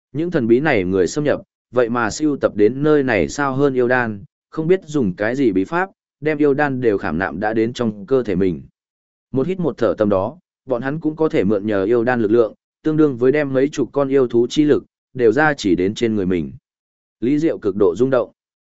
Những thần bí này người xâm nhập, vậy mà siêu tập đến nơi này sao hơn yêu đan, không biết dùng cái gì bí pháp, đem yêu đan đều khảm nạm đã đến trong cơ thể mình. Một hít một thở tầm đó, bọn hắn cũng có thể mượn nhờ yêu đan lực lượng, tương đương với đem mấy chục con yêu thú chi lực, đều ra chỉ đến trên người mình. Lý Diệu cực độ rung động.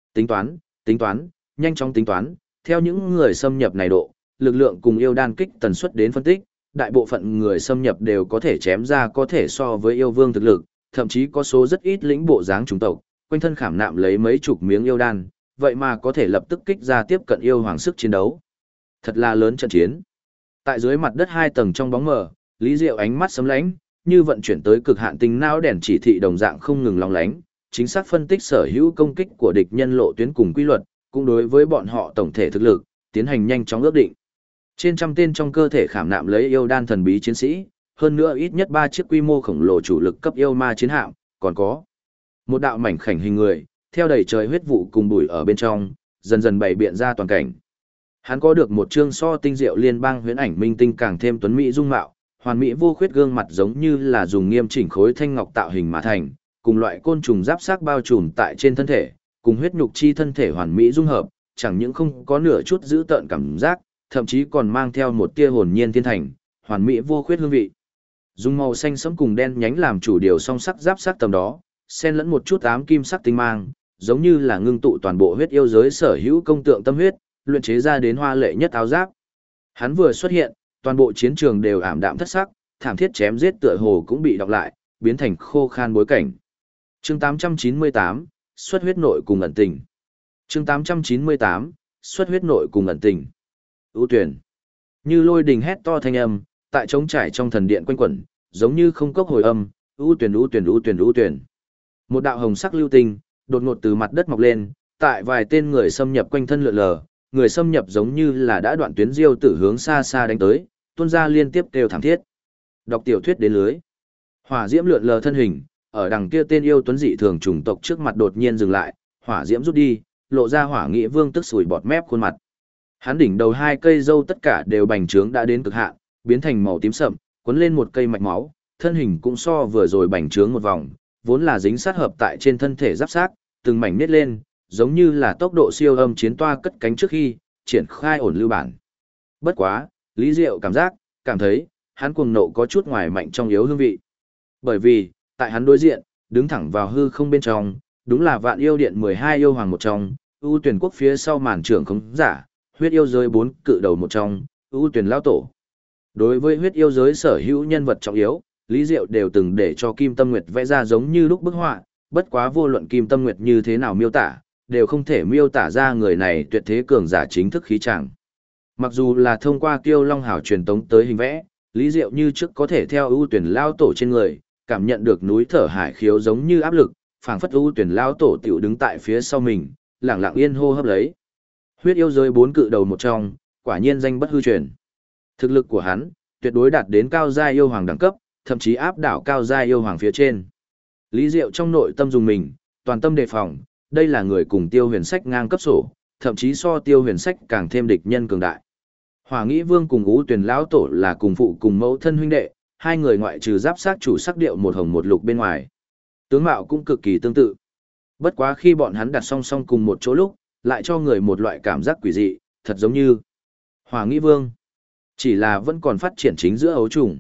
Tính toán, nhanh chóng tính toán, theo những người xâm nhập này độ, lực lượng cùng yêu đan kích tần suất đến phân tích, đại bộ phận người xâm nhập đều có thể chém ra có thể so với yêu vương thực lực, thậm chí có số rất ít lĩnh bộ dáng chủng tộc, quanh thân khảm nạm lấy mấy chục miếng yêu đan, vậy mà có thể lập tức kích ra tiếp cận yêu hoàng sức chiến đấu. Thật là lớn trận chiến. Tại dưới mặt đất 2 tầng trong bóng mờ, Lý Diệu ánh mắt sấm lánh, như vận chuyển tới cực hạn tinh não đèn chỉ thị đồng dạng không ngừng long lánh, chính xác phân tích sở hữu công kích của địch nhân lộ tuyến cùng quy luật, cũng đối với bọn họ tổng thể thực lực, tiến hành nhanh chóng ước định. Trên trăm tên trong cơ thể khảm nạm lấy yêu đan thần bí chiến sĩ, hơn nữa ít nhất 3 chiếc quy mô khổng lồ chủ lực cấp yêu ma chiến hạm, còn có một đạo mảnh khảnh hình người, theo đầy trời huyết vụ cùng bụi ở bên trong, dần dần bày biện ra toàn cảnh. Hắn có được một chương so tinh diệu liên bang huyễn ảnh minh tinh càng thêm tuấn mỹ dung mạo, hoàn mỹ vô khuyết gương mặt giống như là dùng nghiêm chỉnh khối thanh ngọc tạo hình mà thành, cùng loại côn trùng giáp xác bao trùm tại trên thân thể, cùng huyết nhục chi thân thể hoàn mỹ dung hợp, chẳng những không có nửa chút giữ tợn cảm giác, thậm chí còn mang theo một tia hồn nhiên thiên thành, hoàn mỹ vô khuyết hương vị. Dùng màu xanh sẫm cùng đen nhánh làm chủ điều song sắc giáp sắc tầm đó, xen lẫn một chút ám kim sắc tinh mang, giống như là ngưng tụ toàn bộ huyết yêu giới sở hữu công tượng tâm huyết, luyện chế ra đến hoa lệ nhất áo giáp. Hắn vừa xuất hiện, toàn bộ chiến trường đều ảm đạm thất sắc, thảm thiết chém giết tựa hồ cũng bị đọc lại, biến thành khô khan bối cảnh. Chương 898, xuất huyết nội cùng ẩn tình. Chương 898, xuất huyết nội cùng ẩn tình. ưu tuyển. Như lôi đình hét to thanh âm, tại trống trải trong thần điện quanh quẩn, giống như không cốc hồi âm, ưu tuyển ưu tuyển ưu tuyển ưu tuyển. Một đạo hồng sắc lưu tinh, đột ngột từ mặt đất mọc lên, tại vài tên người xâm nhập quanh thân lượn lờ, người xâm nhập giống như là đã đoạn tuyến diêu tử hướng xa xa đánh tới, tuôn ra liên tiếp kêu thảm thiết. Đọc tiểu thuyết đến lưới. Hỏa diễm lượn lờ thân hình, ở đằng kia tên yêu tuấn dị thường chủng tộc trước mặt đột nhiên dừng lại, hỏa diễm rút đi, lộ ra Hỏa Nghị Vương tức sủi bọt mép khuôn mặt. Hắn đỉnh đầu 2 cây râu tất cả đều bành trướng đã đến cực hạn, biến thành màu tím sậm, quấn lên một cây mạch máu, thân hình cũng so vừa rồi bành trướng một vòng, vốn là dính sát hợp tại trên thân thể giáp xác, từng mảnh nết lên, giống như là tốc độ siêu âm chiến toa cất cánh trước khi triển khai ổn lưu bản. Bất quá, Lý Diệu cảm thấy, hắn cuồng nộ có chút ngoài mạnh trong yếu hương vị. Bởi vì, tại hắn đối diện, đứng thẳng vào hư không bên trong, đúng là Vạn Yêu Điện 12 yêu hoàng một trong, ưu tuyển quốc phía sau màn trưởng khống giả, huyết yêu giới 4 cự đầu một trong, ưu tuyển lão tổ. Đối với huyết yêu giới sở hữu nhân vật trọng yếu, Lý Diệu đều từng để cho Kim Tâm Nguyệt vẽ ra giống như lúc bức họa, bất quá vô luận Kim Tâm Nguyệt như thế nào miêu tả, đều không thể miêu tả ra người này tuyệt thế cường giả chính thức khí trạng. Mặc dù là thông qua Kiêu Long Hảo truyền tống tới hình vẽ, Lý Diệu như trước có thể theo ưu tuyển lao tổ trên người, cảm nhận được núi thở hải khiếu giống như áp lực, phảng phất ưu tuyển lao tổ tiểu đứng tại phía sau mình, lặng lặng yên hô hấp lấy. Huyết yêu giới 4 cự đầu một trong, quả nhiên danh bất hư truyền. Thực lực của hắn, tuyệt đối đạt đến cao giai yêu hoàng đẳng cấp, thậm chí áp đảo cao giai yêu hoàng phía trên. Lý Diệu trong nội tâm dùng mình, toàn tâm đề phòng, đây là người cùng Tiêu Huyền Sách ngang cấp sổ, thậm chí so Tiêu Huyền Sách càng thêm địch nhân cường đại. Hỏa Nghĩ Vương cùng Ú Tuyền lão tổ là cùng phụ cùng mẫu thân huynh đệ, 2 người ngoại trừ giáp sát chủ sắc điệu một hồng một lục bên ngoài. Tướng mạo cũng cực kỳ tương tự. Bất quá khi bọn hắn đặt song song cùng một chỗ lúc, lại cho người một loại cảm giác quỷ dị, thật giống như Hỏa Nghĩ Vương. Chỉ là vẫn còn phát triển chính giữa ấu trùng.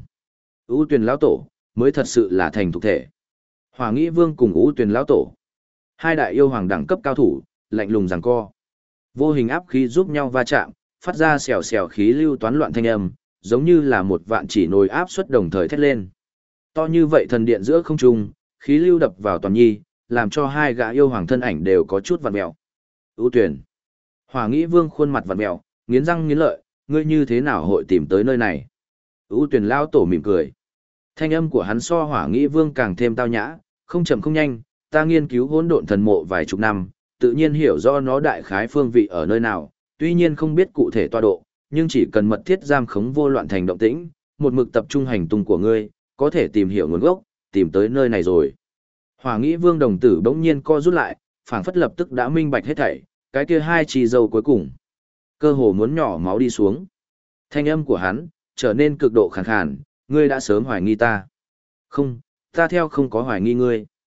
Ú Tuyền lão tổ mới thật sự là thành thực thể. Hỏa Nghĩ Vương cùng Ú Tuyền lão tổ, 2 đại yêu hoàng đẳng cấp cao thủ, lạnh lùng giằng co. Vô hình áp khí giúp nhau va chạm, phát ra xèo xèo khí lưu toán loạn thanh âm, giống như là một vạn chỉ nồi áp suất đồng thời thét lên. To như vậy thần điện giữa không trung, khí lưu đập vào toàn nhi, làm cho 2 gã yêu hoàng thân ảnh đều có chút vặn mèo. Ưu Tuyển. Hỏa Nghĩ Vương khuôn mặt vặn mèo, nghiến răng nghiến lợi, ngươi như thế nào hội tìm tới nơi này? Ưu Tuyển lao tổ mỉm cười. Thanh âm của hắn so Hỏa Nghĩ Vương càng thêm tao nhã, không chậm không nhanh, ta nghiên cứu hỗn độn thần mộ vài chục năm, tự nhiên hiểu rõ nó đại khái phương vị ở nơi nào, tuy nhiên không biết cụ thể tọa độ, nhưng chỉ cần mật thiết giam khống vô loạn thành động tĩnh, một mực tập trung hành tung của ngươi, có thể tìm hiểu nguồn gốc, tìm tới nơi này rồi. Hỏa Nghĩ Vương đồng tử bỗng nhiên co rút lại, phảng phất lập tức đã minh bạch hết thảy, cái kia 2 chi dâu cuối cùng, cơ hồ muốn nhỏ máu đi xuống. Thanh âm của hắn trở nên cực độ khàn khàn, ngươi đã sớm hoài nghi ta. Không, ta theo không có hoài nghi ngươi.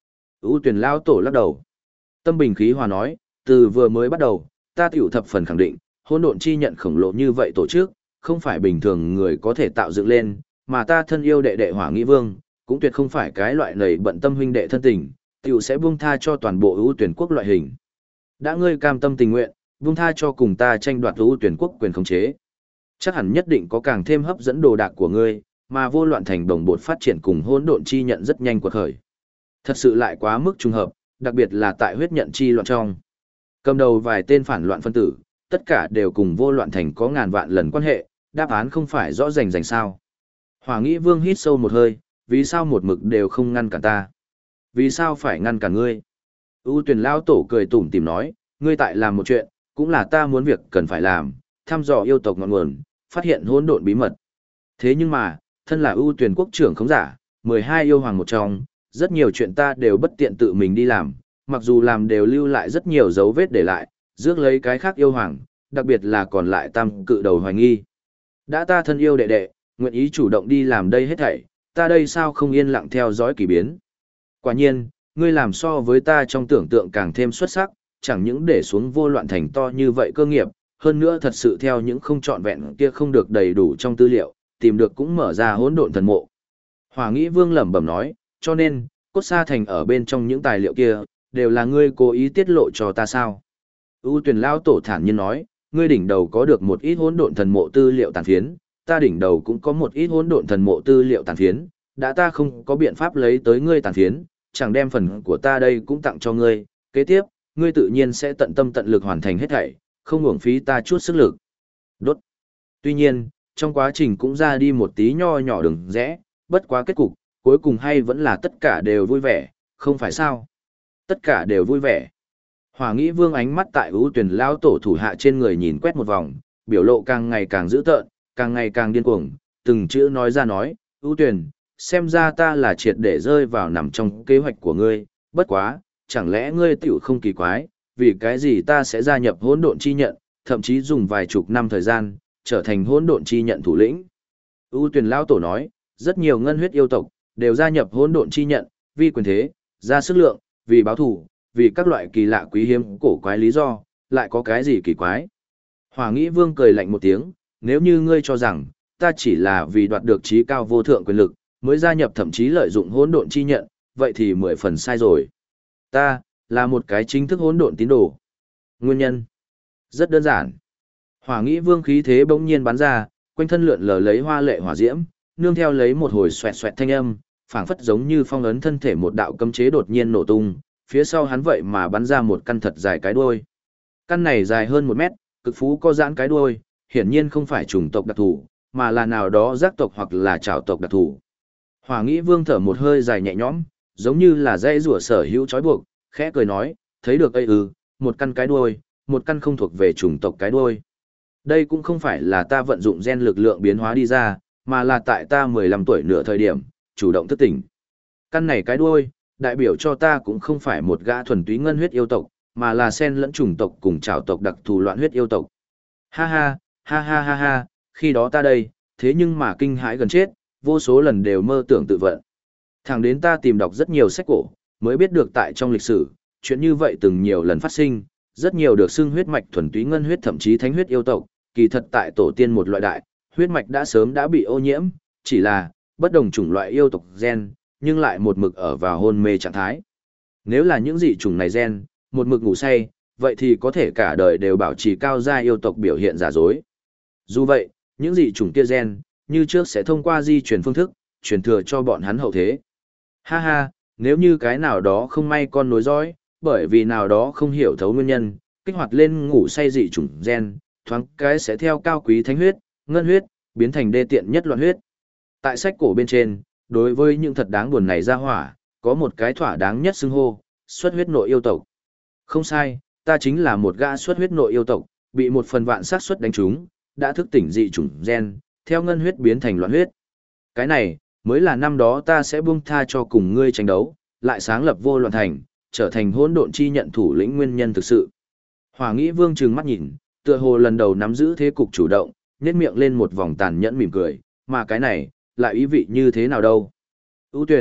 ưu tuyển lao tổ lắc đầu. Tâm bình khí hòa nói, từ vừa mới bắt đầu, ta tiểu thập phần khẳng định, hỗn độn chi nhận khổng lồ như vậy tổ chức, không phải bình thường người có thể tạo dựng lên, mà ta thân yêu đệ đệ Hỏa Nghĩ Vương, cũng tuyệt không phải cái loại nảy bận tâm huynh đệ thân tình, tiểu sẽ buông tha cho toàn bộ ưu tuyển quốc loại hình. Đã ngươi cam tâm tình nguyện, buông tha cho cùng ta tranh đoạt ưu tuyển quốc quyền khống chế. Chắc hẳn nhất định có càng thêm hấp dẫn đồ đạc của ngươi, mà vô loạn thành đồng bột phát triển cùng hỗn độn chi nhận rất nhanh quật khởi. Thật sự lại quá mức trùng hợp, đặc biệt là tại huyết nhận chi loạn trong. Cầm đầu vài tên phản loạn phân tử, tất cả đều cùng vô loạn thành có ngàn vạn lần quan hệ, đáp án không phải rõ rành rành sao. Hỏa Nghĩ Vương hít sâu một hơi, vì sao một mực đều không ngăn cản ta? Vì sao phải ngăn cản ngươi? ưu tuyển lao tổ cười tủm tỉm nói, ngươi tại làm một chuyện, cũng là ta muốn việc cần phải làm, thăm dò yêu tộc ngọn nguồn, phát hiện hỗn độn bí mật. Thế nhưng mà, thân là ưu tuyển quốc trưởng khống giả, 12 yêu hoàng một trong, rất nhiều chuyện ta đều bất tiện tự mình đi làm, mặc dù làm đều lưu lại rất nhiều dấu vết để lại, rước lấy cái khác yêu hoàng, đặc biệt là còn lại tam cự đầu hoài nghi. Đã ta thân yêu đệ đệ, nguyện ý chủ động đi làm đây hết thảy, ta đây sao không yên lặng theo dõi kỳ biến. Quả nhiên, ngươi làm so với ta trong tưởng tượng càng thêm xuất sắc, chẳng những để xuống vô loạn thành to như vậy cơ nghiệp, hơn nữa thật sự theo những không trọn vẹn kia không được đầy đủ trong tư liệu, tìm được cũng mở ra hỗn độn thần mộ. Hỏa Nghĩ Vương lẩm bẩm nói, cho nên, cốt sa thành ở bên trong những tài liệu kia, đều là ngươi cố ý tiết lộ cho ta sao? ưu tuyển lao tổ thản nhiên nói, ngươi đỉnh đầu có được một ít hỗn độn thần mộ tư liệu tàn phiến, ta đỉnh đầu cũng có một ít hỗn độn thần mộ tư liệu tàn phiến, đã ta không có biện pháp lấy tới ngươi tàn phiến, chẳng đem phần của ta đây cũng tặng cho ngươi, kế tiếp, ngươi tự nhiên sẽ tận tâm tận lực hoàn thành hết thảy, không uổng phí ta chút sức lực. Đốt. Tuy nhiên, trong quá trình cũng ra đi một tí nho nhỏ đường rẽ, bất quá kết cục, cuối cùng hay vẫn là tất cả đều vui vẻ, không phải sao? Tất cả đều vui vẻ. Hỏa Nghĩ Vương ánh mắt tại ưu tuyển lao tổ thủ hạ trên người nhìn quét một vòng, biểu lộ càng ngày càng dữ tợn, càng ngày càng điên cuồng, từng chữ nói ra nói, ưu tuyển, xem ra ta là triệt để rơi vào nằm trong kế hoạch của ngươi, bất quá, chẳng lẽ ngươi tiểu không kỳ quái, vì cái gì ta sẽ gia nhập hỗn độn chi nhận, thậm chí dùng vài chục năm thời gian, trở thành hỗn độn chi nhận thủ lĩnh. ưu tuyển lao tổ nói, rất nhiều ngân huyết yêu tộc, đều gia nhập hỗn độn chi nhận, vì quyền thế, ra sức lượng, vì báo thù, vì các loại kỳ lạ quý hiếm cổ quái lý do, lại có cái gì kỳ quái. Hỏa Nghĩ Vương cười lạnh một tiếng, nếu như ngươi cho rằng, ta chỉ là vì đoạt được trí cao vô thượng quyền lực, mới gia nhập thậm chí lợi dụng hỗn độn chi nhận, vậy thì 10 phần sai rồi. Ta, là một cái chính thức hỗn độn tín đồ. Nguyên nhân? Rất đơn giản. Hỏa Nghĩ Vương khí thế bỗng nhiên bắn ra, quanh thân lượn lờ lấy hoa lệ hỏa diễm, nương theo lấy một hồi xoẹt xoẹt thanh âm, phảng phất giống như phong ấn thân thể một đạo cấm chế đột nhiên nổ tung, phía sau hắn vậy mà bắn ra một căn thật dài cái đuôi. Căn này dài hơn 1 mét, cực phú có giãn cái đuôi, hiển nhiên không phải chủng tộc đặc thù, mà là nào đó giác tộc hoặc là trảo tộc đặc thù. Hỏa Nghĩ Vương thở một hơi dài nhẹ nhõm, giống như là dây rùa sở hữu trói buộc, khẽ cười nói, thấy được ấy một căn cái đuôi, một căn không thuộc về chủng tộc cái đuôi. Đây cũng không phải là ta vận dụng gen lực lượng biến hóa đi ra, mà là tại ta 15 tuổi nửa thời điểm, chủ động thức tỉnh. Căn này cái đuôi, đại biểu cho ta cũng không phải một gã thuần túy ngân huyết yêu tộc, mà là sen lẫn chủng tộc cùng trảo tộc đặc thù loạn huyết yêu tộc. Ha ha, ha ha ha ha, khi đó ta đây, thế nhưng mà kinh hãi gần chết, vô số lần đều mơ tưởng tự vận. Thẳng đến ta tìm đọc rất nhiều sách cổ, mới biết được tại trong lịch sử, chuyện như vậy từng nhiều lần phát sinh, rất nhiều được xưng huyết mạch thuần túy ngân huyết thậm chí thánh huyết yêu tộc, kỳ thật tại tổ tiên một loại đại, huyết mạch đã sớm đã bị ô nhiễm, chỉ là bất đồng chủng loại yêu tộc gen, nhưng lại một mực ở vào hôn mê trạng thái. Nếu là những dị chủng này gen, một mực ngủ say, vậy thì có thể cả đời đều bảo trì cao giai yêu tộc biểu hiện giả dối. Dù vậy, những dị chủng kia gen, như trước sẽ thông qua di truyền phương thức, truyền thừa cho bọn hắn hậu thế. Ha ha, nếu như cái nào đó không may con nối dõi, bởi vì nào đó không hiểu thấu nguyên nhân, kích hoạt lên ngủ say dị chủng gen, thoáng cái sẽ theo cao quý thánh huyết, ngân huyết, biến thành đê tiện nhất loạn huyết. Tại sách cổ bên trên, đối với những thật đáng buồn này ra hỏa, có một cái thỏa đáng nhất xưng hô, xuất huyết nội yêu tộc. Không sai, ta chính là một gã xuất huyết nội yêu tộc, bị một phần vạn xác suất đánh trúng, đã thức tỉnh dị chủng gen, theo ngân huyết biến thành loạn huyết. Cái này, mới là năm đó ta sẽ buông tha cho cùng ngươi tranh đấu, lại sáng lập vô loạn thành, trở thành hỗn độn chi nhận thủ lĩnh nguyên nhân thực sự. Hỏa Nghĩ Vương trừng mắt nhìn, tựa hồ lần đầu nắm giữ thế cục chủ động, nhếch miệng lên một vòng tàn nhẫn mỉm cười, mà cái này, lại ý vị như thế nào đâu. ưu tuyển,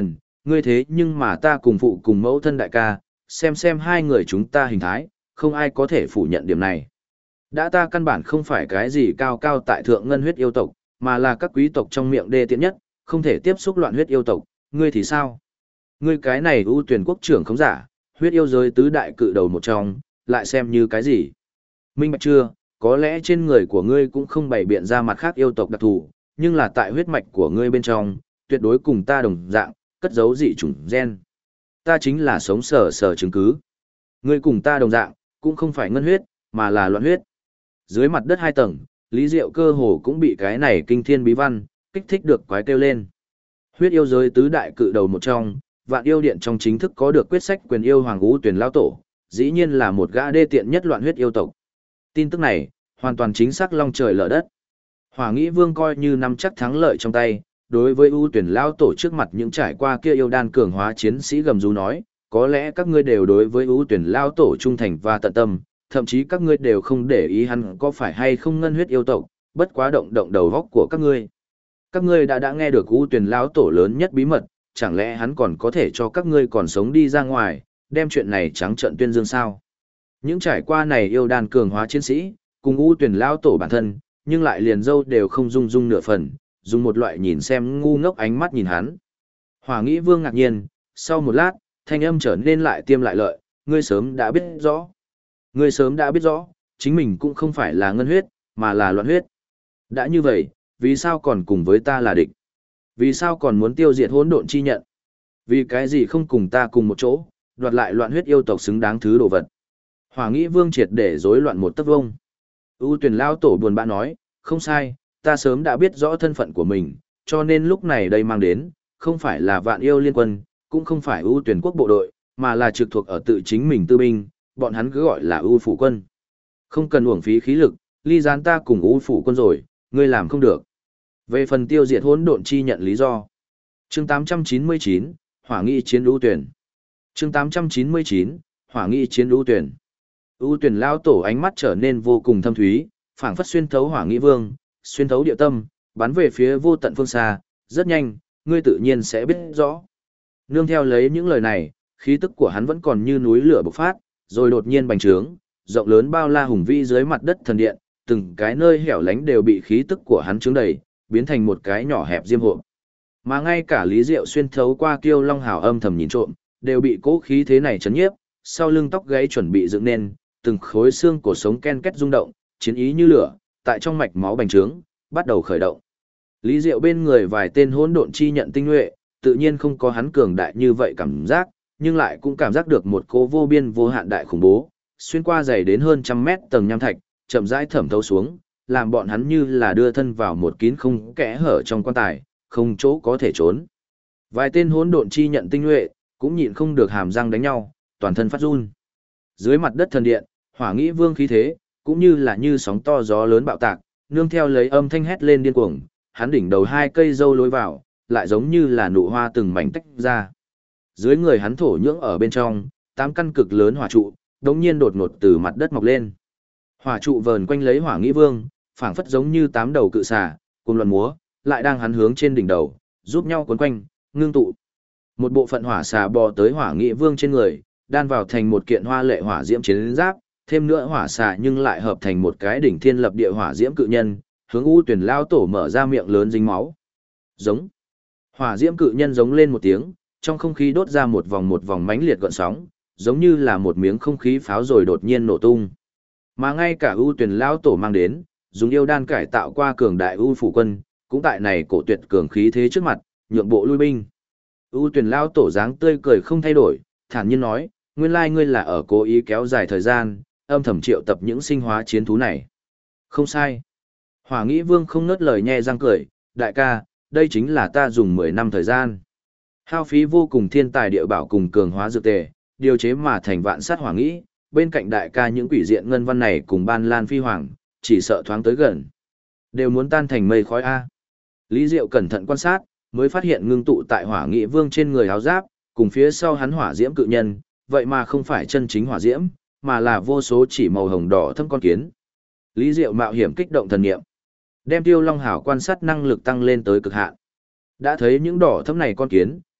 ngươi thế nhưng mà ta cùng phụ cùng mẫu thân đại ca, xem hai người chúng ta hình thái, không ai có thể phủ nhận điểm này. Đã ta căn bản không phải cái gì cao cao tại thượng ngân huyết yêu tộc, mà là các quý tộc trong miệng đê tiện nhất, không thể tiếp xúc loạn huyết yêu tộc, ngươi thì sao? Ngươi cái này ưu tuyển quốc trưởng không giả, huyết yêu giới tứ đại cự đầu một trong, lại xem như cái gì? Minh bạch chưa, có lẽ trên người của ngươi cũng không bày biện ra mặt khác yêu tộc đặc thù, nhưng là tại huyết mạch của ngươi bên trong, tuyệt đối cùng ta đồng dạng, cất giấu dị chủng gen. Ta chính là sống sờ sờ chứng cứ. Ngươi cùng ta đồng dạng, cũng không phải ngân huyết, mà là loạn huyết. Dưới mặt đất 2 tầng, Lý Diệu cơ hồ cũng bị cái này kinh thiên bí văn, kích thích được quái kêu lên. Huyết yêu giới tứ đại cự đầu một trong, Vạn Yêu Điện trong chính thức có được quyết sách quyền yêu Hoàng Vũ Tuyển lao tổ, dĩ nhiên là một gã đê tiện nhất loạn huyết yêu tộc. Tin tức này, hoàn toàn chính xác long trời lở đất. Hỏa Nghĩ Vương coi như nắm chắc thắng lợi trong tay, đối với ưu tuyển lao tổ trước mặt những trải qua kia yêu đan cường hóa chiến sĩ gầm rú nói, có lẽ các ngươi đều đối với ưu tuyển lao tổ trung thành và tận tâm, thậm chí các ngươi đều không để ý hắn có phải hay không ngân huyết yêu tộc, bất quá động động đầu góc của các ngươi. Các ngươi đã nghe được ưu tuyển lao tổ lớn nhất bí mật, chẳng lẽ hắn còn có thể cho các ngươi còn sống đi ra ngoài, đem chuyện này trắng trợn tuyên dương sao? Những trải qua này yêu đan cường hóa chiến sĩ, cùng ưu tuyển lao tổ bản thân, nhưng lại liền dâu đều không rung nửa phần, dùng một loại nhìn xem ngu ngốc ánh mắt nhìn hắn. Hỏa Nghĩ Vương ngạc nhiên, sau một lát, thanh âm trở nên lại tiêm lại lợi, ngươi sớm đã biết rõ. Ngươi sớm đã biết rõ, chính mình cũng không phải là ngân huyết, mà là loạn huyết. Đã như vậy, vì sao còn cùng với ta là địch? Vì sao còn muốn tiêu diệt hỗn độn chi nhận? Vì cái gì không cùng ta cùng một chỗ, đoạt lại loạn huyết yêu tộc xứng đáng thứ đồ vật? Hỏa Nghĩ Vương triệt để rối loạn một tấc vông. U Tuyển lao tổ buồn bã nói, không sai, ta sớm đã biết rõ thân phận của mình, cho nên lúc này đây mang đến, không phải là Vạn Yêu Liên Quân, cũng không phải ưu tuyển quốc bộ đội, mà là trực thuộc ở tự chính mình tư binh, bọn hắn cứ gọi là ưu phủ quân. Không cần uổng phí khí lực, ly gián ta cùng ưu phủ quân rồi, ngươi làm không được. Về phần tiêu diệt hỗn độn chi nhận lý do. Chương 899, Hỏa Nghị chiến ưu tuyển. Chương 899, Hỏa Nghị chiến ưu tuyển. Ưu tuyển lao tổ ánh mắt trở nên vô cùng thâm thúy, phảng phất xuyên thấu Hỏa Nghị Vương, xuyên thấu địa tâm, bắn về phía vô tận phương xa, rất nhanh, ngươi tự nhiên sẽ biết rõ. Nương theo lấy những lời này, khí tức của hắn vẫn còn như núi lửa bộc phát, rồi đột nhiên bành trướng, rộng lớn bao la hùng vĩ dưới mặt đất thần điện, từng cái nơi hẻo lánh đều bị khí tức của hắn trướng đầy, biến thành một cái nhỏ hẹp diêm hộp. Mà ngay cả Lý Diệu xuyên thấu qua Kiêu Long Hào âm thầm nhìn trộm, đều bị cố khí thế này chấn nhiếp, sau lưng tóc gáy chuẩn bị dựng nên, từng khối xương cổ sống ken két rung động, chiến ý như lửa, tại trong mạch máu bành trướng, bắt đầu khởi động. Lý Diệu bên người vài tên hỗn độn chi nhận tinh nhuệ, tự nhiên không có hắn cường đại như vậy cảm giác, nhưng lại cũng cảm giác được một cỗ vô biên vô hạn đại khủng bố, xuyên qua dày đến hơn 100 mét tầng nham thạch, chậm rãi thẩm thấu xuống, làm bọn hắn như là đưa thân vào một kín không kẽ hở trong quan tài, không chỗ có thể trốn. Vài tên hỗn độn chi nhận tinh nhuệ, cũng nhịn không được hàm răng đánh nhau, toàn thân phát run. Dưới mặt đất thần điện, Hỏa Nghĩ Vương khí thế, cũng như là như sóng to gió lớn bạo tạc, nương theo lấy âm thanh hét lên điên cuồng, hắn đỉnh đầu 2 cây râu lối vào, lại giống như là nụ hoa từng mảnh tách ra. Dưới người hắn thổ nhưỡng ở bên trong, 8 căn cực lớn hỏa trụ, đống nhiên đột ngột từ mặt đất mọc lên. Hỏa trụ vờn quanh lấy Hỏa Nghĩ Vương, phảng phất giống như 8 đầu cự xà, cùng loạn múa, lại đang hắn hướng trên đỉnh đầu, giúp nhau quấn quanh, ngưng tụ. Một bộ phận hỏa xà bò tới Hỏa Nghĩ Vương trên người, đan vào thành một kiện hoa lệ hỏa diễm chiến giáp, thêm nữa hỏa xà nhưng lại hợp thành một cái đỉnh thiên lập địa hỏa diễm cự nhân, hướng U Tuyển lao tổ mở ra miệng lớn dính máu. Giống. Hỏa diễm cự nhân giống lên một tiếng, trong không khí đốt ra một vòng mãnh liệt gợn sóng, giống như là một miếng không khí pháo rồi đột nhiên nổ tung. Mà ngay cả U Tuyển lao tổ mang đến, dùng yêu đan cải tạo qua cường đại U phủ quân, cũng tại này cổ tuyệt cường khí thế trước mặt, nhượng bộ lui binh. U Tuyển lao tổ dáng tươi cười không thay đổi, thản nhiên nói, nguyên lai ngươi là ở cố ý kéo dài thời gian, âm thầm triệu tập những sinh hóa chiến thú này. Không sai. Hỏa Nghĩ Vương không ngớt lời nhe răng cười, đại ca, đây chính là ta dùng 10 năm thời gian. Hao phí vô cùng thiên tài địa bảo cùng cường hóa dược tề, điều chế mà thành vạn sát hỏa nghĩ, bên cạnh đại ca những quỷ diện ngân văn này cùng ban lan phi hoàng, chỉ sợ thoáng tới gần. Đều muốn tan thành mây khói A. Lý Diệu cẩn thận quan sát, mới phát hiện ngưng tụ tại Hỏa Nghĩ Vương trên người áo giáp, cùng phía sau hắn hỏa diễm cự nhân, vậy mà không phải chân chính hỏa diễm, mà là vô số chỉ màu hồng đỏ thâm con kiến. Lý Diệu mạo hiểm kích động thần niệm, đem Tiêu Long Hảo quan sát năng lực tăng lên tới cực hạn. Đã thấy những đỏ thâm này con kiến,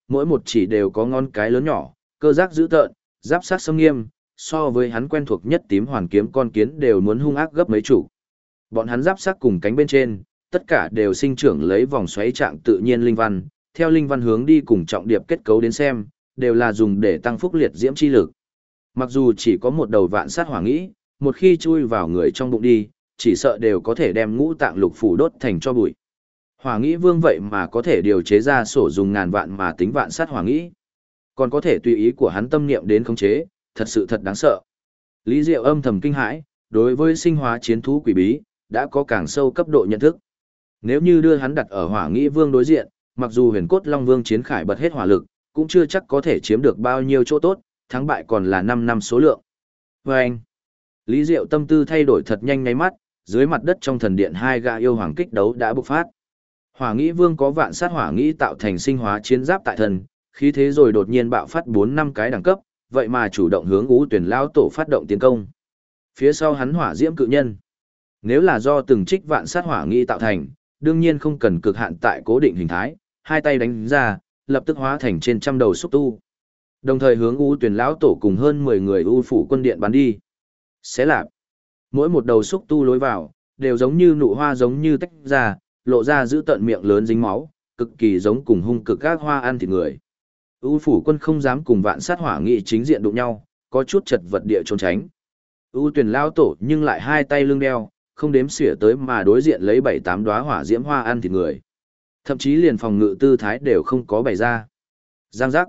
mỗi một chỉ đều có ngón cái lớn nhỏ, cơ giác dữ tợn, giáp sát xâm nghiêm, so với hắn quen thuộc nhất tím hoàn kiếm con kiến đều muốn hung ác gấp mấy chủ. Bọn hắn giáp sát cùng cánh bên trên, tất cả đều sinh trưởng lấy vòng xoáy trạng tự nhiên linh văn, theo linh văn hướng đi cùng trọng điệp kết cấu đến xem, đều là dùng để tăng phúc liệt diễm chi lực. Mặc dù chỉ có một đầu vạn sát hỏa nghĩ, một khi chui vào người trong bụng đi, chỉ sợ đều có thể đem ngũ tạng lục phủ đốt thành cho bụi. Hỏa nghĩ vương vậy mà có thể điều chế ra sổ dùng ngàn vạn mà tính vạn sát hỏa nghĩ. Còn có thể tùy ý của hắn tâm niệm đến khống chế, thật sự thật đáng sợ. Lý Diệu âm thầm kinh hãi, đối với sinh hóa chiến thú quỷ bí, đã có càng sâu cấp độ nhận thức. Nếu như đưa hắn đặt ở hỏa nghĩ vương đối diện, mặc dù huyền cốt long vương chiến khải bật hết hỏa lực, cũng chưa chắc có thể chiếm được bao nhiêu chỗ tốt, thắng bại còn là 5 năm số lượng. Và anh, Lý Diệu tâm tư thay đổi thật nhanh ngay mắt, dưới mặt đất trong thần điện hai gã yêu hoàng kích đấu đã bộc phát. Hỏa nghĩ vương có vạn sát hỏa nghĩ tạo thành sinh hóa chiến giáp tại thân, khí thế rồi đột nhiên bạo phát 4-5 cái đẳng cấp, vậy mà chủ động hướng Ú Tuyển lão tổ phát động tiến công. Phía sau hắn hỏa diễm cự nhân. Nếu là do từng trích vạn sát hỏa nghĩ tạo thành, đương nhiên không cần cực hạn tại cố định hình thái, hai tay đánh ra, lập tức hóa thành trên trăm đầu xúc tu. Đồng thời hướng U Tuyển lão tổ cùng hơn 10 người U phủ quân điện bắn đi. Xé lạp. Mỗi một đầu xúc tu lối vào, đều giống như nụ hoa giống như tách ra, lộ ra giữ tận miệng lớn dính máu, cực kỳ giống cùng hung cực các hoa ăn thịt người. U phủ quân không dám cùng vạn sát hỏa nghị chính diện đụng nhau, có chút chật vật địa trốn tránh. U Tuyển lão tổ nhưng lại hai tay lưng đeo, không đếm xỉa tới mà đối diện lấy 7-8 đóa hỏa diễm hoa ăn thịt người. Thậm chí liền phòng ngự tư thái đều không có bày ra. Giang giác.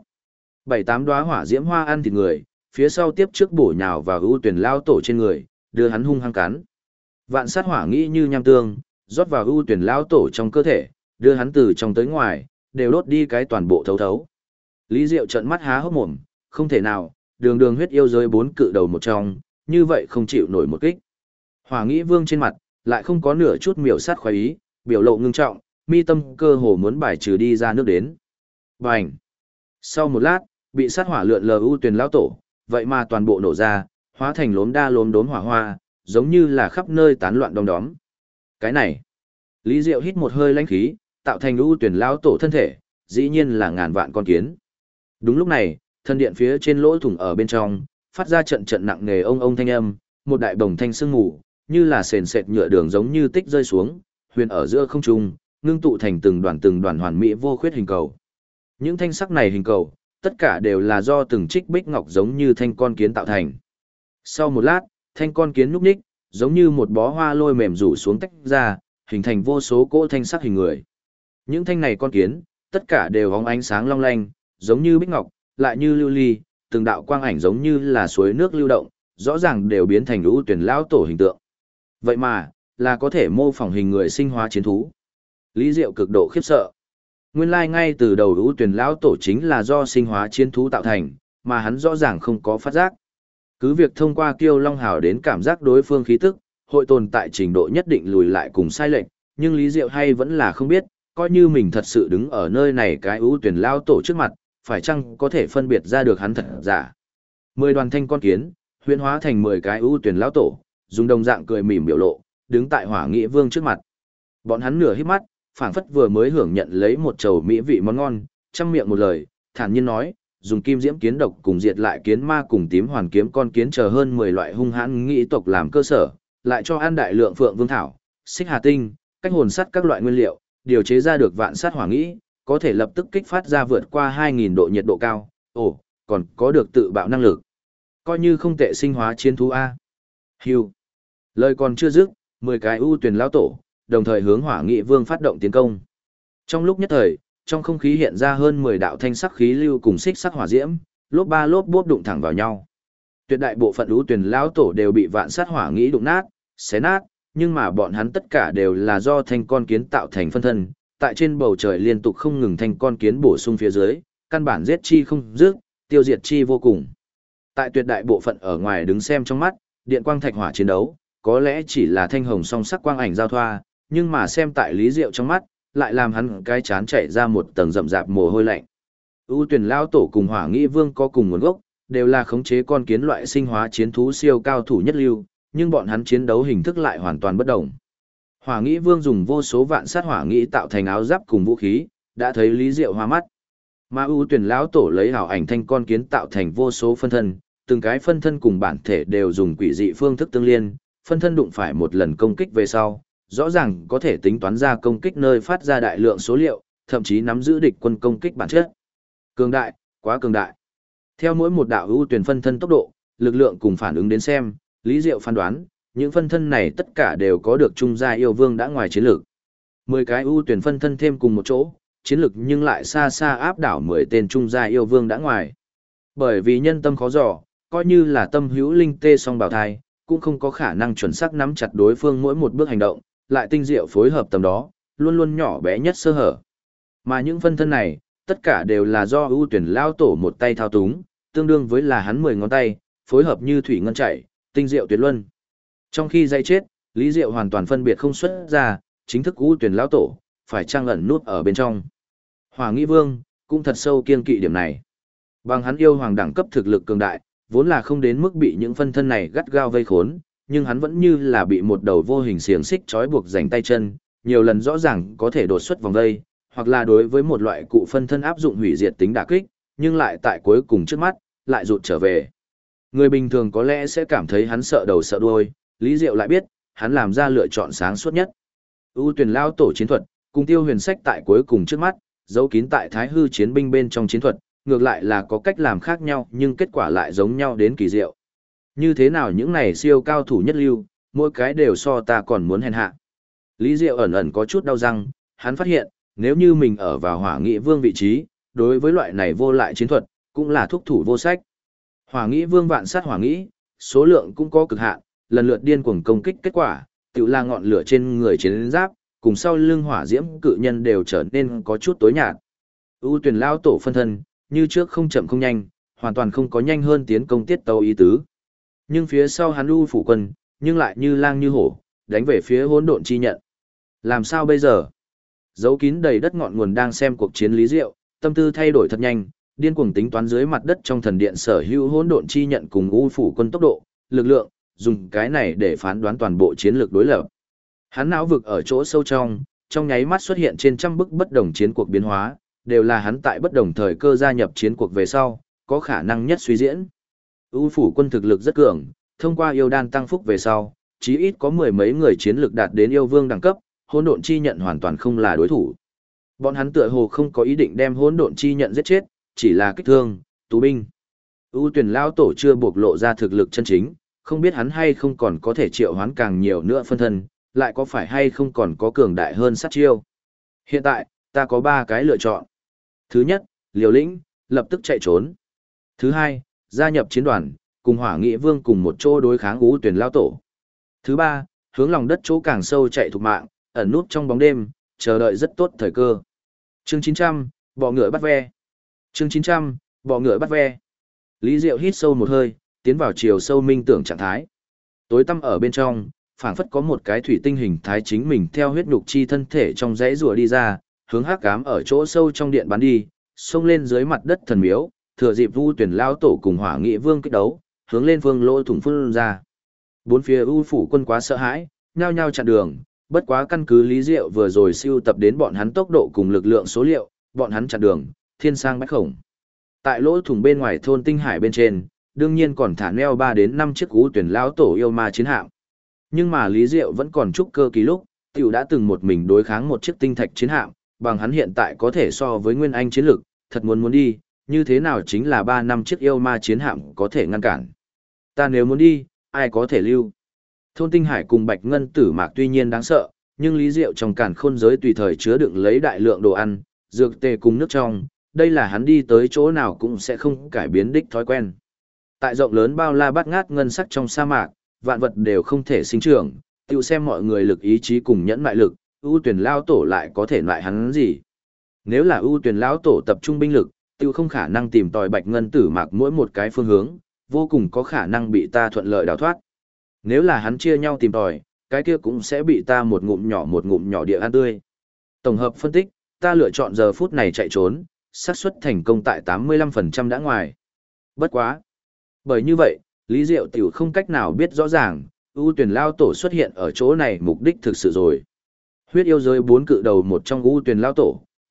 7-8 đóa hỏa diễm hoa ăn thịt người, phía sau tiếp trước bổ nhào vào U Tuyển lão tổ trên người, đưa hắn hung hăng cắn. Vạn sát hỏa nghĩ như nham tương, rót vào U Tuyển lão tổ trong cơ thể, đưa hắn từ trong tới ngoài, đều đốt đi cái toàn bộ thấu thấu. Lý Diệu trợn mắt há hốc mồm, không thể nào, đường đường huyết yêu giới 4 cự đầu một trong, như vậy không chịu nổi một kích. Hỏa nghĩ vương trên mặt, lại không có nửa chút miểu sát khoái ý, biểu lộ ngưng trọng, mi tâm cơ hồ muốn bài trừ đi ra nước đến. Bành! Sau một lát, bị sát hỏa lượn lờ U Tuyển lão tổ, vậy mà toàn bộ nổ ra, hóa thành lốm đa lốm đốm hỏa hoa, giống như là khắp nơi tán loạn đom đóm. Cái này! Lý Diệu hít một hơi lãnh khí, tạo thành U Tuyển lão tổ thân thể, dĩ nhiên là ngàn vạn con kiến. Đúng lúc này, thân điện phía trên lỗ thủng ở bên trong, phát ra trận trận nặng nề ông ông thanh âm, một đại bồng thanh sương mù, như là sền sệt nhựa đường giống như tích rơi xuống, huyền ở giữa không trung, ngưng tụ thành từng đoàn hoàn mỹ vô khuyết hình cầu. Những thanh sắc này hình cầu, tất cả đều là do từng trích bích ngọc giống như thanh con kiến tạo thành. Sau một lát, thanh con kiến nhúc nhích, giống như một bó hoa lôi mềm rủ xuống tách ra, hình thành vô số cỗ thanh sắc hình người. Những thanh này con kiến, tất cả đều bóng ánh sáng long lanh, giống như bích ngọc, lại như lưu ly, từng đạo quang ảnh giống như là suối nước lưu động, rõ ràng đều biến thành U Tuyển lão tổ hình tượng. Vậy mà, là có thể mô phỏng hình người sinh hóa chiến thú. Lý Diệu cực độ khiếp sợ. Nguyên lai ngay từ đầu U Tuyển lão tổ chính là do sinh hóa chiến thú tạo thành, mà hắn rõ ràng không có phát giác. Cứ việc thông qua Kiêu Long Hào đến cảm giác đối phương khí tức, hội tồn tại trình độ nhất định lùi lại cùng sai lệch, nhưng Lý Diệu hay vẫn là không biết, coi như mình thật sự đứng ở nơi này cái U Tuyển lão tổ trước mặt, phải chăng có thể phân biệt ra được hắn thật giả. 10 đoàn thanh con kiến, huyễn hóa thành 10 cái U Tuyển lão tổ, dùng đồng dạng cười mỉm biểu lộ, đứng tại Hỏa Nghị Vương trước mặt. Bọn hắn nửa híp mắt, phảng phất vừa mới hưởng nhận lấy một chầu mỹ vị món ngon, trăm miệng một lời, thản nhiên nói, dùng kim diễm kiến độc cùng diệt lại kiến ma cùng tím hoàn kiếm con kiến chờ hơn 10 loại hung hãn nghĩ tộc làm cơ sở, lại cho ăn đại lượng phượng vương thảo, xích hà tinh, cách hồn sắt các loại nguyên liệu, điều chế ra được vạn sát hỏa nghĩ, có thể lập tức kích phát ra vượt qua 2000 độ nhiệt độ cao, còn có được tự bạo năng lực. Coi như không tệ sinh hóa chiến thú a. Hưu. Lời còn chưa dứt, 10 cái U Tuyển lão tổ, đồng thời hướng Hỏa Nghị Vương phát động tiến công. Trong lúc nhất thời, trong không khí hiện ra hơn 10 đạo thanh sắc khí lưu cùng xích sắc hỏa diễm, lốp ba lốp bốp đụng thẳng vào nhau. Tuyệt đại bộ phận U Tuyển lão tổ đều bị vạn sát hỏa nghĩ đụng nát, xé nát, nhưng mà bọn hắn tất cả đều là do thanh con kiến tạo thành phân thân, tại trên bầu trời liên tục không ngừng thanh con kiến bổ sung phía dưới, căn bản giết chi không dứt, tiêu diệt chi vô cùng. Tại tuyệt đại bộ phận ở ngoài đứng xem trong mắt, điện quang thạch hỏa chiến đấu, có lẽ chỉ là thanh hồng song sắc quang ảnh giao thoa, nhưng mà xem tại Lý Diệu trong mắt, lại làm hắn cái chán chảy ra một tầng rậm rạp mồ hôi lạnh. U Tuyển lão tổ cùng Hỏa Nghị Vương có cùng nguồn gốc, đều là khống chế con kiến loại sinh hóa chiến thú siêu cao thủ nhất lưu, nhưng bọn hắn chiến đấu hình thức lại hoàn toàn bất đồng. Hỏa Nghị Vương dùng vô số vạn sát hỏa nghĩ tạo thành áo giáp cùng vũ khí, đã thấy Lý Diệu hoa mắt. Mà ưu tuyển lão tổ lấy hảo ảnh thanh con kiến tạo thành vô số phân thân, từng cái phân thân cùng bản thể đều dùng quỷ dị phương thức tương liên, phân thân đụng phải một lần công kích về sau, rõ ràng có thể tính toán ra công kích nơi phát ra đại lượng số liệu, thậm chí nắm giữ địch quân công kích bản chất. Cường đại, quá cường đại. Theo mỗi một đạo ưu tuyển phân thân tốc độ, lực lượng cùng phản ứng đến xem, Lý Diệu phán đoán, những phân thân này tất cả đều có được trung gia yêu vương đã ngoài chiến lược. 10 cái ưu tuyển phân thân thêm cùng một chỗ, chiến lực nhưng lại xa xa áp đảo 10 tên trung gia yêu vương đã ngoài. Bởi vì nhân tâm khó dò, coi như là tâm hữu linh tê song bảo thai, cũng không có khả năng chuẩn xác nắm chặt đối phương mỗi một bước hành động, lại tinh diệu phối hợp tầm đó, luôn luôn nhỏ bé nhất sơ hở. Mà những phân thân này, tất cả đều là do ưu tuyển lao tổ một tay thao túng, tương đương với là hắn 10 ngón tay, phối hợp như thủy ngân chảy, tinh diệu tuyệt luân. Trong khi dây chết, Lý Diệu hoàn toàn phân biệt không xuất ra, chính thức ưu tuyển lao tổ, phải trang ẩn nút ở bên trong. Hỏa Nghĩ Vương, cũng thật sâu kiên kỵ điểm này. Bằng hắn yêu hoàng đẳng cấp thực lực cường đại, vốn là không đến mức bị những phân thân này gắt gao vây khốn, nhưng hắn vẫn như là bị một đầu vô hình xiềng xích trói buộc rảnh tay chân, nhiều lần rõ ràng có thể đột xuất vòng vây, hoặc là đối với một loại cụ phân thân áp dụng hủy diệt tính đả kích, nhưng lại tại cuối cùng trước mắt, lại rụt trở về. Người bình thường có lẽ sẽ cảm thấy hắn sợ đầu sợ đuôi, Lý Diệu lại biết, hắn làm ra lựa chọn sáng suốt nhất. ưu tuyển lao tổ chiến thuật, cùng Tiêu Huyền Sách tại cuối cùng trước mắt, giấu kín tại Thái Hư chiến binh bên trong chiến thuật, ngược lại là có cách làm khác nhau nhưng kết quả lại giống nhau đến kỳ diệu. Như thế nào những này siêu cao thủ nhất lưu, mỗi cái đều so ta còn muốn hèn hạ. Lý Diệu ẩn ẩn có chút đau răng, hắn phát hiện, nếu như mình ở vào Hỏa Nghị Vương vị trí, đối với loại này vô lại chiến thuật, cũng là thúc thủ vô sách. Hỏa Nghị Vương vạn sát hỏa nghĩ, số lượng cũng có cực hạn, lần lượt điên cuồng công kích kết quả, tự là ngọn lửa trên người chiến giáp, cùng sau lưng hỏa diễm cự nhân đều trở nên có chút tối nhạt. ưu tuyển lao tổ phân thân, như trước không chậm không nhanh, hoàn toàn không có nhanh hơn tiến công tiết tấu ý tứ. Nhưng phía sau hắn ưu phủ quân, nhưng lại như lang như hổ, đánh về phía hỗn độn chi nhận. Làm sao bây giờ? Giấu kín đầy đất ngọn nguồn đang xem cuộc chiến Lý Diệu, tâm tư thay đổi thật nhanh, điên cuồng tính toán dưới mặt đất trong thần điện sở hữu hỗn độn chi nhận cùng ưu phủ quân tốc độ, lực lượng, dùng cái này để phán đoán toàn bộ chiến lược đối lập. Hắn não vực ở chỗ sâu trong nháy mắt xuất hiện trên trăm bức bất đồng chiến cuộc biến hóa, đều là hắn tại bất đồng thời cơ gia nhập chiến cuộc về sau, có khả năng nhất suy diễn. ưu phủ quân thực lực rất cường, thông qua yêu đan tăng phúc về sau, chí ít có mười mấy người chiến lực đạt đến yêu vương đẳng cấp, hỗn độn chi nhận hoàn toàn không là đối thủ. Bọn hắn tựa hồ không có ý định đem hỗn độn chi nhận giết chết, chỉ là kích thương, tù binh. ưu tuyển lao tổ chưa bộc lộ ra thực lực chân chính, không biết hắn hay không còn có thể triệu hoán càng nhiều nữa phân thân, lại có phải hay không còn có cường đại hơn sát chiêu. Hiện tại, ta có 3 cái lựa chọn. Thứ nhất, liều lĩnh, lập tức chạy trốn. Thứ hai, gia nhập chiến đoàn, cùng Hỏa Nghị Vương cùng một chỗ đối kháng ưu tuyển lao tổ. Thứ ba, hướng lòng đất chỗ càng sâu chạy thục mạng, ẩn nút trong bóng đêm, chờ đợi rất tốt thời cơ. Chương 900, bọ ngựa bắt ve. Chương 900, bọ ngựa bắt ve. Lý Diệu hít sâu một hơi, tiến vào chiều sâu minh tưởng trạng thái. Tối tăm ở bên trong, phảng phất có một cái thủy tinh hình thái chính mình theo huyết nhục chi thân thể trong dãy rùa đi ra, hướng hắc ám ở chỗ sâu trong điện bắn đi, xông lên dưới mặt đất thần miếu, thừa dịp ưu tuyển lao tổ cùng Hỏa Nghị Vương kích đấu, hướng lên phương lỗ thủng phun ra. Bốn phía ưu phủ quân quá sợ hãi, nhao nhao chặn đường, bất quá căn cứ Lý Diệu vừa rồi siêu tập đến bọn hắn tốc độ cùng lực lượng số liệu, bọn hắn chặn đường, thiên sang bách khổng. Tại lỗ thủng bên ngoài thôn Tinh Hải bên trên, đương nhiên còn thả neo 3 đến 5 chiếc ưu tuyển lao tổ yêu ma chiến hạm. Nhưng mà Lý Diệu vẫn còn trúc cơ kỳ lúc, tiểu đã từng một mình đối kháng một chiếc tinh thạch chiến hạm, bằng hắn hiện tại có thể so với Nguyên Anh chiến lực, thật muốn đi, như thế nào chính là 3 năm chiếc yêu ma chiến hạm có thể ngăn cản. Ta nếu muốn đi, ai có thể lưu? Thôn Tinh Hải cùng Bạch Ngân Tử Mạc tuy nhiên đáng sợ, nhưng Lý Diệu trong càn khôn giới tùy thời chứa đựng lấy đại lượng đồ ăn, dược tề cùng nước trong, đây là hắn đi tới chỗ nào cũng sẽ không cải biến đích thói quen. Tại rộng lớn bao la bát ngát ngân sắc trong sa mạc, vạn vật đều không thể sinh trưởng, tiêu xem mọi người lực ý chí cùng nhẫn mại lực, ưu tuyển lao tổ lại có thể loại hắn gì. Nếu là ưu tuyển lao tổ tập trung binh lực, tiêu không khả năng tìm tòi Bạch Ngân Tử Mạc mỗi một cái phương hướng, vô cùng có khả năng bị ta thuận lợi đào thoát. Nếu là hắn chia nhau tìm tòi, cái kia cũng sẽ bị ta một ngụm nhỏ địa ăn tươi. Tổng hợp phân tích, ta lựa chọn giờ phút này chạy trốn, xác suất thành công tại 85% đã ngoài. Bất quá. Bởi như vậy, Lý Diệu tiểu không cách nào biết rõ ràng, ưu tuyển lao tổ xuất hiện ở chỗ này mục đích thực sự rồi. Huyết yêu giới 4 cự đầu một trong ưu tuyển lao tổ,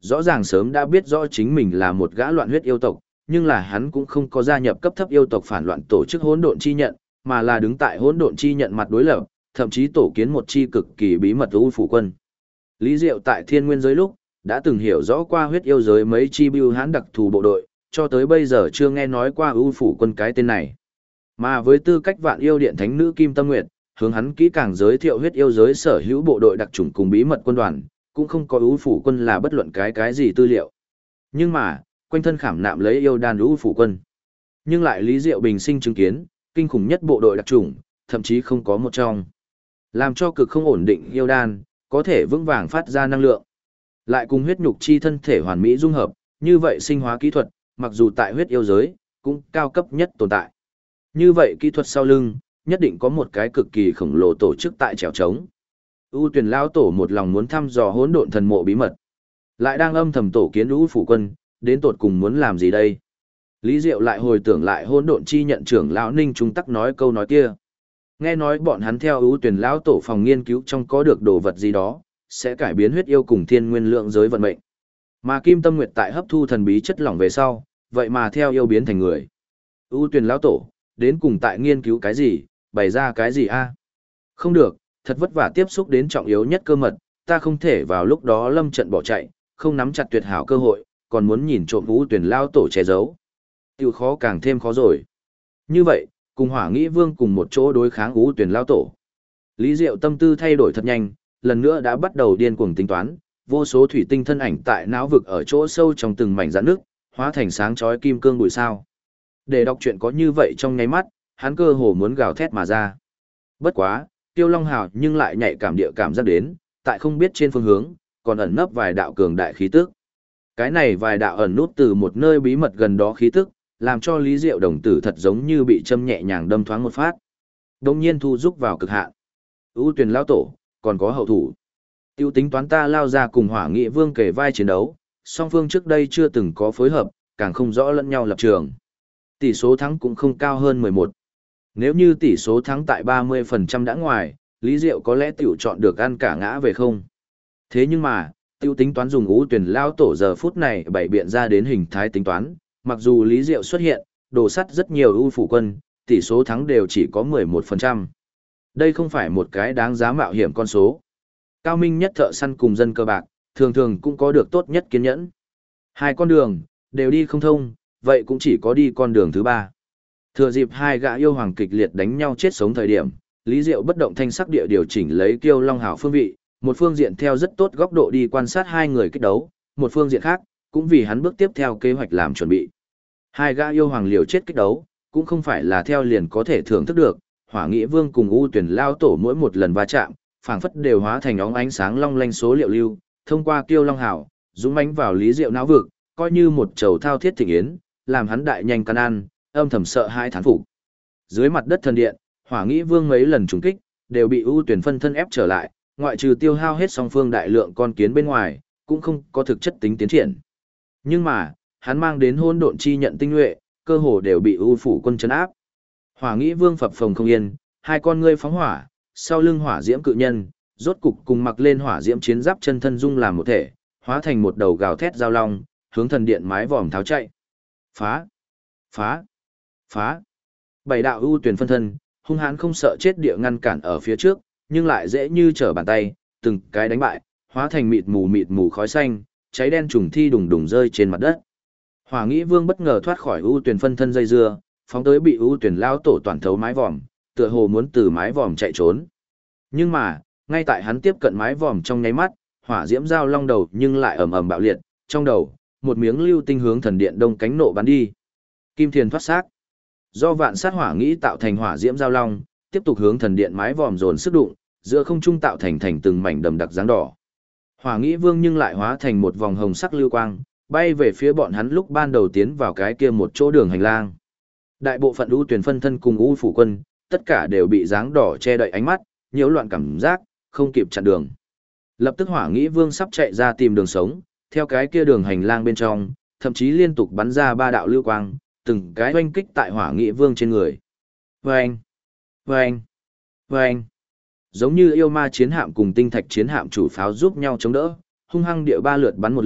rõ ràng sớm đã biết rõ chính mình là một gã loạn huyết yêu tộc, nhưng là hắn cũng không có gia nhập cấp thấp yêu tộc phản loạn tổ chức hỗn độn chi nhận, mà là đứng tại hỗn độn chi nhận mặt đối lập, thậm chí tổ kiến một chi cực kỳ bí mật U phủ quân. Lý Diệu tại Thiên Nguyên giới lúc đã từng hiểu rõ qua huyết yêu giới mấy chi bưu hãn đặc thù bộ đội, cho tới bây giờ chưa nghe nói qua U phủ quân cái tên này. Mà với tư cách Vạn Yêu Điện thánh nữ Kim Tâm Nguyệt, hướng hắn kỹ càng giới thiệu huyết yêu giới sở hữu bộ đội đặc chủng cùng bí mật quân đoàn, cũng không có U phủ quân là bất luận cái gì tư liệu. Nhưng mà, quanh thân khảm nạm lấy yêu đan U phủ quân. Nhưng lại Lý Diệu bình sinh chứng kiến, kinh khủng nhất bộ đội đặc chủng, thậm chí không có một trong. Làm cho cực không ổn định yêu đan, có thể vững vàng phát ra năng lượng. Lại cùng huyết nhục chi thân thể hoàn mỹ dung hợp, như vậy sinh hóa kỹ thuật, mặc dù tại huyết yêu giới, cũng cao cấp nhất tồn tại. Như vậy kỹ thuật sau lưng, nhất định có một cái cực kỳ khổng lồ tổ chức tại trèo trống. U Tuyển lão tổ một lòng muốn thăm dò hỗn độn thần mộ bí mật, lại đang âm thầm tổ kiến U phủ quân, đến tột cùng muốn làm gì đây? Lý Diệu lại hồi tưởng lại hỗn độn chi nhận trưởng lão Ninh Trung Tắc nói câu nói kia. Nghe nói bọn hắn theo U Tuyển lão tổ phòng nghiên cứu trong có được đồ vật gì đó, sẽ cải biến huyết yêu cùng thiên nguyên lượng giới vận mệnh. Mà Kim Tâm Nguyệt tại hấp thu thần bí chất lỏng về sau, vậy mà theo yêu biến thành người. U Tuyển lão tổ, đến cùng tại nghiên cứu cái gì, bày ra cái gì a? Không được, thật vất vả tiếp xúc đến trọng yếu nhất cơ mật, ta không thể vào lúc đó lâm trận bỏ chạy, không nắm chặt tuyệt hảo cơ hội, còn muốn nhìn trộm U Tuyển lão tổ che giấu. Tiêu khó càng thêm khó rồi. Như vậy, cùng Hỏa Nghĩ Vương cùng một chỗ đối kháng U Tuyển lão tổ. Lý Diệu tâm tư thay đổi thật nhanh, lần nữa đã bắt đầu điên cuồng tính toán, vô số thủy tinh thân ảnh tại não vực ở chỗ sâu trong từng mảnh rạn nước, hóa thành sáng chói kim cương bụi sao. Để đọc truyện có như vậy trong nháy mắt, hắn cơ hồ muốn gào thét mà ra. Bất quá, Tiêu Long Hào nhưng lại nhạy cảm địa cảm giác đến, tại không biết trên phương hướng, còn ẩn nấp vài đạo cường đại khí tức. Cái này vài đạo ẩn nút từ một nơi bí mật gần đó khí tức, làm cho Lý Diệu đồng tử thật giống như bị châm nhẹ nhàng đâm thoáng một phát. Đồng nhiên thu rúc vào cực hạn. U Tuyển lão tổ, còn có hậu thủ. Tiêu tính toán ta lao ra cùng Hỏa Nghị Vương kề vai chiến đấu, song phương trước đây chưa từng có phối hợp, càng không rõ lẫn nhau lập trường. Tỷ số thắng cũng không cao hơn 11. Nếu như tỷ số thắng tại 30% đã ngoài, Lý Diệu có lẽ tiểu chọn được ăn cả ngã về không. Thế nhưng mà, tiêu tính toán dùng U Tuyển lao tổ giờ phút này bày biện ra đến hình thái tính toán, mặc dù Lý Diệu xuất hiện, đổ sắt rất nhiều U phủ quân, tỷ số thắng đều chỉ có 11%. Đây không phải một cái đáng giá mạo hiểm con số. Cao minh nhất thợ săn cùng dân cơ bạc, thường thường cũng có được tốt nhất kiên nhẫn. Hai con đường, đều đi không thông, vậy cũng chỉ có đi con đường thứ ba. Thừa dịp hai gã yêu hoàng kịch liệt đánh nhau chết sống thời điểm, Lý Diệu bất động thanh sắc địa điều chỉnh lấy Kiêu Long Hảo phương vị, một phương diện theo rất tốt góc độ đi quan sát hai người kích đấu, một phương diện khác, cũng vì hắn bước tiếp theo kế hoạch làm chuẩn bị. Hai gã yêu hoàng liều chết kích đấu, cũng không phải là theo liền có thể thưởng thức được, Hỏa Nghị Vương cùng U Tuyển lao tổ mỗi một lần va chạm, phảng phất đều hóa thành óng ánh sáng long lanh số liệu lưu, thông qua Kiêu Long Hảo, dũng mãnh vào Lý Diệu não vực, coi như một trầu thao thiết thịnh yến, làm hắn đại nhanh căn ăn, âm thầm sợ hai thán phục. Dưới mặt đất thần điện, Hỏa Nghĩ Vương mấy lần trùng kích, đều bị ưu tuyển phân thân ép trở lại, ngoại trừ tiêu hao hết song phương đại lượng con kiến bên ngoài, cũng không có thực chất tính tiến triển. Nhưng mà, hắn mang đến hỗn độn chi nhận tinh nhuệ, cơ hồ đều bị ưu phủ quân trấn áp. Hỏa Nghĩ Vương phập phồng không yên, hai con ngươi phóng hỏa, sau lưng hỏa diễm cự nhân, rốt cục cùng mặc lên hỏa diễm chiến giáp chân thân dung làm một thể, hóa thành một đầu gào thét giao long, hướng thần điện mái vòm tháo chạy. Phá! Phá! Phá! Bảy đạo ưu tuyển phân thân, hung hãn không sợ chết địa ngăn cản ở phía trước, nhưng lại dễ như trở bàn tay, từng cái đánh bại, hóa thành mịt mù khói xanh, cháy đen trùng thi đùng đùng rơi trên mặt đất. Hỏa Nghĩ Vương bất ngờ thoát khỏi ưu tuyển phân thân dây dưa, phóng tới bị ưu tuyển lao tổ toàn thấu mái vòm, tựa hồ muốn từ mái vòm chạy trốn. Nhưng mà, ngay tại hắn tiếp cận mái vòm trong nháy mắt, hỏa diễm giao long đầu nhưng lại ầm ầm bạo liệt, trong đầu, một miếng lưu tinh hướng thần điện đông cánh nộ bắn đi. Kim Thiền thoát xác. Do vạn sát hỏa nghĩ tạo thành hỏa diễm giao long, tiếp tục hướng thần điện mái vòm dồn sức đụng, giữa không trung tạo thành từng mảnh đầm đặc dáng đỏ. Hỏa Nghĩ Vương nhưng lại hóa thành một vòng hồng sắc lưu quang, bay về phía bọn hắn lúc ban đầu tiến vào cái kia một chỗ đường hành lang. Đại bộ phận ưu tuyển phân thân cùng ưu phủ quân, tất cả đều bị dáng đỏ che đậy ánh mắt, nhiễu loạn cảm giác, không kịp chặn đường. Lập tức Hỏa Nghĩ Vương sắp chạy ra tìm đường sống, theo cái kia đường hành lang bên trong, thậm chí liên tục bắn ra ba đạo lưu quang, từng cái oanh kích tại Hỏa Nghị Vương trên người. Vâng! Vâng! Vâng! Giống như yêu ma chiến hạm cùng tinh thạch chiến hạm chủ pháo giúp nhau chống đỡ, hung hăng địa ba lượt bắn một lượt,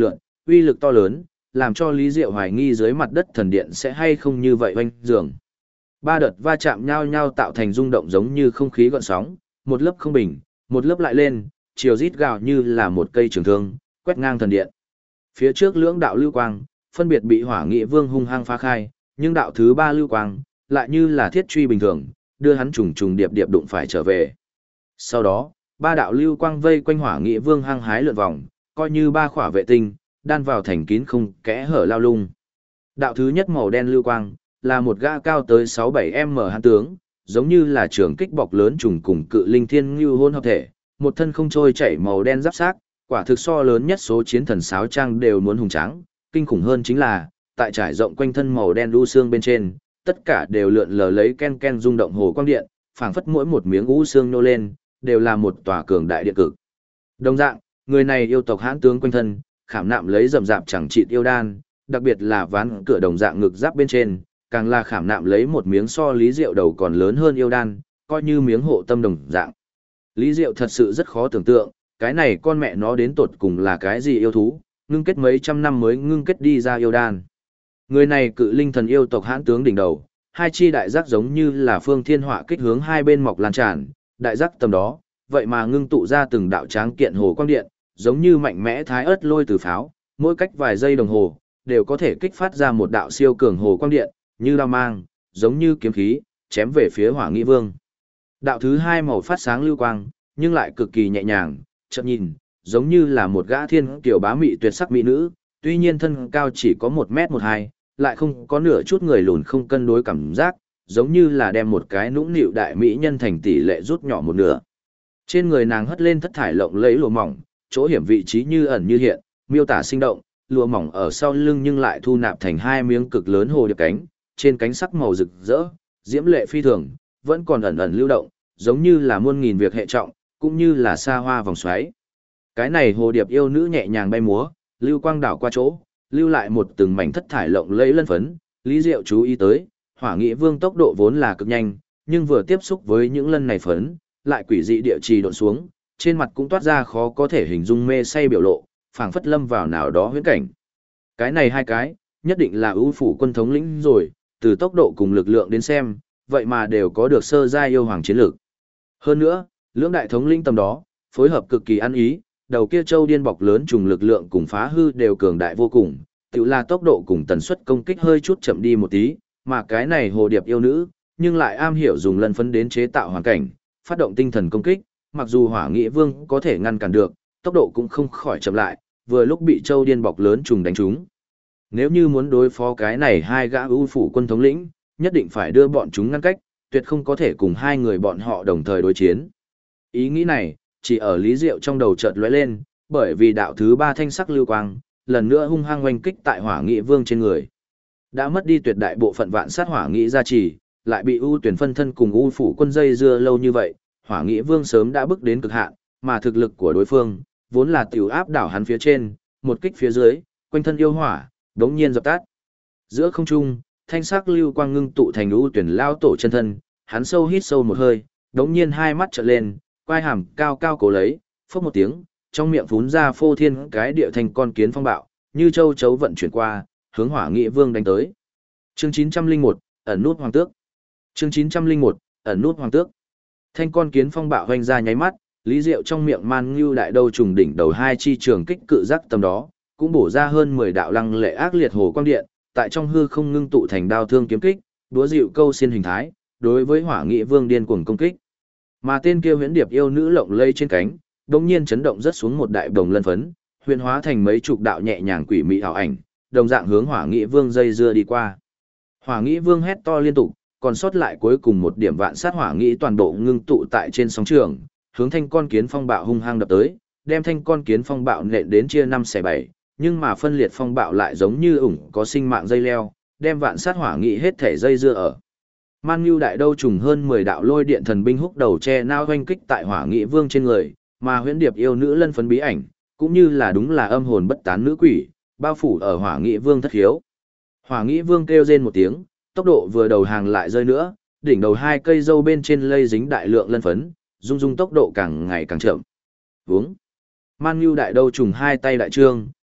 uy lực to lớn, làm cho Lý Diệu hoài nghi dưới mặt đất thần điện sẽ hay không như vậy oanh dường. Ba đợt va chạm nhau nhau tạo thành rung động giống như không khí gợn sóng, một lớp không bình, một lớp lại lên, chiều rít gào như là một cây trường thương, quét ngang thần điện. Phía trước lưỡng đạo lưu quang, phân biệt bị Hỏa Nghị Vương hung hăng phá khai, nhưng đạo thứ ba lưu quang, lại như là thiết truy bình thường, đưa hắn trùng trùng điệp điệp đụng phải trở về. Sau đó, ba đạo lưu quang vây quanh Hỏa Nghị Vương hăng hái lượn vòng, coi như ba khỏa vệ tinh, đan vào thành kín không kẽ hở lao lung. Đạo thứ nhất màu đen lưu quang, là một gã cao tới 6-7m hán tướng, giống như là trường kích bọc lớn trùng cùng cự linh thiên ngưu hôn hợp thể, một thân không trôi chảy màu đen giáp xác, quả thực so lớn nhất số chiến thần sáo trang đều muốn hùng tráng, kinh khủng hơn chính là, tại trải rộng quanh thân màu đen u xương bên trên, tất cả đều lượn lờ lấy ken ken rung động hồ quang điện, phảng phất mỗi một miếng u xương nô lên, đều là một tòa cường đại điện cực. Đồng dạng, người này yêu tộc hãn tướng quanh thân, khảm nạm lấy rậm rạp chẳng trị yêu đan, đặc biệt là ván cửa đồng dạng ngực giáp bên trên, càng là khảm nạm lấy một miếng so Lý Diệu đầu còn lớn hơn yêu đan, coi như miếng hộ tâm đồng dạng. Lý Diệu thật sự rất khó tưởng tượng, cái này con mẹ nó đến tột cùng là cái gì yêu thú, ngưng kết mấy trăm năm mới ngưng kết đi ra yêu đan. Người này cự linh thần yêu tộc hãn tướng đỉnh đầu, hai chi đại giác giống như là phương thiên họa kích hướng hai bên mọc lan tràn, đại giác tầm đó, vậy mà ngưng tụ ra từng đạo tráng kiện hồ quang điện, giống như mạnh mẽ thái ớt lôi từ pháo, mỗi cách vài giây đồng hồ, đều có thể kích phát ra một đạo siêu cường hồ quang điện, như đao mang, giống như kiếm khí, chém về phía Hỏa Nghị Vương. Đạo thứ hai màu phát sáng lưu quang, nhưng lại cực kỳ nhẹ nhàng, chợt nhìn, giống như là một gã thiên tiểu bá mị tuyệt sắc mỹ nữ, tuy nhiên thân cao chỉ có 1m12, lại không có nửa chút người lùn không cân đối cảm giác, giống như là đem một cái nũng nịu đại mỹ nhân thành tỷ lệ rút nhỏ một nửa. Trên người nàng hất lên thất thải lộng lẫy lụa mỏng, chỗ hiểm vị trí như ẩn như hiện, miêu tả sinh động, lụa mỏng ở sau lưng nhưng lại thu nạp thành hai miếng cực lớn hồ điệp cánh, trên cánh sắc màu rực rỡ, diễm lệ phi thường, vẫn còn ẩn ẩn lưu động, giống như là muôn nghìn việc hệ trọng, cũng như là xa hoa vòng xoáy. Cái này hồ điệp yêu nữ nhẹ nhàng bay múa, lưu quang đảo qua chỗ, lưu lại một từng mảnh thất thải lộng lẫy lân phấn, Lý Diệu chú ý tới, Hỏa Nghị Vương tốc độ vốn là cực nhanh, nhưng vừa tiếp xúc với những lân này phấn, lại quỷ dị địa trì độn xuống, trên mặt cũng toát ra khó có thể hình dung mê say biểu lộ, phảng phất lâm vào nào đó huyễn cảnh. Cái này hai cái, nhất định là ưu phủ quân thống lĩnh rồi, từ tốc độ cùng lực lượng đến xem, vậy mà đều có được sơ giai yêu hoàng chiến lược. Hơn nữa, lưỡng đại thống lĩnh tầm đó, phối hợp cực kỳ ăn ý, đầu kia châu điên bọc lớn trùng lực lượng cùng phá hư đều cường đại vô cùng, tự là tốc độ cùng tần suất công kích hơi chút chậm đi một tí, mà cái này hồ điệp yêu nữ, nhưng lại am hiểu dùng lân phấn đến chế tạo hoàn cảnh, phát động tinh thần công kích, mặc dù Hỏa Nghị Vương có thể ngăn cản được, tốc độ cũng không khỏi chậm lại, vừa lúc bị châu điên bọc lớn trùng đánh trúng. Nếu như muốn đối phó cái này hai gã ưu phủ quân thống lĩnh, nhất định phải đưa bọn chúng ngăn cách, tuyệt không có thể cùng hai người bọn họ đồng thời đối chiến. Ý nghĩ này, chỉ ở Lý Diệu trong đầu chợt lóe lên, bởi vì đạo thứ ba thanh sắc lưu quang, lần nữa hung hăng oanh kích tại Hỏa Nghị Vương trên người. Đã mất đi tuyệt đại bộ phận vạn sát Hỏa Nghị gia trì, lại bị ưu tuyển phân thân cùng ưu phủ quân dây dưa lâu như vậy, Hỏa Nghị Vương sớm đã bước đến cực hạn, mà thực lực của đối phương, vốn là tiểu áp đảo hắn phía trên, một kích phía dưới, quanh thân yêu hỏa, đống nhiên dập tắt. Giữa không trung, thanh sắc lưu quang ngưng tụ thành ưu tuyển lao tổ chân thân, hắn sâu hít sâu một hơi, đống nhiên hai mắt trợn lên, quai hàm cao cao cố lấy, phốc một tiếng, trong miệng phún ra phô thiên cái địa thành con kiến phong bạo, như châu chấu vận chuyển qua, hướng Hỏa Nghị Vương đánh tới. Chương 901, ẩn nút hoàng tước. Chương 901, ẩn nút hoàng tước. Thanh con kiến phong bạo hoành ra nháy mắt, Lý Diệu trong miệng man ngưu đại đầu trùng đỉnh đầu hai chi trường kích cự giác tầm đó, cũng bổ ra hơn 10 đạo lăng lệ ác liệt hồ quang điện, tại trong hư không ngưng tụ thành đao thương kiếm kích, đúa dịu câu xiên hình thái, đối với Hỏa Nghị Vương điên cuồng công kích. Mà tên kia huyễn điệp yêu nữ lộng lây trên cánh, đột nhiên chấn động rất xuống một đại đồng lân phấn, huyền hóa thành mấy chục đạo nhẹ nhàng quỷ mị ảo ảnh, đồng dạng hướng Hỏa Nghị Vương dây dưa đi qua. Hỏa Nghị Vương hét to liên tục, còn sót lại cuối cùng một điểm vạn sát hỏa nghị toàn bộ ngưng tụ tại trên sóng trường, hướng thanh con kiến phong bạo hung hăng đập tới, đem thanh con kiến phong bạo nện đến chia 5/7, nhưng mà phân liệt phong bạo lại giống như ủng có sinh mạng dây leo, đem vạn sát hỏa nghị hết thể dây dưa ở. Man Nhu đại đâu trùng hơn 10 đạo lôi điện thần binh húc đầu che nao hoanh kích tại Hỏa Nghị Vương trên người, mà huyễn điệp yêu nữ lân phấn bí ảnh, cũng như là đúng là âm hồn bất tán nữ quỷ, bao phủ ở Hỏa Nghị Vương thất hiếu. Hỏa Nghị Vương kêu rên một tiếng, tốc độ vừa đầu hàng lại rơi nữa, đỉnh đầu hai cây dâu bên trên lây dính đại lượng lân phấn, rung rung tốc độ càng ngày càng chậm. Vướng. Man Nhu đại đâu trùng hai tay đại trương,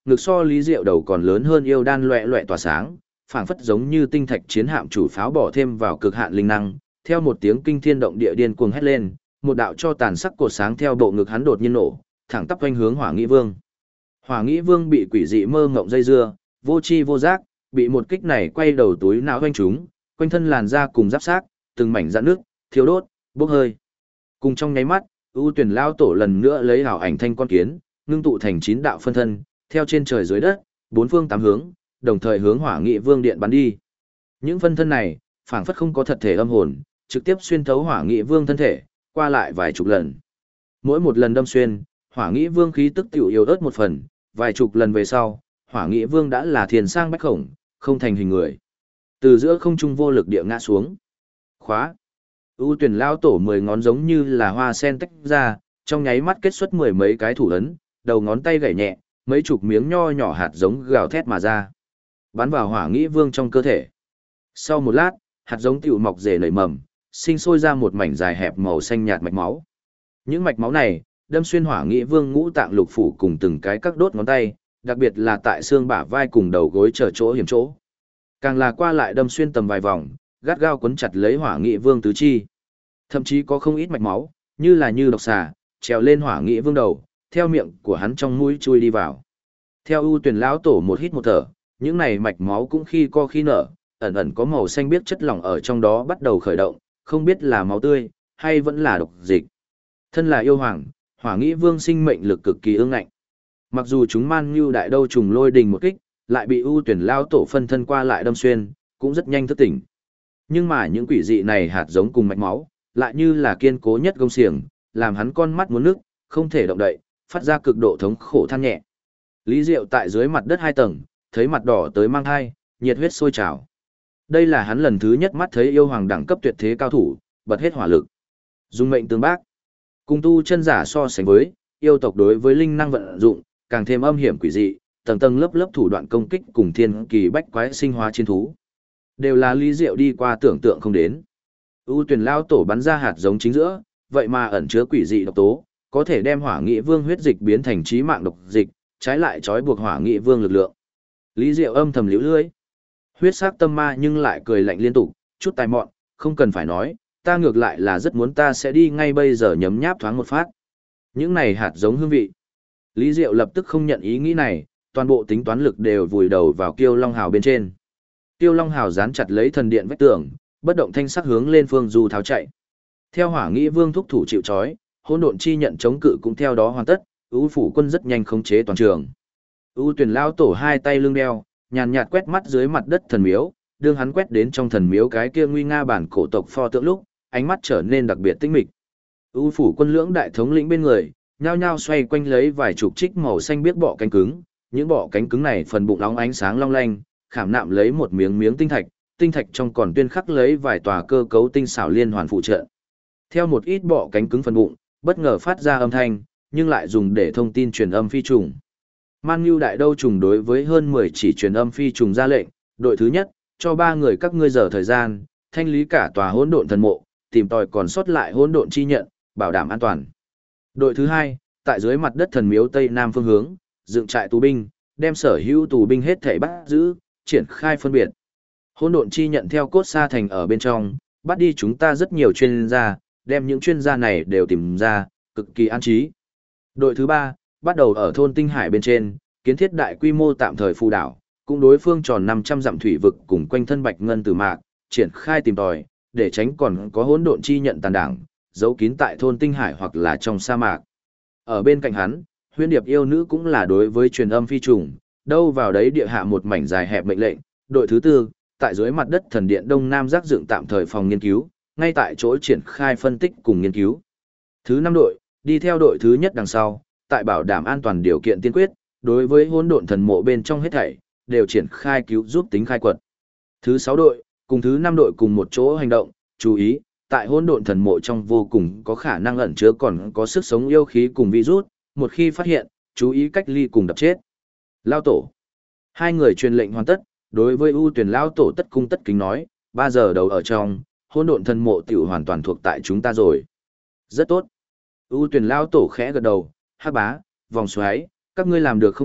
ngực so Lý Diệu đầu còn lớn hơn yêu đan loẹ loẹ tỏa sáng, phảng phất giống như tinh thạch chiến hạm chủ pháo bỏ thêm vào cực hạn linh năng, theo một tiếng kinh thiên động địa điên cuồng hét lên, một đạo cho tàn sắc cột sáng theo bộ ngực hắn đột nhiên nổ, thẳng tắp quanh hướng Hỏa Nghị Vương. Hỏa Nghị Vương bị quỷ dị mơ ngộng dây dưa, vô chi vô giác, bị một kích này quay đầu túi não quanh chúng, quanh thân làn da cùng giáp xác, từng mảnh rạn nước, thiếu đốt, bốc hơi. Cùng trong nháy mắt, ưu tuyển lao tổ lần nữa lấy hảo ảnh thanh con kiến, ngưng tụ thành 9 đạo phân thân, theo trên trời dưới đất, bốn phương tám hướng, đồng thời hướng Hỏa Nghị Vương điện bắn đi. Những phân thân này, phảng phất không có thật thể âm hồn, trực tiếp xuyên thấu Hỏa Nghị Vương thân thể, qua lại vài chục lần. Mỗi một lần đâm xuyên, Hỏa Nghị Vương khí tức tiểu yếu ớt một phần, vài chục lần về sau, Hỏa Nghị Vương đã là thiền sang bách khổng, không thành hình người. Từ giữa không trung vô lực địa ngã xuống. Khóa. ưu tuyển lao tổ 10 ngón giống như là hoa sen tách ra, trong nháy mắt kết xuất 10 mấy cái thủ ấn, đầu ngón tay gảy nhẹ, mấy chục miếng nho nhỏ hạt giống gào thét mà ra, bắn vào Hỏa Nghị Vương trong cơ thể. Sau một lát, hạt giống tiểu mọc rễ nảy mầm, sinh sôi ra một mảnh dài hẹp màu xanh nhạt mạch máu. Những mạch máu này đâm xuyên Hỏa Nghị Vương ngũ tạng lục phủ cùng từng cái các đốt ngón tay, đặc biệt là tại xương bả vai cùng đầu gối trở chỗ hiểm chỗ. Càng là qua lại đâm xuyên tầm vài vòng, gắt gao quấn chặt lấy Hỏa Nghị Vương tứ chi. Thậm chí có không ít mạch máu, như độc xà, trèo lên Hỏa Nghị Vương đầu, theo miệng của hắn trong mũi chui đi vào. Theo ưu tuyển lão tổ một hít một thở, những này mạch máu cũng khi co khi nở, ẩn ẩn có màu xanh biếc chất lỏng ở trong đó bắt đầu khởi động, không biết là máu tươi hay vẫn là độc dịch. Thân là yêu hoàng, Hỏa Nghị Vương sinh mệnh lực cực kỳ ương ngạnh. Mặc dù chúng man như đại đâu trùng lôi đình một kích, lại bị ưu tuyển lao tổ phân thân qua lại đâm xuyên, cũng rất nhanh thức tỉnh. Nhưng mà những quỷ dị này hạt giống cùng mạch máu, lại như là kiên cố nhất gông xiềng, làm hắn con mắt muốn nước, không thể động đậy, phát ra cực độ thống khổ than nhẹ. Lý Diệu tại dưới mặt đất 2 tầng, thấy mặt đỏ tới mang hai, nhiệt huyết sôi trào. Đây là hắn lần thứ nhất mắt thấy yêu hoàng đẳng cấp tuyệt thế cao thủ, bật hết hỏa lực. Dung mệnh tương bác. Cùng tu chân giả so sánh với, yêu tộc đối với linh năng vận dụng, càng thêm âm hiểm quỷ dị, tầng tầng lớp lớp thủ đoạn công kích cùng thiên kỳ bách quái sinh hóa chiến thú. Đều là Lý Diệu đi qua tưởng tượng không đến. ưu tuyển lao tổ bắn ra hạt giống chính giữa, vậy mà ẩn chứa quỷ dị độc tố, có thể đem Hỏa Nghị Vương huyết dịch biến thành chí mạng độc dịch, trái lại trói buộc Hỏa Nghị Vương lực lượng. Lý Diệu âm thầm liễu lưỡi. Huyết sắc tâm ma nhưng lại cười lạnh liên tục, chút tài mọn, không cần phải nói, ta ngược lại là rất muốn ta sẽ đi ngay bây giờ nhấm nháp thoáng một phát. Những này hạt giống hương vị. Lý Diệu lập tức không nhận ý nghĩ này, toàn bộ tính toán lực đều vùi đầu vào Kiêu Long Hào bên trên. Kiêu Long Hào dán chặt lấy thần điện vách tường, bất động thanh sắc hướng lên phương du tháo chạy. Theo Hỏa Nghị Vương thúc thủ chịu trói, hỗn độn chi nhận chống cự cũng theo đó hoàn tất, ưu phủ quân rất nhanh khống chế toàn trường. ưu tuyển lao tổ 2 tay lưng đeo, nhàn nhạt quét mắt dưới mặt đất thần miếu, đương hắn quét đến trong thần miếu cái kia nguy nga bản cổ tộc pho tượng lúc, ánh mắt trở nên đặc biệt tinh mịch. ưu phủ quân lưỡng đại thống lĩnh bên người, nhao nhao xoay quanh lấy vài chục trích màu xanh biếc bọ cánh cứng, những bọ cánh cứng này phần bụng óng ánh sáng long lanh, khảm nạm lấy một miếng miếng tinh thạch trong còn tuyên khắc lấy vài tòa cơ cấu tinh xảo liên hoàn phụ trợ. Theo một ít bọ cánh cứng phần bụng, bất ngờ phát ra âm thanh, nhưng lại dùng để thông tin truyền âm phi trùng. Man Nhu đại đâu trùng đối với hơn 10 chỉ truyền âm phi trùng ra lệnh, đội thứ nhất, cho 3 người các ngươi giờ thời gian, thanh lý cả tòa hỗn độn thần mộ, tìm tòi còn sót lại hỗn độn chi nhận, bảo đảm an toàn. Đội thứ hai, tại dưới mặt đất thần miếu tây nam phương hướng, dựng trại tù binh, đem sở hữu tù binh hết thảy bắt giữ, triển khai phân biệt. Hỗn độn chi nhận theo cốt sa thành ở bên trong, bắt đi chúng ta rất nhiều chuyên gia, đem những chuyên gia này đều tìm ra, cực kỳ an trí. Đội thứ ba, bắt đầu ở thôn Tinh Hải bên trên, kiến thiết đại quy mô tạm thời phù đảo, cùng đối phương tròn 500 dặm thủy vực cùng quanh thân Bạch Ngân Tử Mạc, triển khai tìm tòi, để tránh còn có hỗn độn chi nhận tàn đảng, giấu kín tại thôn Tinh Hải hoặc là trong sa mạc. Ở bên cạnh hắn, Huyễn Điệp yêu nữ cũng là đối với truyền âm phi trùng, đâu vào đấy địa hạ một mảnh dài hẹp mệnh lệnh. Đội thứ tư, tại dưới mặt đất thần điện đông nam giác dựng tạm thời phòng nghiên cứu, ngay tại chỗ triển khai phân tích cùng nghiên cứu. Thứ năm đội, đi theo đội thứ nhất đằng sau, tại bảo đảm an toàn điều kiện tiên quyết, đối với hỗn độn thần mộ bên trong hết thảy, đều triển khai cứu giúp tính khai quật. Thứ 6 đội, cùng thứ 5 đội cùng một chỗ hành động, chú ý, tại hỗn độn thần mộ trong vô cùng có khả năng ẩn chứa còn có sức sống yêu khí cùng virus, một khi phát hiện, chú ý cách ly cùng đập chết. Lao tổ. 2 người truyền lệnh hoàn tất, đối với ưu tuyển lao tổ tất cung tất kính nói, 3 giờ đầu ở trong, hỗn độn thần mộ tiểu hoàn toàn thuộc tại chúng ta rồi. Rất tốt. Ưu tuyển lao tổ khẽ gật đầu, Hắc Bá, vòng xoáy, các ngươi làm được không tệ,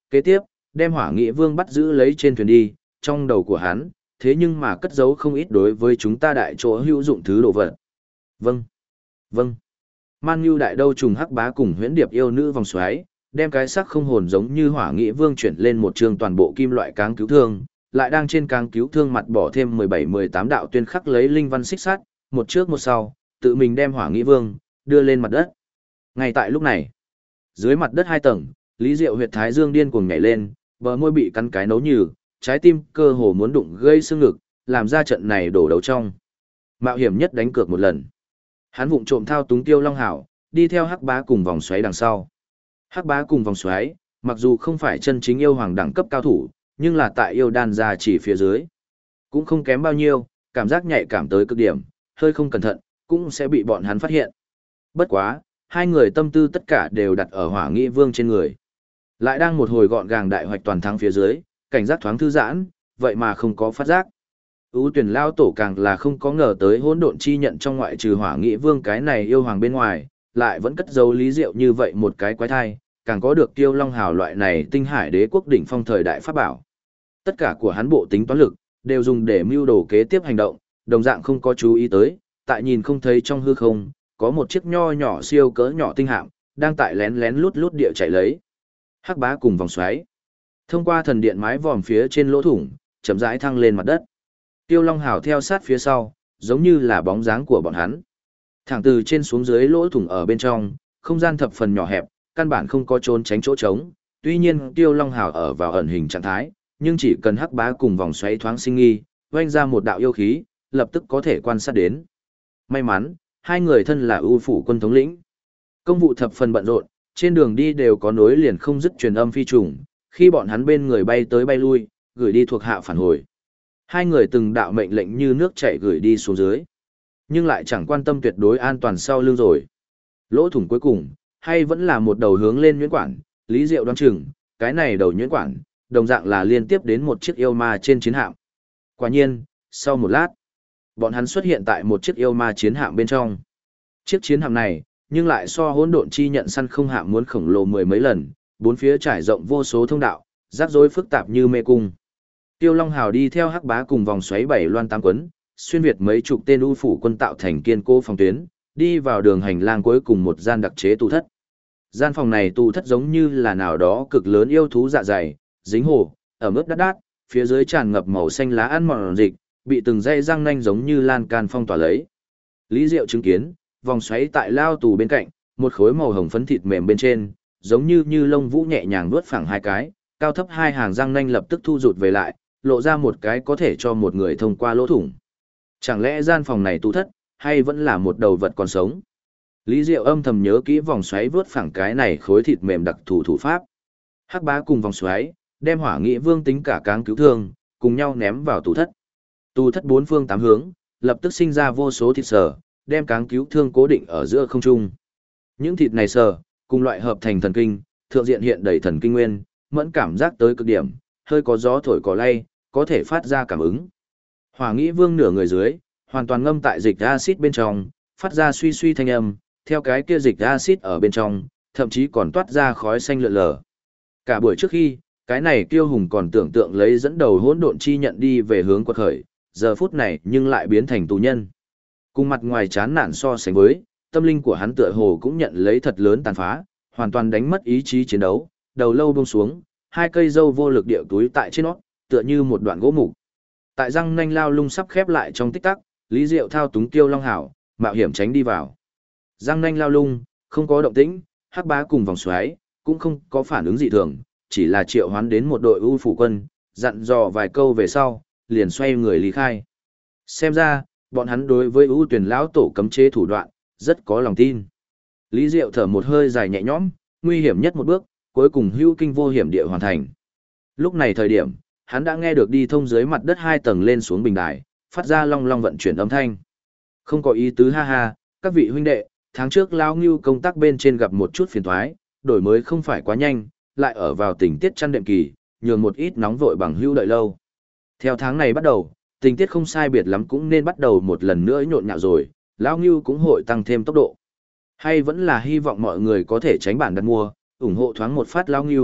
Kế tiếp, đem Hỏa Nghị Vương bắt giữ lấy trên thuyền đi, trong đầu của hắn, thế nhưng mà cất giấu không ít đối với chúng ta đại chỗ hữu dụng thứ đồ vật. Vâng, vâng. Man Nhu đại đâu trùng hắc bá cùng huyễn điệp yêu nữ vòng xoáy, đem cái xác không hồn giống như Hỏa Nghị Vương chuyển lên một trường toàn bộ kim loại cáng cứu thương, lại đang trên cáng cứu thương mặt bỏ thêm 17-18 đạo tuyên khắc lấy linh văn xích sắt, một trước một sau, tự mình đem Hỏa Nghị Vương đưa lên mặt đất. Ngay tại lúc này, dưới mặt đất 2 tầng, Lý Diệu huyệt thái dương điên cuồng nhảy lên, bờ môi bị cắn cái nấu nhừ, trái tim cơ hồ muốn đụng gây xương ngực, làm ra trận này đổ đấu trong. Mạo hiểm nhất đánh cược một lần. Hắn vụng trộm thao túng Tiêu Long Hảo, đi theo Hắc Bá cùng vòng xoáy đằng sau. Hắc Bá cùng vòng xoáy, mặc dù không phải chân chính yêu hoàng đẳng cấp cao thủ, nhưng là tại yêu đan gia chỉ phía dưới. Cũng không kém bao nhiêu, cảm giác nhạy cảm tới cực điểm, hơi không cẩn thận, cũng sẽ bị bọn hắn phát hiện. Bất quá, hai người tâm tư tất cả đều đặt ở Hỏa Nghị Vương trên người. Lại đang một hồi gọn gàng đại hoạch toàn thắng phía dưới, cảnh giác thoáng thư giãn, vậy mà không có phát giác. Ú Tuyển lao tổ càng là không có ngờ tới hỗn độn chi nhận trong ngoại trừ Hỏa Nghị Vương cái này yêu hoàng bên ngoài, lại vẫn cất giấu Lý Diệu như vậy một cái quái thai, càng có được Tiêu Long Hào loại này tinh hải đế quốc đỉnh phong thời đại pháp bảo. Tất cả của hắn bộ tính toán lực, đều dùng để mưu đồ kế tiếp hành động, đồng dạng không có chú ý tới, tại nhìn không thấy trong hư không, có một chiếc nho nhỏ siêu cỡ nhỏ tinh hạm, đang tại lén lén lút lút địa chạy lấy. Hắc Bá cùng vòng xoáy, thông qua thần điện mái vòm phía trên lỗ thủng, chậm rãi thăng lên mặt đất. Tiêu Long Hào theo sát phía sau, giống như là bóng dáng của bọn hắn. Thẳng từ trên xuống dưới lỗ thủng ở bên trong, không gian thập phần nhỏ hẹp, căn bản không có trốn tránh chỗ trống. Tuy nhiên Tiêu Long Hào ở vào ẩn hình trạng thái, nhưng chỉ cần Hắc Bá cùng vòng xoáy thoáng sinh nghi, vang ra một đạo yêu khí, lập tức có thể quan sát đến. May mắn, hai người thân là ưu phủ quân thống lĩnh. Công vụ thập phần bận rộn, trên đường đi đều có nối liền không dứt truyền âm phi trùng, khi bọn hắn bên người bay tới bay lui, gửi đi thuộc hạ phản hồi. Hai người từng đạo mệnh lệnh như nước chảy gửi đi xuống dưới, nhưng lại chẳng quan tâm tuyệt đối an toàn sau lưng rồi. Lỗ thủng cuối cùng, hay vẫn là một đầu hướng lên nhuyễn quản, Lý Diệu đoán chừng, cái này đầu nhuyễn quản, đồng dạng là liên tiếp đến một chiếc yêu ma trên chiến hạm. Quả nhiên, sau một lát, bọn hắn xuất hiện tại một chiếc yêu ma chiến hạm bên trong. Chiếc chiến hạm này, nhưng lại so hỗn độn chi nhận săn không hạm muốn khổng lồ mười mấy lần, bốn phía trải rộng vô số thông đạo, rắc rối phức tạp như mê cung. Tiêu Long Hào đi theo Hắc Bá cùng vòng xoáy 7 loan 8 quấn, xuyên việt mấy chục tên u phủ quân tạo thành kiên cố phòng tuyến, đi vào đường hành lang cuối cùng một gian đặc chế tù thất. Gian phòng này tù thất giống như là nào đó cực lớn yêu thú dạ dày, dính hồ, ẩm ướt đát đát, phía dưới tràn ngập màu xanh lá ăn mòn dịch, bị từng dây răng nanh giống như lan can phong tỏa lấy. Lý Diệu chứng kiến, vòng xoáy tại lao tù bên cạnh, một khối màu hồng phấn thịt mềm bên trên, giống như lông vũ nhẹ nhàng vuốt phẳng hai cái, cao thấp hai hàng răng nanh lập tức thu rụt về lại, lộ ra một cái có thể cho một người thông qua lỗ thủng. Chẳng lẽ gian phòng này tù thất, hay vẫn là một đầu vật còn sống? Lý Diệu âm thầm nhớ kỹ vòng xoáy vuốt phẳng cái này khối thịt mềm đặc thủ thủ pháp. Hắc Bá cùng vòng xoáy, đem Hỏa Nghị Vương tính cả cáng cứu thương, cùng nhau ném vào tù thất. Tù thất bốn phương tám hướng, lập tức sinh ra vô số thịt sờ, đem cáng cứu thương cố định ở giữa không trung. Những thịt này sờ, cùng loại hợp thành thần kinh, thượng diện hiện đầy thần kinh nguyên, mẫn cảm giác tới cực điểm, hơi có gió thổi cỏ lay, có thể phát ra cảm ứng. Hỏa Nghị Vương nửa người dưới, hoàn toàn ngâm tại dịch axit bên trong, phát ra suy suy thanh âm, theo cái kia dịch axit ở bên trong, thậm chí còn toát ra khói xanh lượn lờ. Cả buổi trước khi, cái này Kiêu Hùng còn tưởng tượng lấy dẫn đầu hỗn độn chi nhận đi về hướng quật khởi, giờ phút này nhưng lại biến thành tù nhân. Cùng mặt ngoài chán nản so sánh với, tâm linh của hắn tựa hồ cũng nhận lấy thật lớn tàn phá, hoàn toàn đánh mất ý chí chiến đấu, đầu lâu buông xuống, hai cây râu vô lực điệu túi tại trên nót, tựa như một đoạn gỗ mục. Tại răng nanh lao lung sắp khép lại trong tích tắc, Lý Diệu thao túng Tiêu Long Hảo, mạo hiểm tránh đi vào. Răng nanh lao lung, không có động tĩnh, Hắc Bá cùng vòng xoáy, cũng không có phản ứng dị thường, chỉ là triệu hoán đến một đội ưu phủ quân, dặn dò vài câu về sau, liền xoay người lý khai. Xem ra, bọn hắn đối với ưu tuyển lão tổ cấm chế thủ đoạn, rất có lòng tin. Lý Diệu thở một hơi dài nhẹ nhõm, nguy hiểm nhất một bước, cuối cùng hữu kinh vô hiểm địa hoàn thành. Lúc này thời điểm, hắn đã nghe được đi thông dưới mặt đất 2 tầng lên xuống bình đài, phát ra long long vận chuyển âm thanh. Không có ý tứ ha ha, các vị huynh đệ, tháng trước lão Ngưu công tác bên trên gặp một chút phiền toái, đổi mới không phải quá nhanh, lại ở vào tình tiết chăn đệm kỳ, nhường một ít nóng vội bằng hưu đợi lâu. Theo tháng này bắt đầu, tình tiết không sai biệt lắm cũng nên bắt đầu một lần nữa nhộn nhạo rồi, lão Ngưu cũng hội tăng thêm tốc độ. Hay vẫn là hy vọng mọi người có thể tránh bản đặt mua, ủng hộ thoáng một phát lão Ngưu,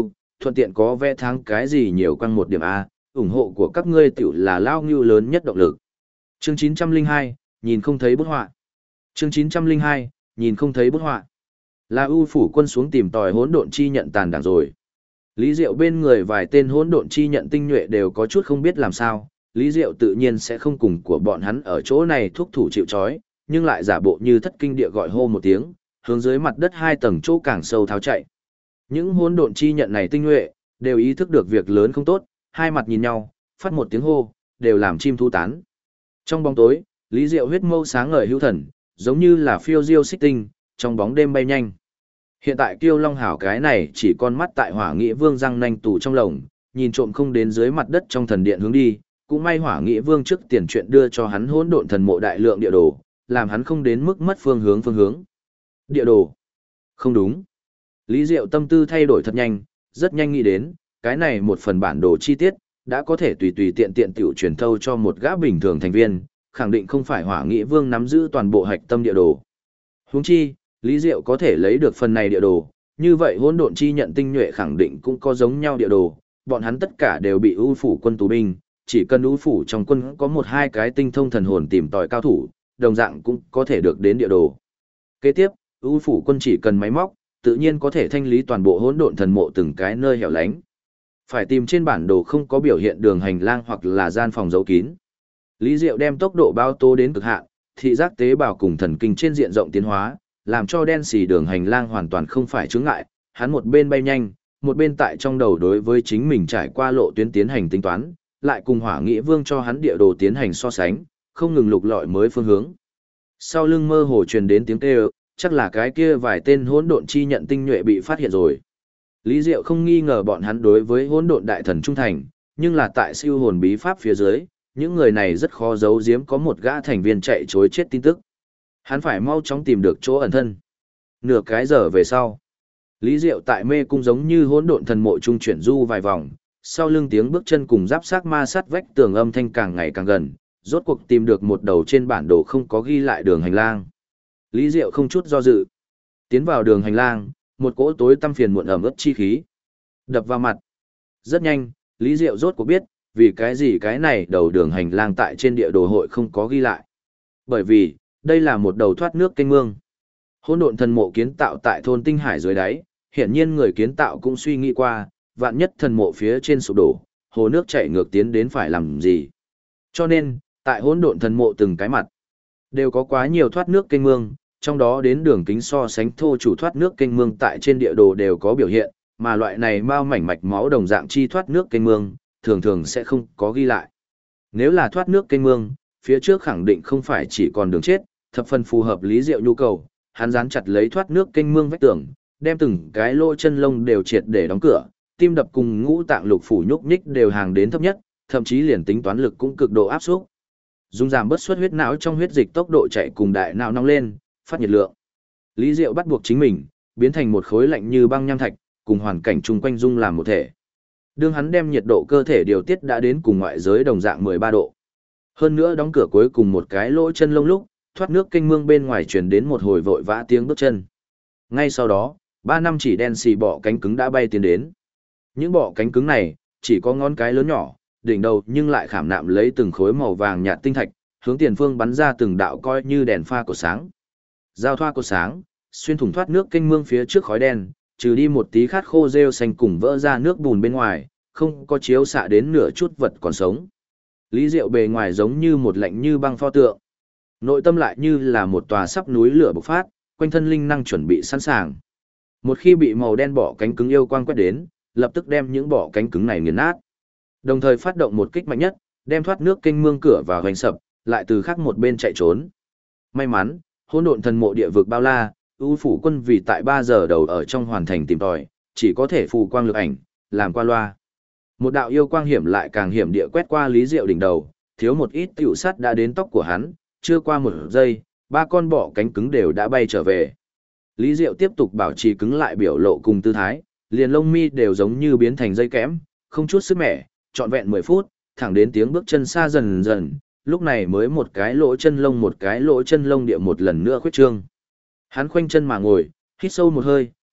thuận tiện có vẽ tháng cái gì nhiều quăng một điểm A, ủng hộ của các ngươi tiểu là lao ngưu lớn nhất động lực. Chương 902, nhìn không thấy bút họa. Chương 902, nhìn không thấy bút họa. Là ưu phủ quân xuống tìm tòi hỗn độn chi nhận tàn đảng rồi. Lý Diệu bên người vài tên hỗn độn chi nhận tinh nhuệ đều có chút không biết làm sao, Lý Diệu tự nhiên sẽ không cùng của bọn hắn ở chỗ này thúc thủ chịu trói, nhưng lại giả bộ như thất kinh địa gọi hô một tiếng, hướng dưới mặt đất 2 tầng chỗ càng sâu tháo chạy. Những hỗn độn chi nhận này tinh nhuệ đều ý thức được việc lớn không tốt, hai mặt nhìn nhau, phát một tiếng hô, đều làm chim thu tán. Trong bóng tối, Lý Diệu huyết mâu sáng ngời hữu thần, giống như là phiêu diêu xích tinh, trong bóng đêm bay nhanh. Hiện tại Kiêu Long Hảo cái này chỉ con mắt tại Hỏa Nghĩa Vương răng nanh tù trong lồng, nhìn trộm không đến dưới mặt đất trong thần điện hướng đi, cũng may Hỏa Nghĩa Vương trước tiền chuyện đưa cho hắn hỗn độn thần mộ đại lượng địa đồ, làm hắn không đến mức mất phương hướng. Địa đồ. Không đúng. Lý Diệu tâm tư thay đổi thật nhanh, rất nhanh nghĩ đến, cái này một phần bản đồ chi tiết, đã có thể tùy tùy tiện tiện tiểu truyền thâu cho một gã bình thường thành viên, khẳng định không phải Hỏa Nghĩa Vương nắm giữ toàn bộ hạch tâm địa đồ. Huống chi, Lý Diệu có thể lấy được phần này địa đồ, như vậy hỗn độn chi nhận tinh nhuệ khẳng định cũng có giống nhau địa đồ, bọn hắn tất cả đều bị ưu phủ quân tù binh, chỉ cần ưu phủ trong quân có 1-2 cái tinh thông thần hồn tìm tòi cao thủ, đồng dạng cũng có thể được đến địa đồ. Kế tiếp, ưu phủ quân chỉ cần máy móc, tự nhiên có thể thanh lý toàn bộ hỗn độn thần mộ từng cái nơi hẻo lánh. Phải tìm trên bản đồ không có biểu hiện đường hành lang hoặc là gian phòng giấu kín. Lý Diệu đem tốc độ bao tô đến cực hạn, thị giác tế bào cùng thần kinh trên diện rộng tiến hóa, làm cho đen xì đường hành lang hoàn toàn không phải chướng ngại, hắn một bên bay nhanh, một bên tại trong đầu đối với chính mình trải qua lộ tuyến tiến hành tính toán, lại cùng Hỏa Nghĩa Vương cho hắn địa đồ tiến hành so sánh, không ngừng lục lọi mới phương hướng. Sau lưng mơ hồ truyền đến tiếng kêu, chắc là cái kia vài tên hỗn độn chi nhận tinh nhuệ bị phát hiện rồi. Lý Diệu không nghi ngờ bọn hắn đối với hỗn độn đại thần trung thành, nhưng là tại siêu hồn bí pháp phía dưới, những người này rất khó giấu giếm có một gã thành viên chạy trối chết tin tức. Hắn phải mau chóng tìm được chỗ ẩn thân. Nửa cái giờ về sau, Lý Diệu tại mê cung giống như hỗn độn thần mộ trung chuyển du vài vòng, sau lưng tiếng bước chân cùng giáp xác ma sát vách tường âm thanh càng ngày càng gần, rốt cuộc tìm được một đầu trên bản đồ không có ghi lại đường hành lang. Lý Diệu không chút do dự, tiến vào đường hành lang, một cỗ tối tăm phiền muộn ẩm ướt chi khí đập vào mặt. Rất nhanh, Lý Diệu rốt cuộc biết, vì cái gì cái này đầu đường hành lang tại trên địa đồ hội không có ghi lại. Bởi vì, đây là một đầu thoát nước kênh mương. Hỗn độn thần mộ kiến tạo tại thôn Tinh Hải dưới đáy, hiển nhiên người kiến tạo cũng suy nghĩ qua, vạn nhất thần mộ phía trên sụp đổ, hồ nước chảy ngược tiến đến phải làm gì. Cho nên, tại hỗn độn thần mộ từng cái mặt, đều có quá nhiều thoát nước kênh mương, trong đó đến đường kính so sánh thô chủ thoát nước kênh mương tại trên địa đồ đều có biểu hiện, mà loại này mao mảnh mạch máu đồng dạng chi thoát nước kênh mương, thường thường sẽ không có ghi lại. Nếu là thoát nước kênh mương, phía trước khẳng định không phải chỉ còn đường chết, thập phần phù hợp Lý Diệu nhu cầu, hắn dán chặt lấy thoát nước kênh mương vách tường, đem từng cái lỗ chân lông đều triệt để đóng cửa, tim đập cùng ngũ tạng lục phủ nhúc nhích đều hàng đến thấp nhất, thậm chí liền tính toán lực cũng cực độ áp xúc. Dùng giảm bớt xuất huyết não trong huyết dịch tốc độ chạy cùng đại não nóng lên, phát nhiệt lượng. Lý Diệu bắt buộc chính mình biến thành một khối lạnh như băng nham thạch, cùng hoàn cảnh chung quanh dung làm một thể. Đương hắn đem nhiệt độ cơ thể điều tiết đã đến cùng ngoại giới đồng dạng 13 độ. Hơn nữa đóng cửa cuối cùng một cái lỗ chân lông lúc, thoát nước kênh mương bên ngoài truyền đến một hồi vội vã tiếng bước chân. Ngay sau đó, 3 năm chỉ đen xì bọ cánh cứng đã bay tiến đến. Những bọ cánh cứng này chỉ có ngón cái lớn nhỏ, đỉnh đầu nhưng lại khảm nạm lấy từng khối màu vàng nhạt tinh thạch, hướng tiền phương bắn ra từng đạo coi như đèn pha của sáng. Giao thoa của sáng, xuyên thủng thoát nước kênh mương phía trước khói đen, trừ đi một tí khát khô rêu xanh cùng vỡ ra nước bùn bên ngoài, không có chiếu xạ đến nửa chút vật còn sống. Lý Diệu bề ngoài giống như một lạnh như băng pho tượng. Nội tâm lại như là một tòa sắp núi lửa bộc phát, quanh thân linh năng chuẩn bị sẵn sàng. Một khi bị màu đen bọ cánh cứng yêu quang quét đến, lập tức đem những bọ cánh cứng này nghiền nát. Đồng thời phát động một kích mạnh nhất, đem thoát nước kênh mương cửa vào hoành sập, lại từ khác một bên chạy trốn. May mắn, hỗn độn thần mộ địa vực bao la, ưu phủ quân vì tại 3 giờ đầu ở trong hoàn thành tìm tòi, chỉ có thể phù quang lực ảnh, làm qua loa. Một đạo yêu quang hiểm lại càng hiểm địa quét qua Lý Diệu đỉnh đầu, thiếu một ít tiểu sát đã đến tóc của hắn, chưa qua một giây, 3 con bọ cánh cứng đều đã bay trở về. Lý Diệu tiếp tục bảo trì cứng lại biểu lộ cùng tư thái, liền lông mi đều giống như biến thành dây kẽm, không chút sức mẻ, trọn vẹn 10 phút, thẳng đến tiếng bước chân xa dần dần, lúc này mới một cái lỗ chân lông địa một lần nữa khuyết trương. Hắn khoanh chân mà ngồi, hít sâu một hơi,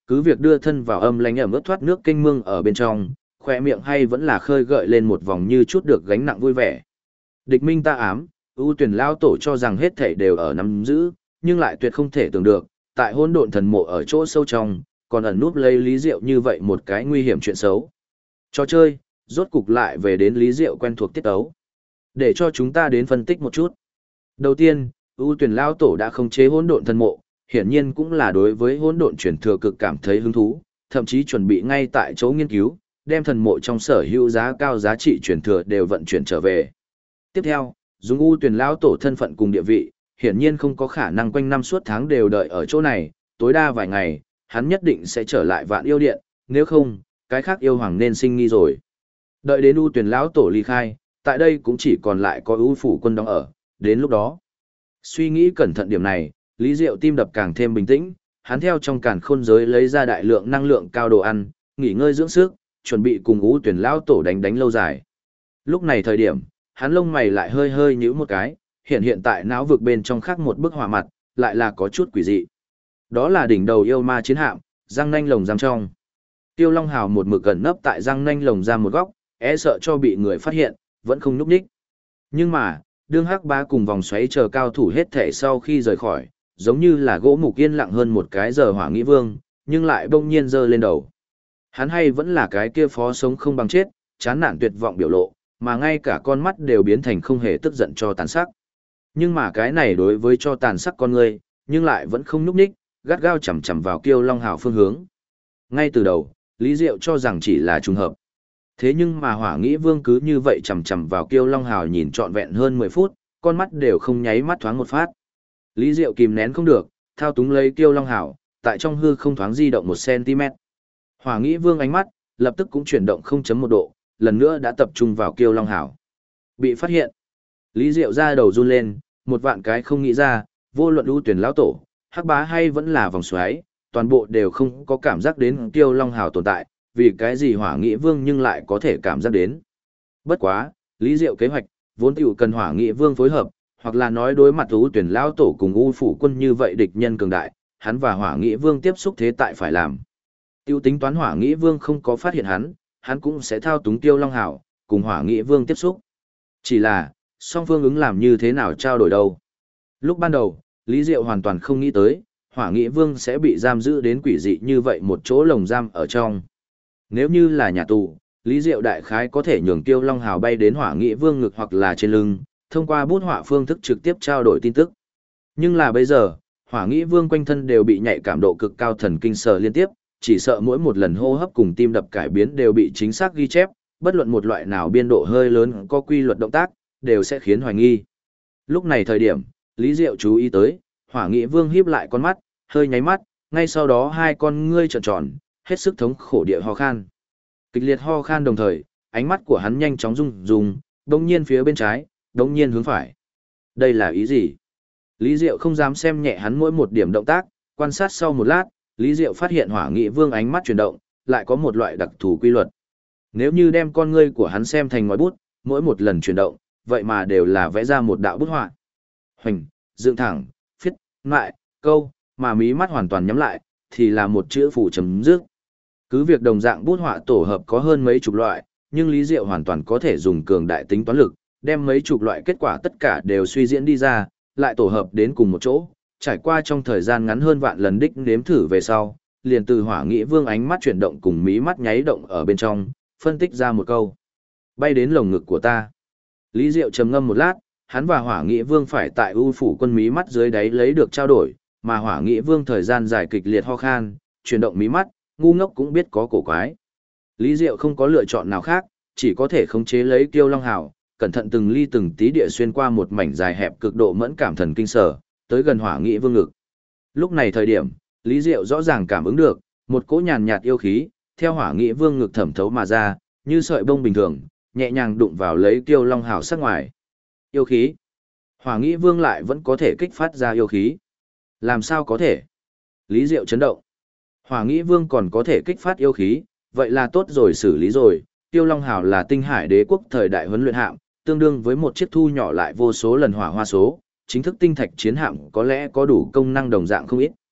Cứ việc đưa thân vào âm lãnh ẩm ướt thoát nước kênh mương ở bên trong, khoe miệng hay vẫn là khơi gợi lên một vòng như chút được gánh nặng vui vẻ. Địch minh ta ám, ưu tuyển lao tổ cho rằng hết thảy đều ở nắm giữ, nhưng lại tuyệt không thể tưởng được, tại hỗn độn thần mộ ở chỗ sâu trong, còn ẩn núp lấy Lý Diệu như vậy một cái nguy hiểm chuyện xấu. Trò chơi, rốt cục lại về đến Lý Diệu quen thuộc tiết tấu. Để cho chúng ta đến phân tích một chút. Đầu tiên, ưu tuyển lao tổ đã khống chế hỗn độn thần mộ, hiển nhiên cũng là đối với hỗn độn truyền thừa cực cảm thấy hứng thú, thậm chí chuẩn bị ngay tại chỗ nghiên cứu, đem thần mộ trong sở hữu giá cao giá trị truyền thừa đều vận chuyển trở về. Tiếp theo, dùng ưu tuyển lao tổ thân phận cùng địa vị, hiển nhiên không có khả năng quanh năm suốt tháng đều đợi ở chỗ này, tối đa vài ngày, hắn nhất định sẽ trở lại Vạn Yêu Điện, nếu không, cái khác yêu hoàng nên sinh nghi rồi. Đợi đến ưu tuyển lão tổ ly khai, tại đây cũng chỉ còn lại có ưu phủ quân đóng ở, đến lúc đó. Suy nghĩ cẩn thận điểm này, Lý Diệu tim đập càng thêm bình tĩnh, hắn theo trong càn khôn giới lấy ra đại lượng năng lượng cao đồ ăn, nghỉ ngơi dưỡng sức, chuẩn bị cùng ưu tuyển lão tổ đánh lâu dài. Lúc này thời điểm, hắn lông mày lại hơi hơi nhíu một cái, hiện tại não vực bên trong khác một bức họa mặt, lại là có chút quỷ dị. Đó là đỉnh đầu yêu ma chiến hạm, răng nanh lồng giam trong. Tiêu Long Hào một mực gần nấp tại răng nanh lồng giam một góc, e sợ cho bị người phát hiện, vẫn không núp đích. Nhưng mà, đương Hắc Bá cùng vòng xoáy chờ cao thủ hết thể sau khi rời khỏi, giống như là gỗ mục yên lặng hơn một cái giờ Hỏa Nghĩ Vương, nhưng lại bỗng nhiên giơ lên đầu. Hắn hay vẫn là cái kia phó sống không bằng chết, chán nản tuyệt vọng biểu lộ, mà ngay cả con mắt đều biến thành không hề tức giận cho tàn sắc. Nhưng mà cái này đối với cho tàn sắc con người, nhưng lại vẫn không núp đích, gắt gao chầm chầm vào Kiêu Long Hào phương hướng. Ngay từ đầu, Lý Diệu cho rằng chỉ là trùng hợp. Thế nhưng mà Hỏa Nghĩ Vương cứ như vậy chầm chầm vào Kiêu Long Hào nhìn trọn vẹn hơn 10 phút, con mắt đều không nháy mắt thoáng một phát. Lý Diệu kìm nén không được, thao túng lấy Kiêu Long Hào, tại trong hư không thoáng di động 1 cm. Hỏa Nghĩ Vương ánh mắt, lập tức cũng chuyển động 0.1 độ, lần nữa đã tập trung vào Kiêu Long Hào. Bị phát hiện. Lý Diệu ra đầu run lên, một vạn cái không nghĩ ra, vô luận ưu tuyển lão tổ, Hắc Bá hay vẫn là vòng xoáy, toàn bộ đều không có cảm giác đến Kiêu Long Hào tồn tại, vì cái gì Hỏa Nghĩ Vương nhưng lại có thể cảm giác đến. Bất quá, Lý Diệu kế hoạch, vốn tiểu cần Hỏa Nghĩ Vương phối hợp, hoặc là nói đối mặt ưu tuyển lão tổ cùng ưu phủ quân như vậy địch nhân cường đại, hắn và Hỏa Nghĩ Vương tiếp xúc thế tại phải làm. Tiêu tính toán Hỏa Nghĩ Vương không có phát hiện hắn cũng sẽ thao túng Kiêu Long Hào, cùng Hỏa Nghĩ Vương tiếp xúc. Chỉ là, song phương ứng làm như thế nào trao đổi đâu. Lúc ban đầu, Lý Diệu hoàn toàn không nghĩ tới, Hỏa Nghĩ Vương sẽ bị giam giữ đến quỷ dị như vậy một chỗ lồng giam ở trong. Nếu như là nhà tù, Lý Diệu đại khái có thể nhường Kiêu Long Hào bay đến Hỏa Nghĩ Vương ngực hoặc là trên lưng, thông qua bút họa phương thức trực tiếp trao đổi tin tức. Nhưng là bây giờ, Hỏa Nghĩ Vương quanh thân đều bị nhạy cảm độ cực cao thần kinh sờ liên tiếp, chỉ sợ mỗi một lần hô hấp cùng tim đập cải biến đều bị chính xác ghi chép, bất luận một loại nào biên độ hơi lớn có quy luật động tác, đều sẽ khiến hoài nghi. Lúc này thời điểm, Lý Diệu chú ý tới, Hỏa Nghĩ Vương híp lại con mắt, hơi nháy mắt, ngay sau đó hai con ngươi trợn tròn, hết sức thống khổ địa ho khan. Kịch liệt ho khan đồng thời, ánh mắt của hắn nhanh chóng rung rung, đống nhiên phía bên trái, đống nhiên hướng phải. Đây là ý gì? Lý Diệu không dám xem nhẹ hắn mỗi một điểm động tác, quan sát sau một lát, Lý Diệu phát hiện Hỏa Nghĩ Vương ánh mắt chuyển động, lại có một loại đặc thù quy luật. Nếu như đem con ngươi của hắn xem thành ngòi bút, mỗi một lần chuyển động, vậy mà đều là vẽ ra một đạo bút họa. Hoành, dựng thẳng, phiết, mại, câu, mà mí mắt hoàn toàn nhắm lại, thì là một chữ phủ chấm dứt. Cứ việc đồng dạng bút họa tổ hợp có hơn mấy chục loại, nhưng Lý Diệu hoàn toàn có thể dùng cường đại tính toán lực, đem mấy chục loại kết quả tất cả đều suy diễn đi ra, lại tổ hợp đến cùng một chỗ, trải qua trong thời gian ngắn hơn vạn lần đích nếm thử về sau, liền từ Hỏa Nghĩ Vương ánh mắt chuyển động cùng mí mắt nháy động ở bên trong, phân tích ra một câu. Bay đến lồng ngực của ta. Lý Diệu trầm ngâm một lát, hắn và Hỏa Nghĩ Vương phải tại ưu phủ quân mí mắt dưới đáy lấy được trao đổi, mà Hỏa Nghĩ Vương thời gian dài kịch liệt ho khan, chuyển động mí mắt, ngu ngốc cũng biết có cổ quái. Lý Diệu không có lựa chọn nào khác, chỉ có thể khống chế lấy Kiêu Long Hào, cẩn thận từng ly từng tí địa xuyên qua một mảnh dài hẹp cực độ mẫn cảm thần kinh sở, tới gần Hỏa Nghĩ Vương ngực. Lúc này thời điểm, Lý Diệu rõ ràng cảm ứng được, một cỗ nhàn nhạt yêu khí, theo Hỏa Nghĩ Vương ngực thẩm thấu mà ra, như sợi bông bình thường, nhẹ nhàng đụng vào lấy Kiêu Long Hào sát ngoài. Yêu khí. Hỏa Nghĩ Vương lại vẫn có thể kích phát ra yêu khí. Làm sao có thể? Lý Diệu chấn động. Hỏa Nghĩ Vương còn có thể kích phát yêu khí, vậy là tốt rồi xử lý rồi. Kiêu Long Hào là tinh hải đế quốc thời đại huấn luyện hạm, tương đương với một chiếc thu nhỏ lại vô số lần hỏa hoa số, chính thức tinh thạch chiến hạm có lẽ có đủ công năng đồng dạng không ít.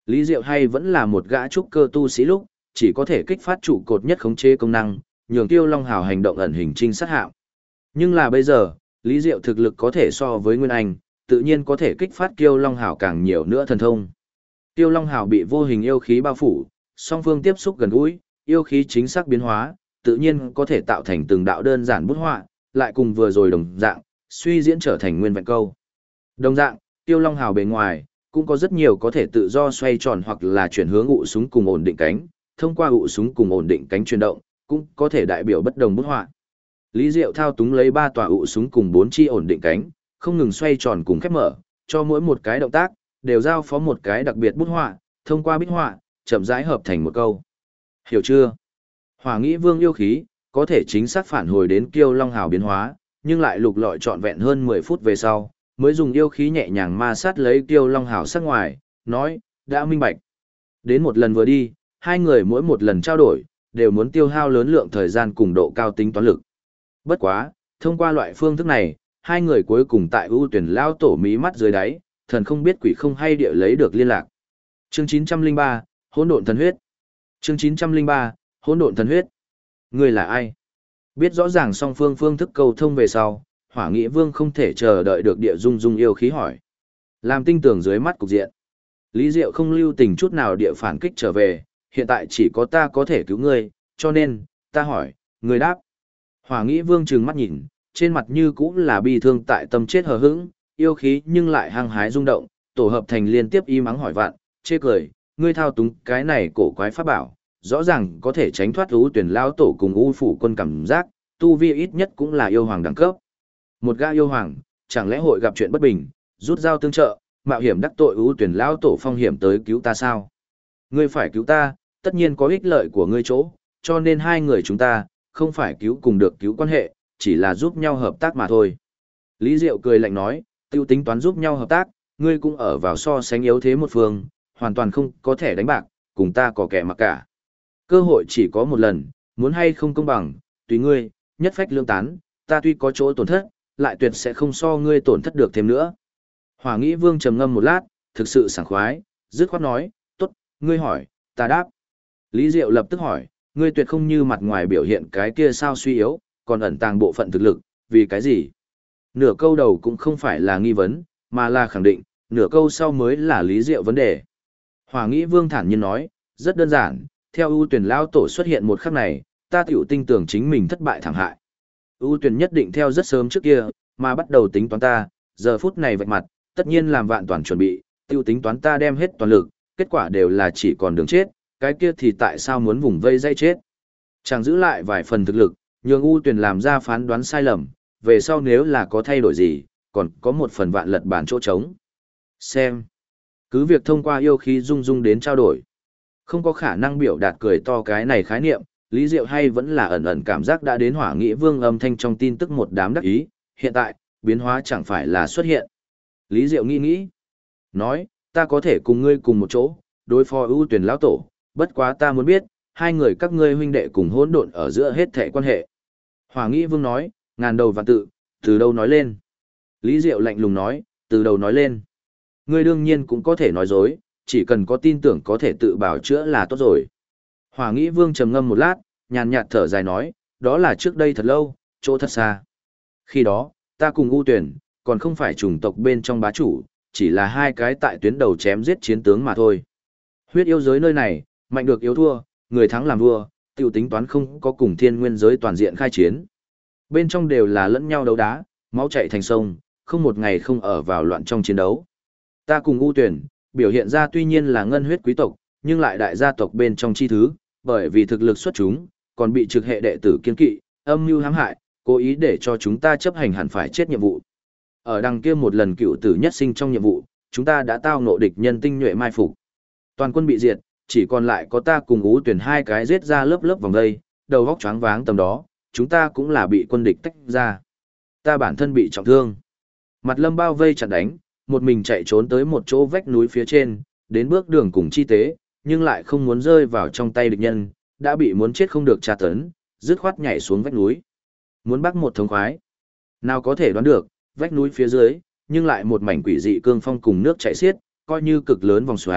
Lý Diệu hay vẫn là một gã trúc cơ tu sĩ lúc, chỉ có thể kích phát trụ cột nhất khống chế công năng, nhường Tiêu Long Hào hành động ẩn hình trinh sát hạm. Nhưng là bây giờ, Lý Diệu thực lực có thể so với Nguyên Anh, tự nhiên có thể kích phát Tiêu Long Hào càng nhiều nữa thần thông. Tiêu Long Hào bị vô hình yêu khí bao phủ, song phương tiếp xúc gần gũi, yêu khí chính xác biến hóa, tự nhiên có thể tạo thành từng đạo đơn giản bút họa, lại cùng vừa rồi đồng dạng, suy diễn trở thành nguyên vẹn câu. Đồng dạng, Tiêu Long Hào bề ngoài, cũng có rất nhiều có thể tự do xoay tròn hoặc là chuyển hướng ụ súng cùng ổn định cánh, thông qua ụ súng cùng ổn định cánh chuyển động, cũng có thể đại biểu bất đồng bút họa. Lý Diệu thao túng lấy 3 tòa ụ súng cùng 4 chi ổn định cánh, không ngừng xoay tròn cùng khép mở, cho mỗi một cái động tác đều giao phó một cái đặc biệt bút họa, thông qua bích họa, chậm rãi hợp thành một câu. Hiểu chưa? Hỏa Nghĩ Vương yêu khí, có thể chính xác phản hồi đến Kiêu Long Hào biến hóa, nhưng lại lục lọi trọn vẹn hơn 10 phút về sau, mới dùng yêu khí nhẹ nhàng ma sát lấy Kiêu Long Hào sắc ngoài, nói, đã minh bạch. Đến một lần vừa đi, hai người mỗi một lần trao đổi, đều muốn tiêu hao lớn lượng thời gian cùng độ cao tính toán lực. Bất quá, thông qua loại phương thức này, hai người cuối cùng tại ưu tuyển lao tổ mí mắt dưới đáy, thần không biết quỷ không hay địa lấy được liên lạc. Chương 903, Hỗn độn thần huyết. Chương 903, Hỗn độn thần huyết. Ngươi là ai? Biết rõ ràng song phương phương thức cầu thông về sau, Hỏa Nghị Vương không thể chờ đợi được địa dung dung yêu khí hỏi. Làm tinh tường dưới mắt cục diện. Lý Diệu không lưu tình chút nào địa phản kích trở về, hiện tại chỉ có ta có thể cứu ngươi, cho nên, ta hỏi, ngươi đáp. Hỏa Nghị Vương trừng mắt nhìn, trên mặt như cũng là bi thương tại tâm chết hờ hững, yêu khí nhưng lại hăng hái rung động, tổ hợp thành liên tiếp y mắng hỏi vạn, chê cười, ngươi thao túng cái này cổ quái pháp bảo, rõ ràng có thể tránh thoát ưu tuyển lao tổ cùng u phủ quân cảm giác, tu vi ít nhất cũng là yêu hoàng đẳng cấp. Một gã yêu hoàng, chẳng lẽ hội gặp chuyện bất bình, rút dao tương trợ, mạo hiểm đắc tội ưu tuyển lao tổ phong hiểm tới cứu ta sao? Ngươi phải cứu ta, tất nhiên có ích lợi của ngươi chỗ, cho nên hai người chúng ta, không phải cứu cùng được cứu quan hệ, chỉ là giúp nhau hợp tác mà thôi. Lý Diệu cười lạnh nói, tiêu tính toán giúp nhau hợp tác, ngươi cũng ở vào so sánh yếu thế một phương, hoàn toàn không có thể đánh bạc, cùng ta có kẻ mặc cả. Cơ hội chỉ có một lần, muốn hay không công bằng, tùy ngươi, nhất phách lương tán, ta tuy có chỗ tổn thất, lại tuyệt sẽ không so ngươi tổn thất được thêm nữa. Hỏa Nghĩ Vương trầm ngâm một lát, thực sự sảng khoái, dứt khoát nói, tốt, ngươi hỏi, ta đáp. Lý Diệu lập tức hỏi, ngươi tuyệt không như mặt ngoài biểu hiện cái kia sao suy yếu, còn ẩn tàng bộ phận thực lực, vì cái gì? Nửa câu đầu cũng không phải là nghi vấn, mà là khẳng định, nửa câu sau mới là Lý Diệu vấn đề. Hỏa Nghĩ Vương thản nhiên nói, rất đơn giản, theo ưu tuyển lao tổ xuất hiện một khắc này, ta tiểu tin tưởng chính mình thất bại thảm hại. Ưu tuyển nhất định theo rất sớm trước kia, mà bắt đầu tính toán ta, giờ phút này vạch mặt, tất nhiên làm vạn toàn chuẩn bị, tiêu tính toán ta đem hết toàn lực, kết quả đều là chỉ còn đường chết, cái kia thì tại sao muốn vùng vây dây chết. Chẳng giữ lại vài phần thực lực, nhường ưu tuyển làm ra phán đoán sai lầm, về sau nếu là có thay đổi gì, còn có một phần vạn lật bản chỗ trống. Xem. Cứ việc thông qua yêu khí dung dung đến trao đổi. Không có khả năng biểu đạt cười to cái này khái niệm, Lý Diệu hay vẫn là ẩn ẩn cảm giác đã đến Hỏa Nghị Vương âm thanh trong tin tức một đám đắc ý, hiện tại, biến hóa chẳng phải là xuất hiện. Lý Diệu nghĩ, nói, ta có thể cùng ngươi cùng một chỗ, đối phó ưu tuyển lão tổ, bất quá ta muốn biết, hai người các ngươi huynh đệ cùng hỗn độn ở giữa hết thảy quan hệ. Hỏa Nghị Vương nói, ngàn đầu vạn tự, từ đâu nói lên. Lý Diệu lạnh lùng nói, từ đầu nói lên. Ngươi đương nhiên cũng có thể nói dối, chỉ cần có tin tưởng có thể tự bảo chữa là tốt rồi. Hỏa Nghị Vương trầm ngâm một lát, nhàn nhạt thở dài nói, đó là trước đây thật lâu, chỗ thật xa. Khi đó, ta cùng U Tuyển, còn không phải chủng tộc bên trong bá chủ, chỉ là hai cái tại tuyến đầu chém giết chiến tướng mà thôi. Huyết yêu giới nơi này, mạnh được yếu thua, người thắng làm vua, tiểu tính toán không có cùng thiên nguyên giới toàn diện khai chiến. Bên trong đều là lẫn nhau đấu đá, máu chảy thành sông, không một ngày không ở vào loạn trong chiến đấu. Ta cùng U Tuyển, biểu hiện ra tuy nhiên là ngân huyết quý tộc, nhưng lại đại gia tộc bên trong chi thứ, bởi vì thực lực xuất chúng, còn bị trực hệ đệ tử kiên kỵ, âm mưu hãm hại, cố ý để cho chúng ta chấp hành hẳn phải chết nhiệm vụ. Ở đằng kia một lần cựu tử nhất sinh trong nhiệm vụ, chúng ta đã tao ngộ địch nhân tinh nhuệ mai phục. Toàn quân bị diệt, chỉ còn lại có ta cùng Ú Tuyển hai cái giết ra lớp lớp vòng dây, đầu góc choáng váng tầm đó, chúng ta cũng là bị quân địch tách ra. Ta bản thân bị trọng thương. Mặt Lâm bao vây chặn đánh, một mình chạy trốn tới một chỗ vách núi phía trên, đến bước đường cùng chi tế, nhưng lại không muốn rơi vào trong tay địch nhân, đã bị muốn chết không được tra tấn, dứt khoát nhảy xuống vách núi. Muốn bắt một thống khoái. Nào có thể đoán được, vách núi phía dưới, nhưng lại một mảnh quỷ dị cương phong cùng nước chảy xiết, coi như cực lớn vòng xoáy,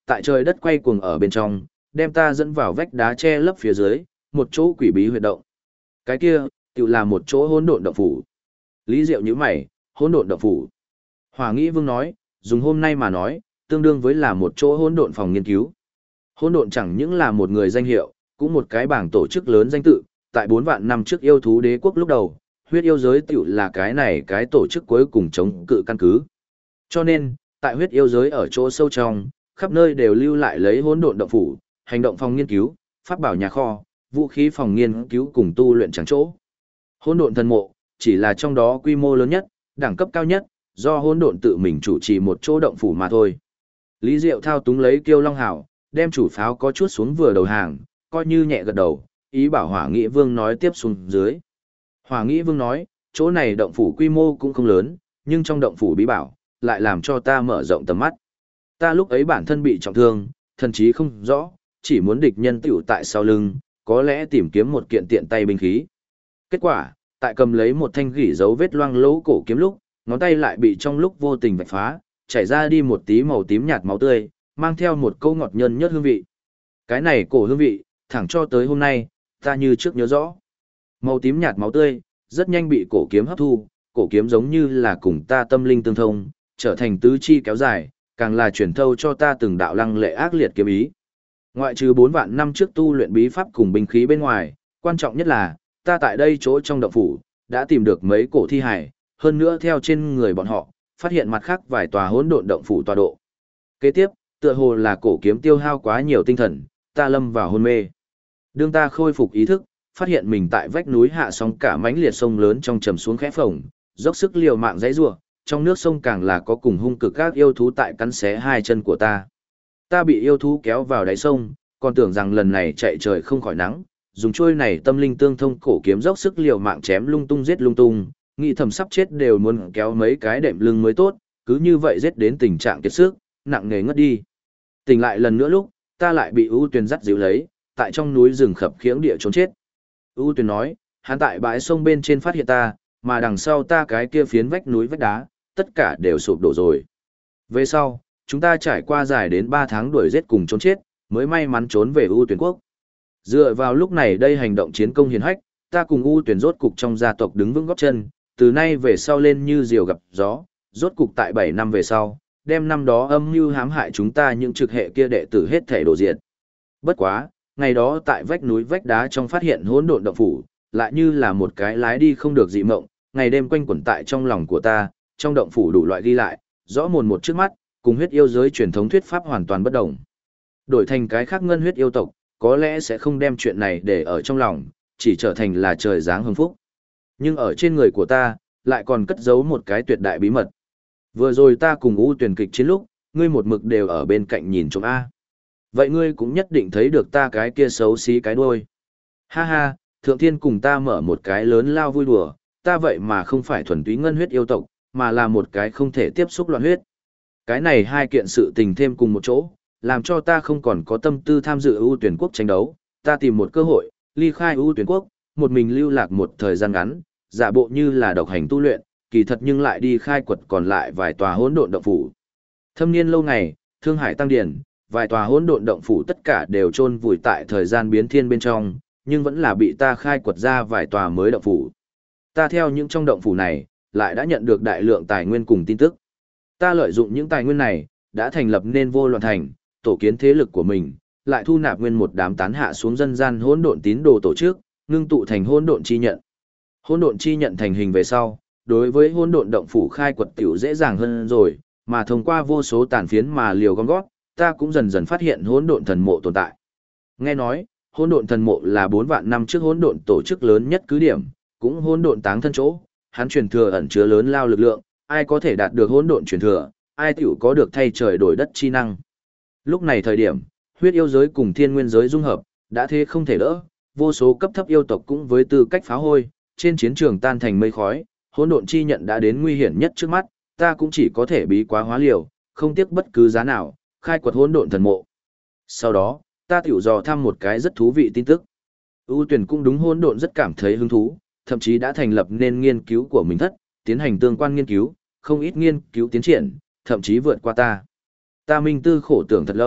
tại trời đất quay cuồng ở bên trong, đem ta dẫn vào vách đá che lấp phía dưới, một chỗ quỷ bí huyệt động. Cái kia, tự là một chỗ hỗn độn động phủ. Lý Diệu nhíu mày, hỗn độn động phủ. Hỏa Nghĩ Vương nói, dùng hôm nay mà nói, tương đương với là một chỗ hỗn độn phòng nghiên cứu. Hỗn độn chẳng những là một người danh hiệu, cũng một cái bảng tổ chức lớn danh tự, tại 4 vạn năm trước yêu thú đế quốc lúc đầu, huyết yêu giới tiểu là cái này cái tổ chức cuối cùng chống cự căn cứ. Cho nên, tại huyết yêu giới ở chỗ sâu trong, khắp nơi đều lưu lại lấy hỗn độn động phủ, hành động phòng nghiên cứu, pháp bảo nhà kho, vũ khí phòng nghiên cứu cùng tu luyện chẳng chỗ. Hỗn độn thần mộ chỉ là trong đó quy mô lớn nhất, đẳng cấp cao nhất, do hỗn độn tự mình chủ trì một chỗ động phủ mà thôi. Lý Diệu thao túng lấy Kiêu Long Hảo, đem chủ pháo có chút xuống vừa đầu hàng, coi như nhẹ gật đầu, ý bảo Hỏa Nghĩ Vương nói tiếp xuống dưới. Hỏa Nghĩ Vương nói, chỗ này động phủ quy mô cũng không lớn, nhưng trong động phủ bí bảo, lại làm cho ta mở rộng tầm mắt. Ta lúc ấy bản thân bị trọng thương, thần chí không rõ, chỉ muốn địch nhân tiểu tại sau lưng, có lẽ tìm kiếm một kiện tiện tay binh khí. Kết quả, tại cầm lấy một thanh gỉ dấu vết loang lỗ cổ kiếm lúc, ngón tay lại bị trong lúc vô tình vạch phá, chảy ra đi một tí màu tím nhạt máu tươi, mang theo một câu ngọt nhân nhất hương vị. Cái này cổ hương vị, thẳng cho tới hôm nay, ta như trước nhớ rõ. Màu tím nhạt máu tươi, rất nhanh bị cổ kiếm hấp thu, cổ kiếm giống như là cùng ta tâm linh tương thông, trở thành tứ chi kéo dài, càng là truyền thâu cho ta từng đạo lăng lệ ác liệt kiếm ý. Ngoại trừ 4 vạn năm trước tu luyện bí pháp cùng binh khí bên ngoài, quan trọng nhất là, ta tại đây chỗ trong động phủ, đã tìm được mấy cổ thi hải, hơn nữa theo trên người bọn họ, phát hiện mặt khác vài tòa hỗn độn động phủ tọa độ. Kế tiếp, tựa hồ là cổ kiếm tiêu hao quá nhiều tinh thần, ta lâm vào hôn mê. Đương ta khôi phục ý thức, phát hiện mình tại vách núi hạ sóng cả mãnh liệt sông lớn trong trầm xuống khẽ phồng, dốc sức liều mạng dãy rủa, trong nước sông càng là có cùng hung cực các yêu thú tại cắn xé hai chân của ta. Ta bị yêu thú kéo vào đáy sông, còn tưởng rằng lần này chạy trời không khỏi nắng, dùng chuôi này tâm linh tương thông cổ kiếm dốc sức liều mạng chém lung tung giết lung tung, nghĩ thầm sắp chết đều muốn kéo mấy cái đệm lưng mới tốt, cứ như vậy giết đến tình trạng kiệt sức, nặng nề ngất đi. Tỉnh lại lần nữa lúc, ta lại bị ưu tuyền dắt dịu lấy, tại trong núi rừng khập khiễng địa trốn chết. ưu tuyền nói, hắn tại bãi sông bên trên phát hiện ta, mà đằng sau ta cái kia phiến vách núi vách đá, tất cả đều sụp đổ rồi. Về sau, chúng ta trải qua dài đến 3 tháng đuổi giết cùng trốn chết, mới may mắn trốn về ưu tuyển quốc. Dựa vào lúc này đây hành động chiến công hiển hách, ta cùng ưu tuyển rốt cục trong gia tộc đứng vững góp chân, từ nay về sau lên như diều gặp gió, rốt cục tại 7 năm về sau, đem năm đó âm mưu hãm hại chúng ta những trực hệ kia đệ tử hết thể đổ diệt. Bất quá, ngày đó tại vách núi vách đá trong phát hiện hỗn độn động phủ, lại như là một cái lái đi không được dị mộng, ngày đêm quanh quẩn tại trong lòng của ta, trong động phủ đủ loại ghi lại, rõ mồn một trước mắt, cùng huyết yêu giới truyền thống thuyết pháp hoàn toàn bất đồng. Đổi thành cái khác ngân huyết yêu tộc, có lẽ sẽ không đem chuyện này để ở trong lòng, chỉ trở thành là trời giáng hưng phúc. Nhưng ở trên người của ta, lại còn cất giấu một cái tuyệt đại bí mật. Vừa rồi ta cùng U Tuyển kịch chiến lúc, ngươi một mực đều ở bên cạnh nhìn trộm A. Vậy ngươi cũng nhất định thấy được ta cái kia xấu xí cái đuôi. Ha ha, Thượng Thiên cùng ta mở một cái lớn lao vui đùa, ta vậy mà không phải thuần túy ngân huyết yêu tộc, mà là một cái không thể tiếp xúc loạn huyết. Cái này hai kiện sự tình thêm cùng một chỗ, làm cho ta không còn có tâm tư tham dự ưu tuyển quốc tranh đấu, ta tìm một cơ hội, ly khai ưu tuyển quốc, một mình lưu lạc một thời gian ngắn, giả bộ như là độc hành tu luyện, kỳ thật nhưng lại đi khai quật còn lại vài tòa hỗn độn động phủ. Thâm niên lâu ngày, Thương Hải tăng điển, vài tòa hỗn độn động phủ tất cả đều chôn vùi tại thời gian biến thiên bên trong, nhưng vẫn là bị ta khai quật ra vài tòa mới động phủ. Ta theo những trong động phủ này, lại đã nhận được đại lượng tài nguyên cùng tin tức. Ta lợi dụng những tài nguyên này, đã thành lập nên Vô Loạn Thành, tổ kiến thế lực của mình, lại thu nạp nguyên một đám tán hạ xuống dân gian hỗn độn tín đồ tổ chức, ngưng tụ thành hỗn độn chi nhận. Hỗn độn chi nhận thành hình về sau, đối với hỗn độn động phủ khai quật tiểu dễ dàng hơn rồi, mà thông qua vô số tàn phiến mà liều gom gót, ta cũng dần dần phát hiện hỗn độn thần mộ tồn tại. Nghe nói, hỗn độn thần mộ là 4 vạn năm trước hỗn độn tổ chức lớn nhất cứ điểm, cũng hỗn độn táng thân chỗ, hắn truyền thừa ẩn chứa lớn lao lực lượng, ai có thể đạt được hỗn độn truyền thừa, ai tiểu có được thay trời đổi đất chi năng. Lúc này thời điểm, huyết yêu giới cùng thiên nguyên giới dung hợp, đã thế không thể đỡ, vô số cấp thấp yêu tộc cũng với tư cách phá hôi, trên chiến trường tan thành mây khói, hỗn độn chi nhận đã đến nguy hiểm nhất trước mắt, ta cũng chỉ có thể bí quá hóa liều, không tiếc bất cứ giá nào, khai quật hỗn độn thần mộ. Sau đó, ta tiểu dò thăm một cái rất thú vị tin tức. ưu tuyển cũng đúng hỗn độn rất cảm thấy hứng thú, thậm chí đã thành lập nên nghiên cứu của mình thất, tiến hành tương quan nghiên cứu, không ít nghiên cứu tiến triển, thậm chí vượt qua ta. Ta minh tư khổ tưởng thật lâu,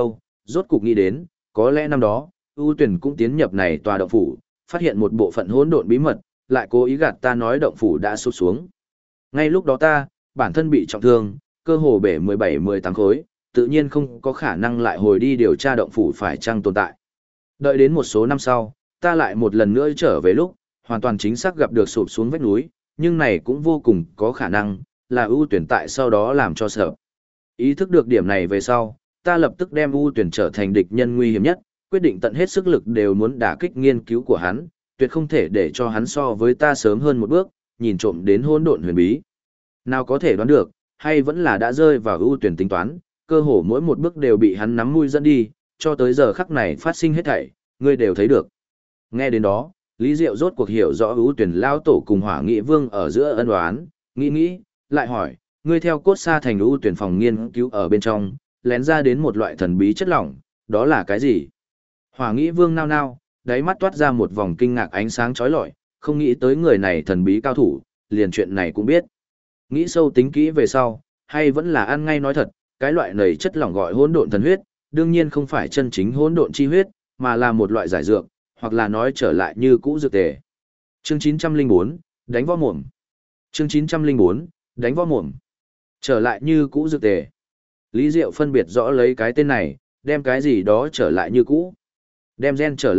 rốt cục nghĩ đến, có lẽ năm đó, ưu tuyển cũng tiến nhập này tòa động phủ, phát hiện một bộ phận hỗn độn bí mật, lại cố ý gạt ta nói động phủ đã sụp xuống. Ngay lúc đó ta, bản thân bị trọng thương, cơ hồ bể 17-18 khối, tự nhiên không có khả năng lại hồi đi điều tra động phủ phải chăng tồn tại. Đợi đến một số năm sau, ta lại một lần nữa trở về lúc, hoàn toàn chính xác gặp được sụp xuống vách núi, nhưng này cũng vô cùng có khả năng, là ưu tuyển tại sau đó làm cho sợ. Ý thức được điểm này về sau, ta lập tức đem ưu tuyển trở thành địch nhân nguy hiểm nhất, quyết định tận hết sức lực đều muốn đả kích nghiên cứu của hắn, tuyệt không thể để cho hắn so với ta sớm hơn một bước, nhìn trộm đến hỗn độn huyền bí. Nào có thể đoán được, hay vẫn là đã rơi vào ưu tuyển tính toán, cơ hồ mỗi một bước đều bị hắn nắm mũi dẫn đi, cho tới giờ khắc này phát sinh hết thảy, ngươi đều thấy được. Nghe đến đó, Lý Diệu rốt cuộc hiểu rõ ưu tuyển lao tổ cùng Hỏa Nghị Vương ở giữa ân oán, nghĩ, lại hỏi, ngươi theo cốt xa thành ưu tuyển phòng nghiên cứu ở bên trong, lén ra đến một loại thần bí chất lỏng, đó là cái gì? Hỏa Nghị Vương nao nao, đáy mắt toát ra một vòng kinh ngạc ánh sáng chói lọi, không nghĩ tới người này thần bí cao thủ, liền chuyện này cũng biết. Nghĩ sâu tính kỹ về sau, hay vẫn là ăn ngay nói thật, cái loại này chất lỏng gọi hỗn độn thần huyết, đương nhiên không phải chân chính hỗn độn chi huyết, mà là một loại giải dược, hoặc là nói trở lại như cũ dược tề. Chương 904, đánh võ mồm. Chương 904, đánh võ mồm. Trở lại như cũ dược tề. Lý Diệu phân biệt rõ lấy cái tên này, đem cái gì đó trở lại như cũ. Đem gen trở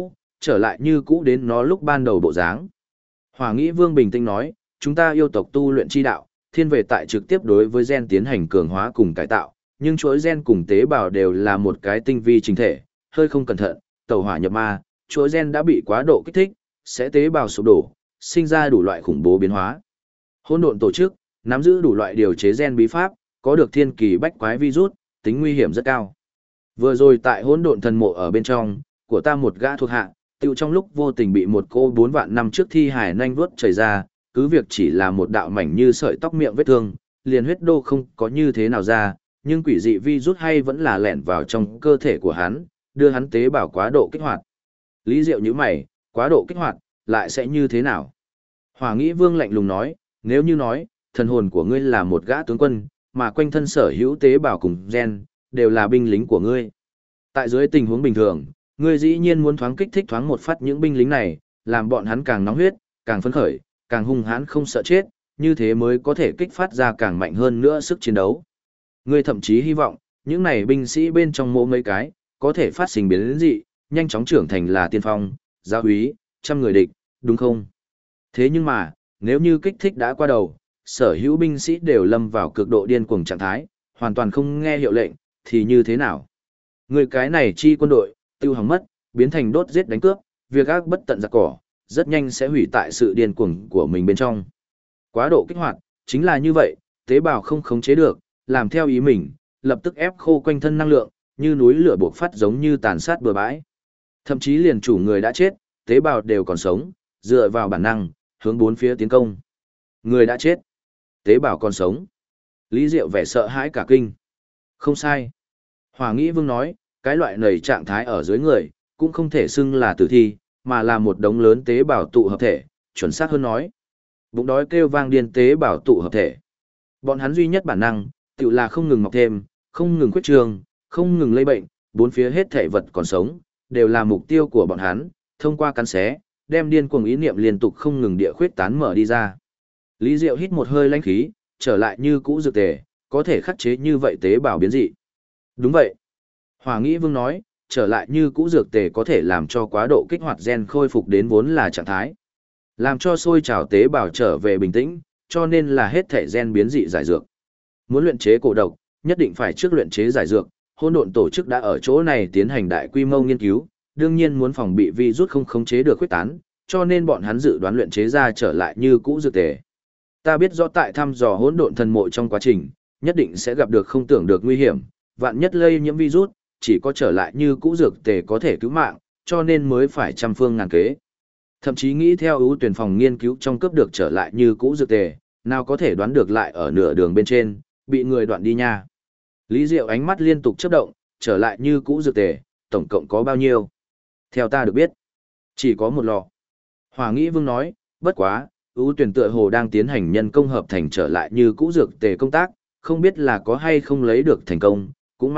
lại như cũ đến nó lúc ban đầu bộ dáng. Hỏa Nghĩ Vương bình tĩnh nói, chúng ta yêu tộc tu luyện chi đạo, thiên về tại trực tiếp đối với gen tiến hành cường hóa cùng cải tạo, nhưng chuỗi gen cùng tế bào đều là một cái tinh vi trình thể, hơi không cẩn thận, tẩu hỏa nhập ma, chuỗi gen đã bị quá độ kích thích, sẽ tế bào sụp đổ, sinh ra đủ loại khủng bố biến hóa. Hỗn độn tổ chức, nắm giữ đủ loại điều chế gen bí pháp, có được thiên kỳ bách quái virus, tính nguy hiểm rất cao. Vừa rồi tại hỗn độn thần mộ ở bên trong, của ta một gã thuộc hạ, tiêu trong lúc vô tình bị một cô 4 vạn năm trước thi hải nhanh vuốt chảy ra, cứ việc chỉ là một đạo mảnh như sợi tóc miệng vết thương, liền huyết đô không có như thế nào ra, nhưng quỷ dị virus hay vẫn là lẻn vào trong cơ thể của hắn, đưa hắn tế bào quá độ kích hoạt. Lý Diệu như mày, quá độ kích hoạt, lại sẽ như thế nào? Hỏa Nghĩ Vương lạnh lùng nói, nếu như nói, thần hồn của ngươi là một gã tướng quân, mà quanh thân sở hữu tế bào cùng gen, đều là binh lính của ngươi. Tại dưới tình huống bình thường, ngươi dĩ nhiên muốn thoáng kích thích thoáng một phát những binh lính này, làm bọn hắn càng nóng huyết, càng phấn khởi, càng hung hãn không sợ chết, như thế mới có thể kích phát ra càng mạnh hơn nữa sức chiến đấu. Ngươi thậm chí hy vọng, những này binh sĩ bên trong mộ mấy cái, có thể phát sinh biến dị, nhanh chóng trưởng thành là tiên phong, giáo úy, trăm người địch, đúng không? Thế nhưng mà, nếu như kích thích đã qua đầu, sở hữu binh sĩ đều lâm vào cực độ điên cuồng trạng thái, hoàn toàn không nghe hiệu lệnh, thì như thế nào? Người cái này chi quân đội, tiêu hỏng mất, biến thành đốt giết đánh cướp, việc ác bất tận giặc cỏ, rất nhanh sẽ hủy tại sự điên cuồng của mình bên trong. Quá độ kích hoạt, chính là như vậy, tế bào không khống chế được, làm theo ý mình, lập tức ép khô quanh thân năng lượng, như núi lửa buộc phát giống như tàn sát bừa bãi. Thậm chí liền chủ người đã chết, tế bào đều còn sống, dựa vào bản năng, hướng bốn phía tiến công. Người đã chết, tế bào còn sống. Lý Diệu vẻ sợ hãi cả kinh. Không sai. Hỏa Nghĩ Vương nói, cái loại nầy trạng thái ở dưới người, cũng không thể xưng là tử thi, mà là một đống lớn tế bào tụ hợp thể, chuẩn xác hơn nói. Bụng đói kêu vang điên tế bào tụ hợp thể. Bọn hắn duy nhất bản năng, tự là không ngừng mọc thêm, không ngừng khuyết trường, không ngừng lây bệnh, bốn phía hết thể vật còn sống, đều là mục tiêu của bọn hắn, thông qua cắn xé, đem điên cuồng ý niệm liên tục không ngừng địa khuyết tán mở đi ra. Lý Diệu hít một hơi lãnh khí, trở lại như cũ dược tề, có thể khắc chế như vậy tế bào biến dị. Đúng vậy. Hỏa Nghĩ Vương nói, trở lại như cũ dược tề có thể làm cho quá độ kích hoạt gen khôi phục đến vốn là trạng thái. Làm cho sôi trào tế bào trở về bình tĩnh, cho nên là hết thể gen biến dị giải dược. Muốn luyện chế cổ độc, nhất định phải trước luyện chế giải dược, hỗn độn tổ chức đã ở chỗ này tiến hành đại quy mô nghiên cứu, đương nhiên muốn phòng bị virus không khống chế được khuếch tán, cho nên bọn hắn dự đoán luyện chế ra trở lại như cũ dược tề. Ta biết rõ tại thăm dò hỗn độn thần mộ trong quá trình, nhất định sẽ gặp được không tưởng được nguy hiểm, vạn nhất lây nhiễm virus, chỉ có trở lại như cũ dược tề có thể cứu mạng, cho nên mới phải trăm phương ngàn kế. Thậm chí nghĩ theo ưu tuyển phòng nghiên cứu trong cấp được trở lại như cũ dược tề, nào có thể đoán được lại ở nửa đường bên trên, bị người đoạn đi nha. Lý Diệu ánh mắt liên tục chớp động, trở lại như cũ dược tề, tổng cộng có bao nhiêu? Theo ta được biết, chỉ có một lọ. Hỏa Nghĩ Vương nói, bất quá, ưu tuyển tựa hồ đang tiến hành nhân công hợp thành trở lại như cũ dược tề công tác, không biết là có hay không lấy được thành công, cũng may,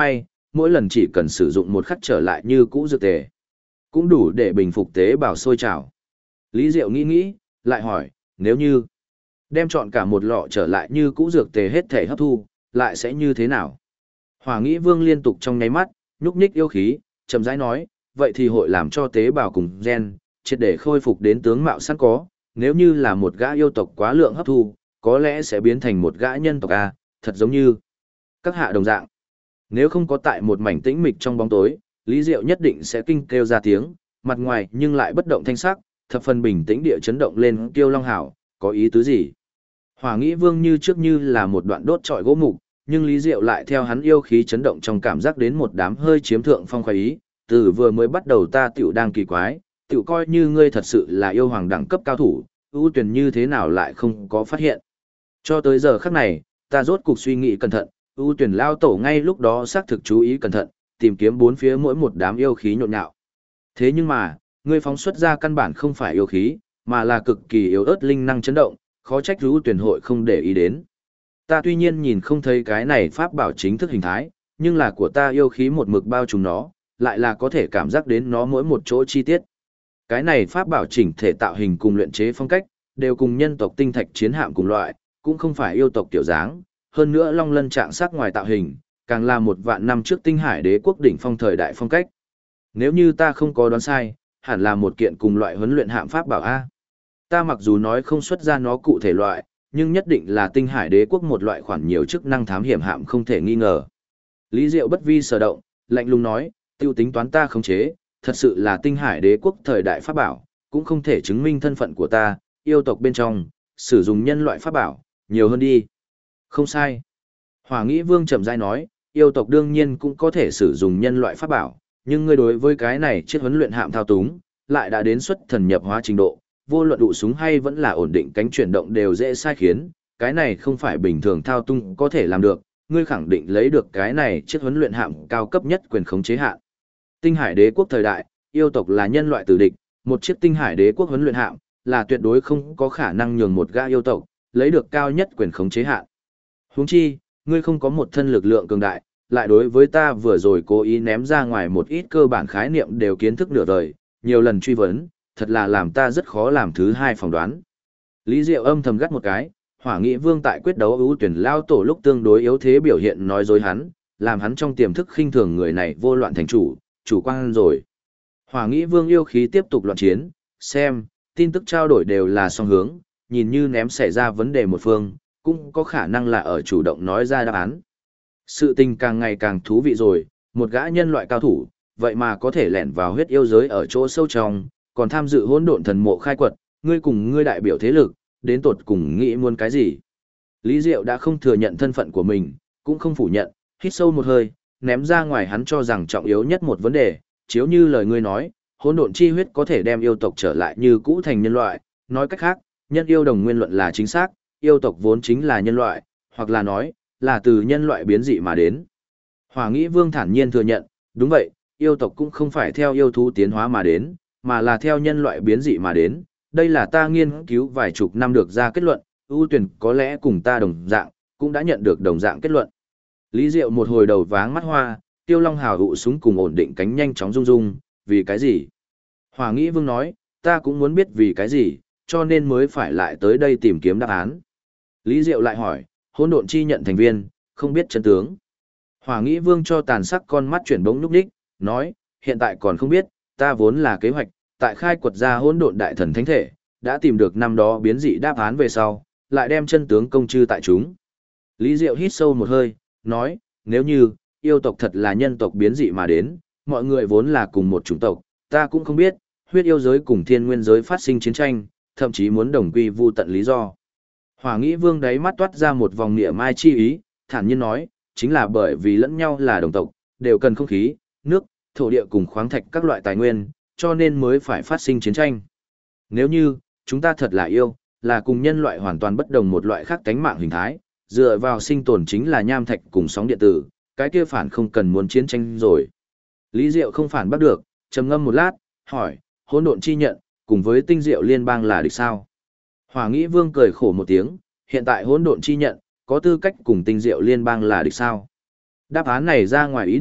mỗi lần chỉ cần sử dụng một khắc trở lại như cũ dược tề. Cũng đủ để bình phục tế bào sôi trào. Lý Diệu nghĩ nghĩ, lại hỏi, nếu như đem chọn cả một lọ trở lại như cũ dược tề hết thể hấp thu, lại sẽ như thế nào? Hỏa Nghĩ Vương liên tục trong nháy mắt, nhúc nhích yêu khí, chậm rãi nói, vậy thì hội làm cho tế bào cùng gen, triệt để khôi phục đến tướng mạo sẵn có, nếu như là một gã yêu tộc quá lượng hấp thu, có lẽ sẽ biến thành một gã nhân tộc A, thật giống như các hạ đồng dạng. Nếu không có tại một mảnh tĩnh mịch trong bóng tối, Lý Diệu nhất định sẽ kinh kêu ra tiếng, mặt ngoài nhưng lại bất động thanh sắc, thập phần bình tĩnh địa chấn động lên Kiêu Long Hảo, có ý tứ gì? Hỏa Nghĩ Vương như trước như là một đoạn đốt trọi gỗ mục, nhưng Lý Diệu lại theo hắn yêu khí chấn động trong cảm giác đến một đám hơi chiếm thượng phong khoái ý, từ vừa mới bắt đầu ta tiểu đang kỳ quái, tiểu coi như ngươi thật sự là yêu hoàng đẳng cấp cao thủ, ưu tuyển như thế nào lại không có phát hiện. Cho tới giờ khắc này, ta rốt cục suy nghĩ cẩn thận, ưu tuyển lao tổ ngay lúc đó xác thực chú ý cẩn thận, tìm kiếm bốn phía mỗi một đám yêu khí nhộn nhạo. Thế nhưng mà, ngươi phóng xuất ra căn bản không phải yêu khí, mà là cực kỳ yếu ớt linh năng chấn động, khó trách ưu tuyển hội không để ý đến. Ta tuy nhiên nhìn không thấy cái này pháp bảo chính thức hình thái, nhưng là của ta yêu khí một mực bao trùm nó, lại là có thể cảm giác đến nó mỗi một chỗ chi tiết. Cái này pháp bảo chỉnh thể tạo hình cùng luyện chế phong cách, đều cùng nhân tộc tinh thạch chiến hạm cùng loại, cũng không phải yêu tộc kiểu dáng, hơn nữa long lân trạng sắc ngoài tạo hình, càng là một vạn năm trước tinh hải đế quốc đỉnh phong thời đại phong cách. Nếu như ta không có đoán sai, hẳn là một kiện cùng loại huấn luyện hạm pháp bảo A. Ta mặc dù nói không xuất ra nó cụ thể loại, nhưng nhất định là tinh hải đế quốc một loại khoản nhiều chức năng thám hiểm hạm không thể nghi ngờ. Lý Diệu bất vi sở động, lạnh lùng nói, tiêu tính toán ta khống chế, thật sự là tinh hải đế quốc thời đại pháp bảo, cũng không thể chứng minh thân phận của ta, yêu tộc bên trong, sử dụng nhân loại pháp bảo, nhiều hơn đi. Không sai. Hỏa Nghĩ Vương chậm rãi nói, yêu tộc đương nhiên cũng có thể sử dụng nhân loại pháp bảo, nhưng ngươi đối với cái này chiếc huấn luyện hạm thao túng, lại đã đến xuất thần nhập hóa trình độ, vô luận đụ súng hay vẫn là ổn định cánh chuyển động đều dễ sai khiến, cái này không phải bình thường thao tung có thể làm được, ngươi khẳng định lấy được cái này chiếc huấn luyện hạm cao cấp nhất quyền khống chế hạn. Tinh Hải Đế quốc thời đại, yêu tộc là nhân loại tử địch, một chiếc Tinh Hải Đế quốc huấn luyện hạm là tuyệt đối không có khả năng nhường một gã yêu tộc lấy được cao nhất quyền khống chế hạn. Huống chi, ngươi không có một thân lực lượng cường đại, lại đối với ta vừa rồi cố ý ném ra ngoài một ít cơ bản khái niệm đều kiến thức nửa đời, nhiều lần truy vấn, thật là làm ta rất khó làm thứ hai phỏng đoán. Lý Diệu âm thầm gắt một cái, Hỏa Nghị Vương tại quyết đấu ưu tuyển lao tổ lúc tương đối yếu thế biểu hiện nói dối hắn, làm hắn trong tiềm thức khinh thường người này vô loạn thành chủ quan rồi. Hỏa Nghị Vương yêu khí tiếp tục loạn chiến, xem, tin tức trao đổi đều là song hướng, nhìn như ném xảy ra vấn đề một phương, cũng có khả năng là ở chủ động nói ra đáp án. Sự tình càng ngày càng thú vị rồi, một gã nhân loại cao thủ, vậy mà có thể lẻn vào huyết yêu giới ở chỗ sâu trong, còn tham dự hỗn độn thần mộ khai quật, ngươi cùng ngươi đại biểu thế lực, đến tột cùng nghĩ muốn cái gì? Lý Diệu đã không thừa nhận thân phận của mình, cũng không phủ nhận, hít sâu một hơi, ném ra ngoài hắn cho rằng trọng yếu nhất một vấn đề, chiếu như lời ngươi nói, hỗn độn chi huyết có thể đem yêu tộc trở lại như cũ thành nhân loại, nói cách khác, nhân yêu đồng nguyên luận là chính xác, yêu tộc vốn chính là nhân loại, hoặc là nói, là từ nhân loại biến dị mà đến. Hỏa Nghị Vương thản nhiên thừa nhận, đúng vậy, yêu tộc cũng không phải theo yêu thú tiến hóa mà đến, mà là theo nhân loại biến dị mà đến. Đây là ta nghiên cứu vài chục năm được ra kết luận, ưu tuyển có lẽ cùng ta đồng dạng, cũng đã nhận được đồng dạng kết luận. Lý Diệu một hồi đầu váng mắt hoa, Tiêu Long hào hụ súng cùng ổn định cánh nhanh chóng rung rung, vì cái gì? Hỏa Nghị Vương nói, ta cũng muốn biết vì cái gì, cho nên mới phải lại tới đây tìm kiếm đáp án. Lý Diệu lại hỏi, hỗn độn chi nhận thành viên, không biết chân tướng. Hỏa Nghị Vương cho tàn sắc con mắt chuyển bỗng núp đích, nói, hiện tại còn không biết, ta vốn là kế hoạch, tại khai quật ra hỗn độn đại thần thánh thể, đã tìm được năm đó biến dị đáp án về sau, lại đem chân tướng công chư tại chúng. Lý Diệu hít sâu một hơi, nói, nếu như, yêu tộc thật là nhân tộc biến dị mà đến, mọi người vốn là cùng một chủng tộc, ta cũng không biết, huyết yêu giới cùng thiên nguyên giới phát sinh chiến tranh, thậm chí muốn đồng quy vu tận lý do. Hỏa Nghị Vương đáy mắt toát ra một vòng niệm mai chi ý, thản nhiên nói, chính là bởi vì lẫn nhau là đồng tộc, đều cần không khí, nước, thổ địa cùng khoáng thạch các loại tài nguyên, cho nên mới phải phát sinh chiến tranh. Nếu như, chúng ta thật là yêu, là cùng nhân loại hoàn toàn bất đồng một loại khác tánh mạng hình thái, dựa vào sinh tồn chính là nham thạch cùng sóng điện tử, cái kia phản không cần muốn chiến tranh rồi. Lý Diệu không phản bắt được, trầm ngâm một lát, hỏi, hỗn độn chi nhận, cùng với tinh diệu liên bang là địch sao? Hỏa Nghị Vương cười khổ một tiếng, hiện tại hỗn độn chi nhận, có tư cách cùng tinh diệu liên bang là địch sao? Đáp án này ra ngoài ý định,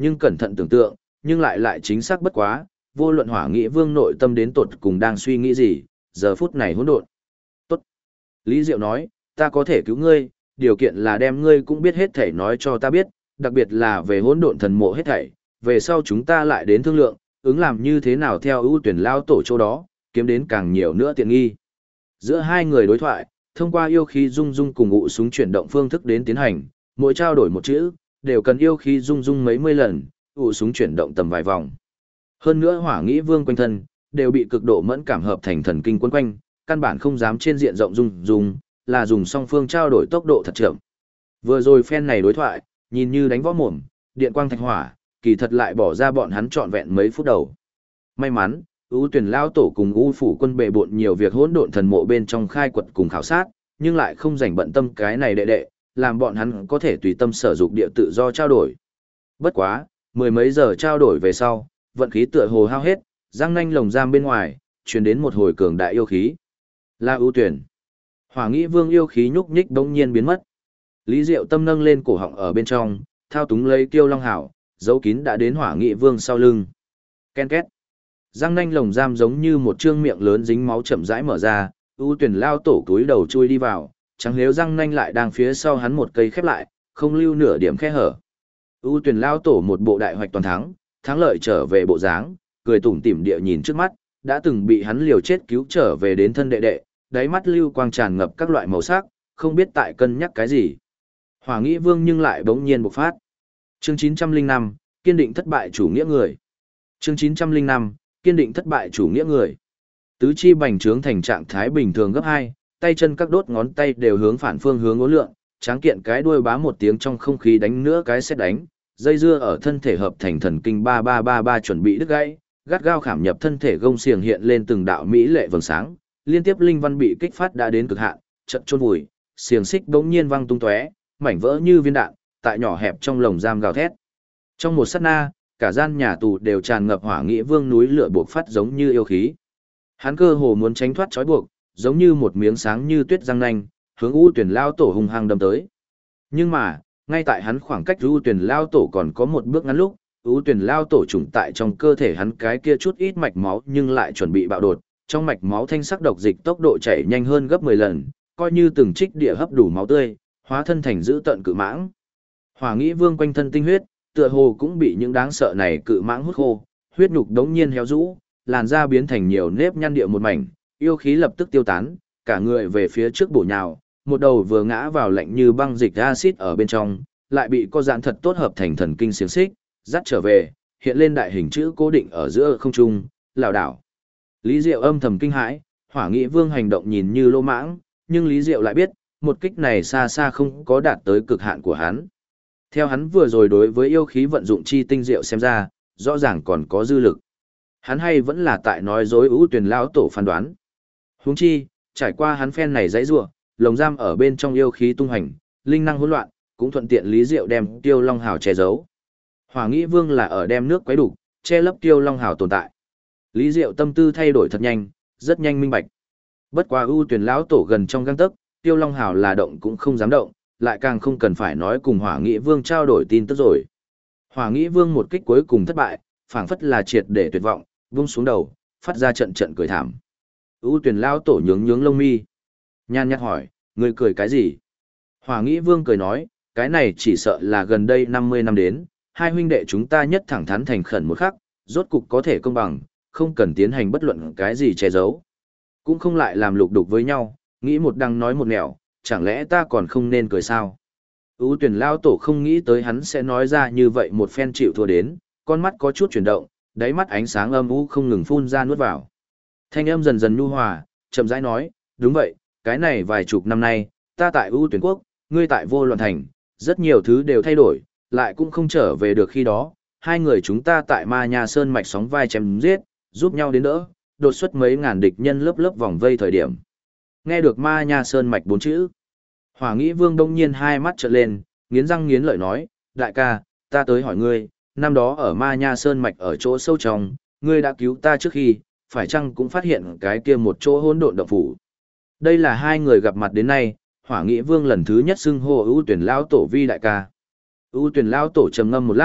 nhưng cẩn thận tưởng tượng, nhưng lại chính xác bất quá, vô luận Hỏa Nghị Vương nội tâm đến tột cùng đang suy nghĩ gì, giờ phút này hỗn độn. Tốt. Lý Diệu nói, ta có thể cứu ngươi, điều kiện là đem ngươi cũng biết hết thảy nói cho ta biết, đặc biệt là về hỗn độn thần mộ hết thảy, về sau chúng ta lại đến thương lượng, ứng làm như thế nào theo ưu tuyển lao tổ chỗ đó, kiếm đến càng nhiều nữa tiện nghi. Giữa hai người đối thoại, thông qua yêu khí rung rung cùng ngụ súng chuyển động phương thức đến tiến hành, mỗi trao đổi một chữ, đều cần yêu khí rung rung mấy mươi lần, ngụ súng chuyển động tầm vài vòng. Hơn nữa Hỏa Nghĩ Vương quanh thân, đều bị cực độ mẫn cảm hợp thành thần kinh quấn quanh, căn bản không dám trên diện rộng rung rung, là dùng song phương trao đổi tốc độ thật chậm. Vừa rồi phen này đối thoại, nhìn như đánh võ mồm, điện quang thạch hỏa, kỳ thật lại bỏ ra bọn hắn trọn vẹn mấy phút đầu. May mắn, ưu tuyển lao tổ cùng ưu phủ quân bệ bộn nhiều việc hỗn độn thần mộ bên trong khai quật cùng khảo sát, nhưng lại không dành bận tâm cái này đệ, làm bọn hắn có thể tùy tâm sở dục địa tự do trao đổi. Bất quá, mười mấy giờ trao đổi về sau, vận khí tựa hồ hao hết, răng nanh lồng giam bên ngoài, truyền đến một hồi cường đại yêu khí. La ưu tuyển. Hỏa Nghĩ Vương yêu khí nhúc nhích bỗng nhiên biến mất. Lý Diệu Tâm nâng lên cổ họng ở bên trong, thao túng lấy Kiêu Long Hảo, giấu kín đã đến Hỏa Nghị Vương sau lưng. Ken két. Răng nanh lồng giam giống như một trương miệng lớn dính máu chậm rãi mở ra, ưu tuyển lao tổ túi đầu chui đi vào, trắng nếu răng nanh lại đang phía sau hắn một cây khép lại, không lưu nửa điểm khe hở. Ưu tuyển lao tổ một bộ đại hoạch toàn thắng, thắng lợi trở về bộ dáng, cười tủm tỉm địa nhìn trước mắt, đã từng bị hắn liều chết cứu trở về đến thân đệ, đáy mắt lưu quang tràn ngập các loại màu sắc, không biết tại cân nhắc cái gì. Hỏa Nghĩ Vương nhưng lại bỗng nhiên bộc phát. Chương 905, kiên định thất bại chủ nghĩa người. Chương 905, kiên định thất bại chủ nghĩa người. Tứ chi bành trướng thành trạng thái bình thường gấp 2, tay chân các đốt ngón tay đều hướng phản phương hướng uốn lượn, tráng kiện cái đuôi bá một tiếng trong không khí đánh nữa cái sét đánh, dây dưa ở thân thể hợp thành thần kinh 3333 chuẩn bị đứt gãy, gắt gao khảm nhập thân thể gông xiềng hiện lên từng đạo mỹ lệ vầng sáng, liên tiếp linh văn bị kích phát đã đến cực hạn, trận chôn vùi, xiềng xích bỗng nhiên văng tung tóe, mảnh vỡ như viên đạn, tại nhỏ hẹp trong lồng giam gào thét. Trong một sát na, cả gian nhà tù đều tràn ngập Hỏa Nghĩ Vương núi lửa buộc phát giống như yêu khí. Hắn cơ hồ muốn tránh thoát trói buộc, giống như một miếng sáng như tuyết răng nanh, hướng U Tuyển lao tổ hung hăng đâm tới. Nhưng mà, ngay tại hắn khoảng cách U Tuyển lao tổ còn có một bước ngắn lúc, U Tuyển lao tổ trùng tại trong cơ thể hắn cái kia chút ít mạch máu nhưng lại chuẩn bị bạo đột, trong mạch máu thanh sắc độc dịch tốc độ chảy nhanh hơn gấp 10 lần, coi như từng trích địa hấp đủ máu tươi, hóa thân thành dữ tận cự mãng. Hỏa Nghĩ Vương quanh thân tinh huyết, tựa hồ cũng bị những đáng sợ này cự mãng hút khô, huyết nhục đống nhiên héo rũ, làn da biến thành nhiều nếp nhăn địa một mảnh, yêu khí lập tức tiêu tán, cả người về phía trước bổ nhào, một đầu vừa ngã vào lạnh như băng dịch axit ở bên trong, lại bị co giãn thật tốt hợp thành thần kinh xiềng xích, dắt trở về, hiện lên đại hình chữ cố định ở giữa không trung, lảo đảo. Lý Diệu âm thầm kinh hãi, Hỏa Nghị Vương hành động nhìn như lô mãng, nhưng Lý Diệu lại biết, một kích này xa xa không có đạt tới cực hạn của hắn. Theo hắn vừa rồi đối với yêu khí vận dụng chi tinh diệu xem ra, rõ ràng còn có dư lực. Hắn hay vẫn là tại nói dối ưu tuyển lão tổ phán đoán. Huống chi, trải qua hắn phen này dãy rủa, lồng giam ở bên trong yêu khí tung hành, linh năng hỗn loạn, cũng thuận tiện Lý Diệu đem Tiêu Long Hào che giấu. Hỏa Nghĩ Vương là ở đem nước quấy đủ, che lấp Tiêu Long Hào tồn tại. Lý Diệu tâm tư thay đổi thật nhanh, rất nhanh minh bạch. Bất quá ưu tuyển lão tổ gần trong gang tấc, Tiêu Long Hào là động cũng không dám động, lại càng không cần phải nói cùng Hỏa Nghị Vương trao đổi tin tức rồi. Hỏa Nghị Vương một kích cuối cùng thất bại, phảng phất là triệt để tuyệt vọng, vung xuống đầu, phát ra trận trận cười thảm. ưu tuyển lão tổ nhướng nhướng lông mi, nhàn nhạt hỏi, ngươi cười cái gì? Hỏa Nghị Vương cười nói, cái này chỉ sợ là gần đây 50 năm đến, hai huynh đệ chúng ta nhất thẳng thắn thành khẩn một khắc, rốt cục có thể công bằng, không cần tiến hành bất luận cái gì che giấu. Cũng không lại làm lục đục với nhau, nghĩ một đằng nói một nẻo, chẳng lẽ ta còn không nên cười sao? Ú tuyển lao tổ không nghĩ tới hắn sẽ nói ra như vậy một phen chịu thua đến, con mắt có chút chuyển động, đáy mắt ánh sáng âm u không ngừng phun ra nuốt vào. Thanh âm dần dần nhu hòa, chậm rãi nói, đúng vậy, cái này vài chục năm nay, ta tại ưu tuyển quốc, ngươi tại vô loạn thành, rất nhiều thứ đều thay đổi, lại cũng không trở về được khi đó, hai người chúng ta tại ma nhà sơn mạch sóng vai chém giết, giúp nhau đến đỡ, đột xuất mấy ngàn địch nhân lớp lớp vòng vây thời điểm. Nghe được ma nha sơn mạch 4 chữ. Hỏa Nghĩ Vương đông nhiên hai mắt trợn lên, nghiến răng nghiến lợi nói, đại ca, ta tới hỏi ngươi, năm đó ở ma nha sơn mạch ở chỗ sâu trong, ngươi đã cứu ta trước khi, phải chăng cũng phát hiện cái kia một chỗ hỗn độn động phủ. Đây là hai người gặp mặt đến nay, Hỏa Nghĩ Vương lần thứ nhất xưng hô ưu tuyển lao tổ vi đại ca. Ưu tuyển lao tổ trầm ngâm một lát,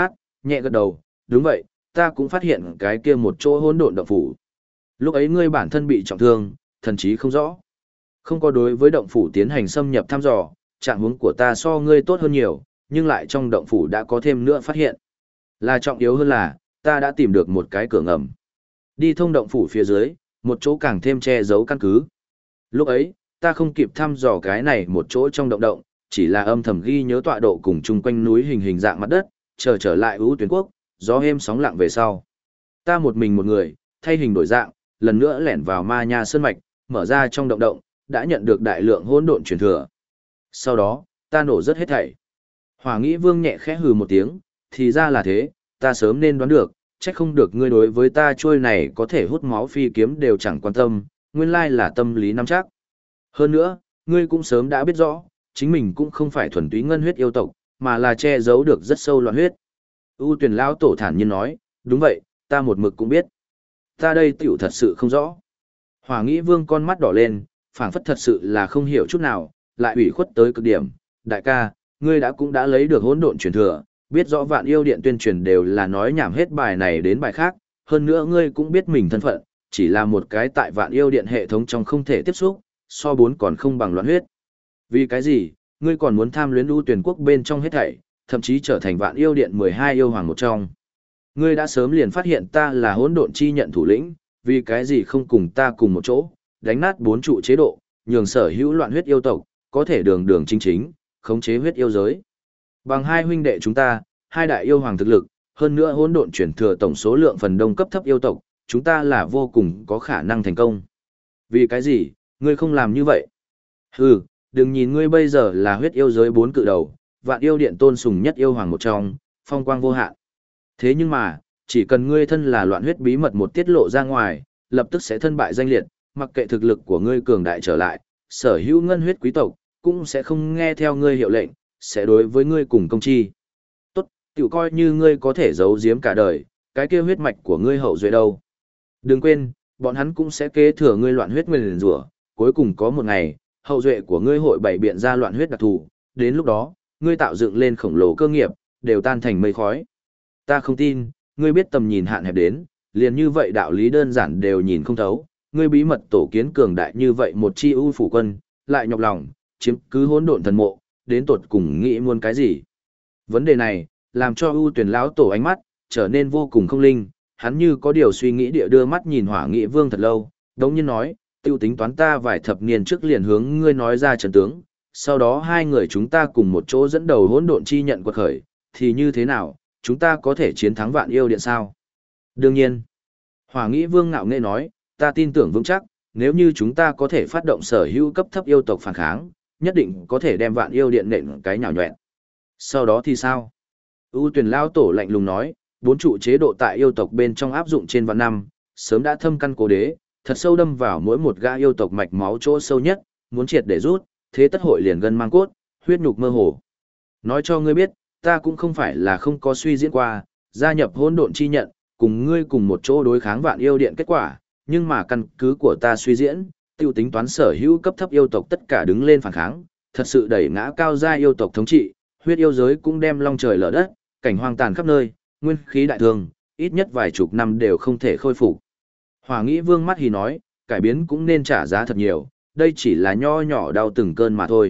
Nhẹ gật đầu, đúng vậy, ta cũng phát hiện cái kia một chỗ hỗn độn động phủ. Lúc ấy ngươi bản thân bị trọng thương, thần chí không rõ. Không có đối với động phủ tiến hành xâm nhập thăm dò, trạng huống của ta so ngươi tốt hơn nhiều, nhưng lại trong động phủ đã có thêm nữa phát hiện. Là trọng yếu hơn là, ta đã tìm được một cái cửa ngầm. Đi thông động phủ phía dưới, một chỗ càng thêm che giấu căn cứ. Lúc ấy, ta không kịp thăm dò cái này một chỗ trong động, chỉ là âm thầm ghi nhớ tọa độ cùng chung quanh núi hình dạng mặt đất, chờ trở lại ưu tuyến quốc, gió êm sóng lặng về sau. Ta một mình một người, thay hình đổi dạng, lần nữa lẻn vào ma nha sơn mạch, mở ra trong động, đã nhận được đại lượng hỗn độn truyền thừa. Sau đó, ta nổ rất hết thảy. Hỏa Nghĩ Vương nhẹ khẽ hừ một tiếng, thì ra là thế, ta sớm nên đoán được, trách không được ngươi đối với ta trôi này có thể hút máu phi kiếm đều chẳng quan tâm, nguyên lai là tâm lý nắm chắc. Hơn nữa, ngươi cũng sớm đã biết rõ, chính mình cũng không phải thuần túy ngân huyết yêu tộc, mà là che giấu được rất sâu loạn huyết. U Tuyển lão tổ thản nhiên nói, đúng vậy, ta một mực cũng biết. Ta đây tiểu thật sự không rõ. Hỏa Nghĩ Vương con mắt đỏ lên, phảng phất thật sự là không hiểu chút nào, lại ủy khuất tới cực điểm. Đại ca, ngươi cũng đã lấy được hỗn độn truyền thừa, biết rõ Vạn Yêu Điện tuyên truyền đều là nói nhảm hết bài này đến bài khác, hơn nữa ngươi cũng biết mình thân phận, chỉ là một cái tại Vạn Yêu Điện hệ thống trong không thể tiếp xúc, so bốn còn không bằng loạn huyết. Vì cái gì, ngươi còn muốn tham luyến ưu tuyển quốc bên trong hết thảy, thậm chí trở thành Vạn Yêu Điện 12 yêu hoàng một trong. Ngươi đã sớm liền phát hiện ta là hỗn độn chi nhận thủ lĩnh, vì cái gì không cùng ta cùng một chỗ, đánh nát bốn trụ chế độ, nhường sở hữu loạn huyết yêu tộc, có thể đường đường chính chính, khống chế huyết yêu giới. Bằng hai huynh đệ chúng ta, hai đại yêu hoàng thực lực, hơn nữa hỗn độn chuyển thừa tổng số lượng phần đông cấp thấp yêu tộc, chúng ta là vô cùng có khả năng thành công. Vì cái gì, ngươi không làm như vậy? Hừ, đừng nhìn ngươi bây giờ là huyết yêu giới bốn cự đầu, Vạn Yêu Điện tôn sùng nhất yêu hoàng một trong, phong quang vô hạn. Thế nhưng mà, chỉ cần ngươi thân là loạn huyết bí mật một tiết lộ ra ngoài, lập tức sẽ thân bại danh liệt, mặc kệ thực lực của ngươi cường đại trở lại, sở hữu ngân huyết quý tộc, cũng sẽ không nghe theo ngươi hiệu lệnh, sẽ đối với ngươi cùng công chi. Tốt, tiểu coi như ngươi có thể giấu giếm cả đời, cái kia huyết mạch của ngươi hậu duệ đâu. Đừng quên, bọn hắn cũng sẽ kế thừa ngươi loạn huyết nguyền rủa, cuối cùng có một ngày, hậu duệ của ngươi hội bày biện ra loạn huyết đặc thù, đến lúc đó, ngươi tạo dựng lên khổng lồ cơ nghiệp, đều tan thành mây khói. Ta không tin, ngươi biết tầm nhìn hạn hẹp đến, liền như vậy đạo lý đơn giản đều nhìn không thấu, ngươi bí mật tổ kiến cường đại như vậy một chi ưu phủ quân, lại nhọc lòng, chiếm cứ hỗn độn thần mộ, đến tột cùng nghĩ muốn cái gì. Vấn đề này, làm cho ưu tuyển lão tổ ánh mắt, trở nên vô cùng không linh, hắn như có điều suy nghĩ địa đưa mắt nhìn Hỏa Nghị Vương thật lâu, đống nhiên nói, tiêu tính toán ta vài thập niên trước liền hướng ngươi nói ra trận tướng, sau đó hai người chúng ta cùng một chỗ dẫn đầu hỗn độn chi nhận quật khởi, thì như thế nào, chúng ta có thể chiến thắng Vạn Yêu Điện sao? Đương nhiên, Hỏa Nghị Vương ngạo nghễ nói, ta tin tưởng vững chắc, nếu như chúng ta có thể phát động sở hữu cấp thấp yêu tộc phản kháng, nhất định có thể đem Vạn Yêu Điện nện cái nhào nhọẹn. Sau đó thì sao? U Tuyển lão tổ lạnh lùng nói, bốn trụ chế độ tại yêu tộc bên trong áp dụng trên vạn năm, sớm đã thâm căn cố đế, thật sâu đâm vào mỗi một gã yêu tộc mạch máu chỗ sâu nhất, muốn triệt để rút, thế tất hội liền gân mang cốt, huyết nhục mơ hồ. Nói cho ngươi biết, ta cũng không phải là không có suy diễn qua, gia nhập hỗn độn chi nhận, cùng ngươi cùng một chỗ đối kháng Vạn Yêu Điện kết quả, nhưng mà căn cứ của ta suy diễn, tiêu tính toán sở hữu cấp thấp yêu tộc tất cả đứng lên phản kháng, thật sự đẩy ngã cao gia yêu tộc thống trị, huyết yêu giới cũng đem long trời lở đất, cảnh hoang tàn khắp nơi, nguyên khí đại thương, ít nhất vài chục năm đều không thể khôi phục. Hỏa Nghị Vương mắt hí nói, cải biến cũng nên trả giá thật nhiều, đây chỉ là nho nhỏ đau từng cơn mà thôi.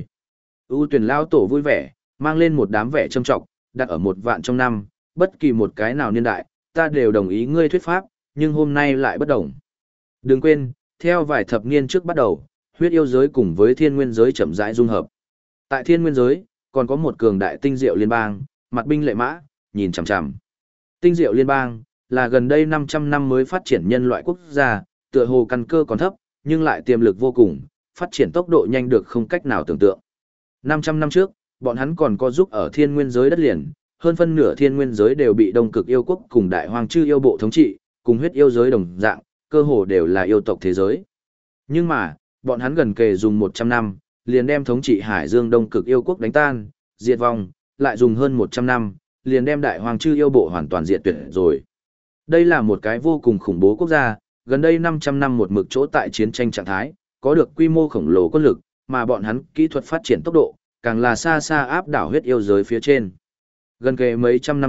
U Tuyển lão tổ vui vẻ, mang lên một đám vẻ trâm trọng, đặt ở 1 vạn trong năm, bất kỳ một cái nào niên đại, ta đều đồng ý ngươi thuyết pháp, nhưng hôm nay lại bất đồng. Đừng quên, theo vài thập niên trước bắt đầu, huyết yêu giới cùng với thiên nguyên giới chậm rãi dung hợp. Tại thiên nguyên giới, còn có một cường đại tinh diệu liên bang, mặt binh lệ mã, nhìn chằm chằm. Tinh diệu liên bang là gần đây 500 năm mới phát triển nhân loại quốc gia, tựa hồ căn cơ còn thấp, nhưng lại tiềm lực vô cùng, phát triển tốc độ nhanh được không cách nào tưởng tượng. 500 năm trước, bọn hắn còn có giúp ở thiên nguyên giới đất liền, hơn phân nửa thiên nguyên giới đều bị Đông Cực yêu quốc cùng Đại Hoàng Chư yêu bộ thống trị, cùng huyết yêu giới đồng dạng, cơ hồ đều là yêu tộc thế giới. Nhưng mà, bọn hắn gần kề dùng 100 năm, liền đem thống trị Hải Dương Đông Cực yêu quốc đánh tan, diệt vong, lại dùng hơn 100 năm, liền đem Đại Hoàng Chư yêu bộ hoàn toàn diệt tuyệt rồi. Đây là một cái vô cùng khủng bố quốc gia, gần đây 500 năm một mực chỗ tại chiến tranh trạng thái, có được quy mô khổng lồ quân lực, mà bọn hắn kỹ thuật phát triển tốc độ, càng là xa xa áp đảo huyết yêu giới phía trên. Gần kề mấy trăm năm trước,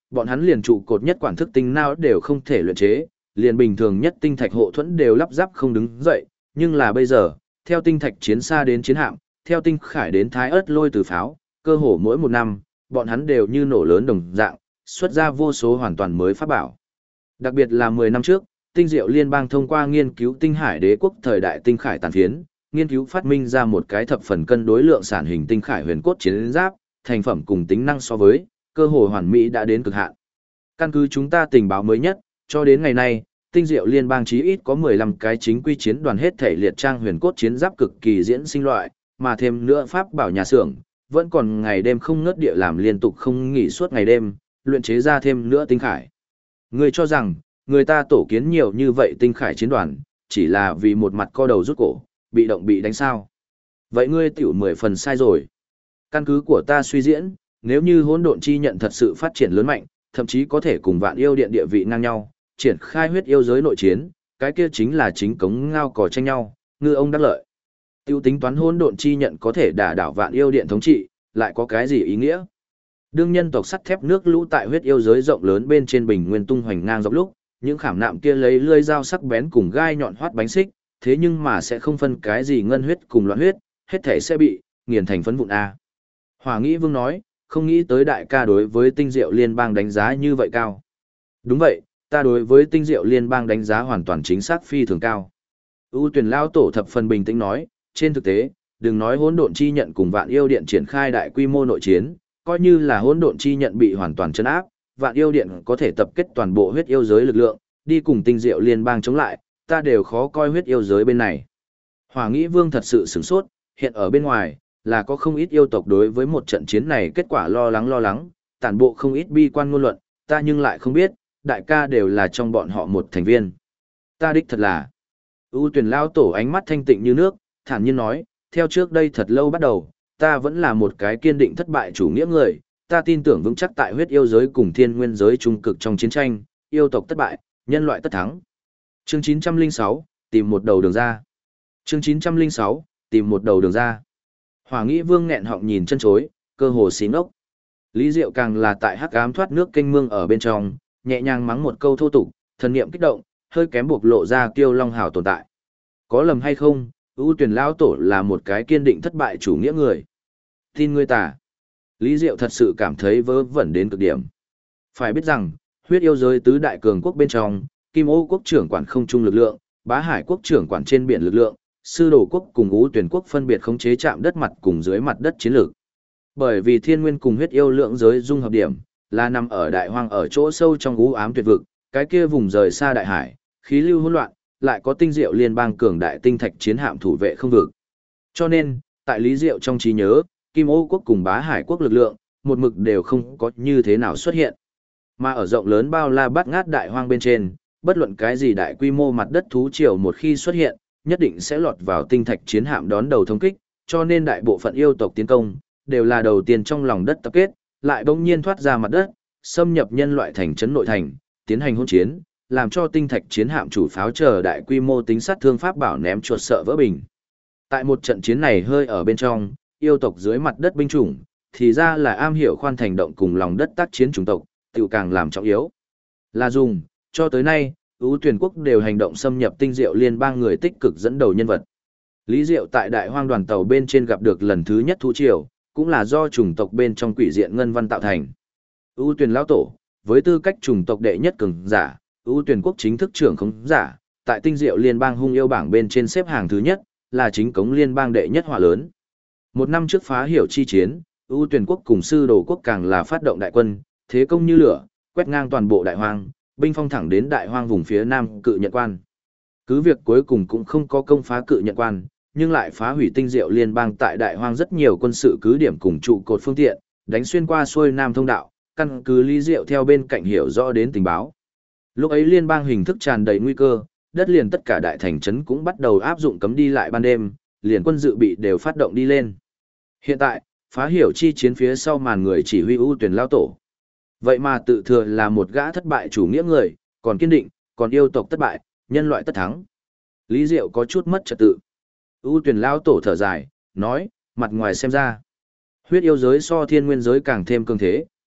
bọn hắn liền trụ cột nhất quản thức tinh não đều không thể luyện chế, liền bình thường nhất tinh thạch hộ thuẫn đều lắp ráp không đứng dậy, nhưng là bây giờ, theo tinh thạch chiến xa đến chiến hạm, theo tinh khải đến thái ớt lôi từ pháo, cơ hồ mỗi một năm, bọn hắn đều như nổ lớn đồng dạng, xuất ra vô số hoàn toàn mới pháp bảo. Đặc biệt là 10 năm trước, Tinh Diệu Liên bang thông qua nghiên cứu Tinh Hải Đế quốc thời đại tinh khải tàn phiến, nghiên cứu phát minh ra một cái thập phần cân đối lượng sản hình tinh khải huyền cốt chiến giáp, thành phẩm cùng tính năng so với, cơ hồ hoàn mỹ đã đến cực hạn. Căn cứ chúng ta tình báo mới nhất, cho đến ngày nay, Tinh Diệu Liên bang chí ít có 15 cái chính quy chiến đoàn hết thể liệt trang huyền cốt chiến giáp cực kỳ diễn sinh loại, mà thêm nữa pháp bảo nhà xưởng, vẫn còn ngày đêm không ngớt địa làm liên tục không nghỉ suốt ngày đêm, luyện chế ra thêm nữa tinh khải. Người cho rằng, người ta tổ kiến nhiều như vậy tinh khải chiến đoàn, chỉ là vì một mặt co đầu rút cổ, bị động bị đánh sao. Vậy ngươi tiểu 10 phần sai rồi. Căn cứ của ta suy diễn, nếu như hỗn độn chi nhận thật sự phát triển lớn mạnh, thậm chí có thể cùng vạn yêu điện địa vị ngang nhau, triển khai huyết yêu giới nội chiến, cái kia chính là chính cống ngao cò tranh nhau, ngư ông đắc lợi. Tiêu tính toán hỗn độn chi nhận có thể đả đảo vạn yêu điện thống trị, lại có cái gì ý nghĩa? Đương nhân tộc sắt thép nước lũ tại huyết yêu giới rộng lớn bên trên bình nguyên tung hoành ngang dọc lúc, những khảm nạm kia lấy lưỡi dao sắc bén cùng gai nhọn hoắt bánh xích, thế nhưng mà sẽ không phân cái gì ngân huyết cùng loạn huyết, hết thể sẽ bị nghiền thành phấn vụn a. Hỏa Nghĩ Vương nói, không nghĩ tới đại ca đối với Tinh Diệu Liên bang đánh giá như vậy cao. Đúng vậy, ta đối với Tinh Diệu Liên bang đánh giá hoàn toàn chính xác phi thường cao. U Tuyển Lao tổ thập phần bình tĩnh nói, trên thực tế, đừng nói hỗn độn chi nhận cùng vạn yêu điện triển khai đại quy mô nội chiến, coi như là hỗn độn chi nhận bị hoàn toàn chấn áp, vạn yêu điện có thể tập kết toàn bộ huyết yêu giới lực lượng, đi cùng Tinh Diệu Liên bang chống lại, ta đều khó coi huyết yêu giới bên này. Hỏa Nghĩ Vương thật sự sửng sốt, hiện ở bên ngoài, là có không ít yêu tộc đối với một trận chiến này kết quả lo lắng, tản bộ không ít bi quan ngôn luận, ta nhưng lại không biết, đại ca đều là trong bọn họ một thành viên. Ta đích thật là. U Tuyển Lao tổ ánh mắt thanh tịnh như nước, thản nhiên nói, theo trước đây thật lâu bắt đầu, ta vẫn là một cái kiên định thất bại chủ nghĩa người, ta tin tưởng vững chắc tại huyết yêu giới cùng thiên nguyên giới trung cực trong chiến tranh, yêu tộc thất bại, nhân loại tất thắng. Chương 906, tìm một đầu đường ra. Chương 906, tìm một đầu đường ra. Hỏa Nghĩ Vương nghẹn họng nhìn chân chối, cơ hồ xí ngốc. Lý Diệu càng là tại hắc ám thoát nước kênh mương ở bên trong, nhẹ nhàng mắng một câu thô tục, thần niệm kích động, hơi kém buộc lộ ra Kiêu Long Hào tồn tại. Có lầm hay không, U Tuyển Lão tổ là một cái kiên định thất bại chủ nghĩa người. Tin ngươi tả. Lý Diệu thật sự cảm thấy vớ vẩn đến cực điểm. Phải biết rằng, huyết yêu giới tứ đại cường quốc bên trong, Kim Ô quốc trưởng quản không trung lực lượng, Bá Hải quốc trưởng quản trên biển lực lượng, Sư Đồ quốc cùng U Tuyển quốc phân biệt khống chế chạm đất mặt cùng dưới mặt đất chiến lược. Bởi vì thiên nguyên cùng huyết yêu lượng giới dung hợp điểm, là nằm ở đại hoang ở chỗ sâu trong u ám tuyệt vực, cái kia vùng rời xa đại hải, khí lưu hỗn loạn, lại có Tinh Diệu Liên bang cường đại tinh thạch chiến hạm thủ vệ không vực. Cho nên, tại Lý Diệu trong trí nhớ, Kim Ô quốc cùng Bá Hải quốc lực lượng, một mực đều không có như thế nào xuất hiện. Mà ở rộng lớn bao la bát ngát đại hoang bên trên, bất luận cái gì đại quy mô mặt đất thú triều một khi xuất hiện, nhất định sẽ lọt vào tinh thạch chiến hạm đón đầu thống kích, cho nên đại bộ phận yêu tộc tiến công, đều là đầu tiên trong lòng đất tập kết, lại bỗng nhiên thoát ra mặt đất, xâm nhập nhân loại thành trấn nội thành, tiến hành hỗn chiến, làm cho tinh thạch chiến hạm chủ pháo chờ đại quy mô tính sát thương pháp bảo ném chuột sợ vỡ bình. Tại một trận chiến này hơi ở bên trong, yêu tộc dưới mặt đất binh chủng, thì ra là am hiểu khoan thành động cùng lòng đất tác chiến chủng tộc, tiểu càng làm trọng yếu. Là dùng, cho tới nay, ưu tuyển quốc đều hành động xâm nhập Tinh Diệu Liên bang người tích cực dẫn đầu nhân vật. Lý Diệu tại đại hoang đoàn tàu bên trên gặp được lần thứ nhất thú triều, cũng là do chủng tộc bên trong quỷ diện ngân văn tạo thành. Ưu tuyển lão tổ, với tư cách chủng tộc đệ nhất cường giả, ưu tuyển quốc chính thức trưởng khống giả, tại Tinh Diệu Liên bang hung yêu bảng bên trên xếp hàng thứ nhất, là chính cống liên bang đệ nhất hỏa lớn. Một năm trước phá hiểu chi chiến, ưu tuyển quốc cùng Sư Đồ quốc càng là phát động đại quân, thế công như lửa, quét ngang toàn bộ đại hoang, binh phong thẳng đến đại hoang vùng phía nam Cự Nhận Quan. Cứ việc cuối cùng cũng không có công phá Cự Nhận Quan, nhưng lại phá hủy Tinh Diệu Liên bang tại đại hoang rất nhiều quân sự cứ điểm cùng trụ cột phương tiện, đánh xuyên qua xuôi nam thông đạo, căn cứ Lý Diệu theo bên cạnh hiểu rõ đến tình báo. Lúc ấy liên bang hình thức tràn đầy nguy cơ, đất liền tất cả đại thành trấn cũng bắt đầu áp dụng cấm đi lại ban đêm, liền quân dự bị đều phát động đi lên. Hiện tại, phá hiểu chi chiến phía sau màn người chỉ huy ưu tuyển lao tổ. Vậy mà tự thừa là một gã thất bại chủ nghĩa người, còn kiên định, còn yêu tộc thất bại, nhân loại tất thắng. Lý Diệu có chút mất trật tự. ưu tuyển lao tổ thở dài, nói, mặt ngoài xem ra, huyết yêu giới so thiên nguyên giới càng thêm cường thế,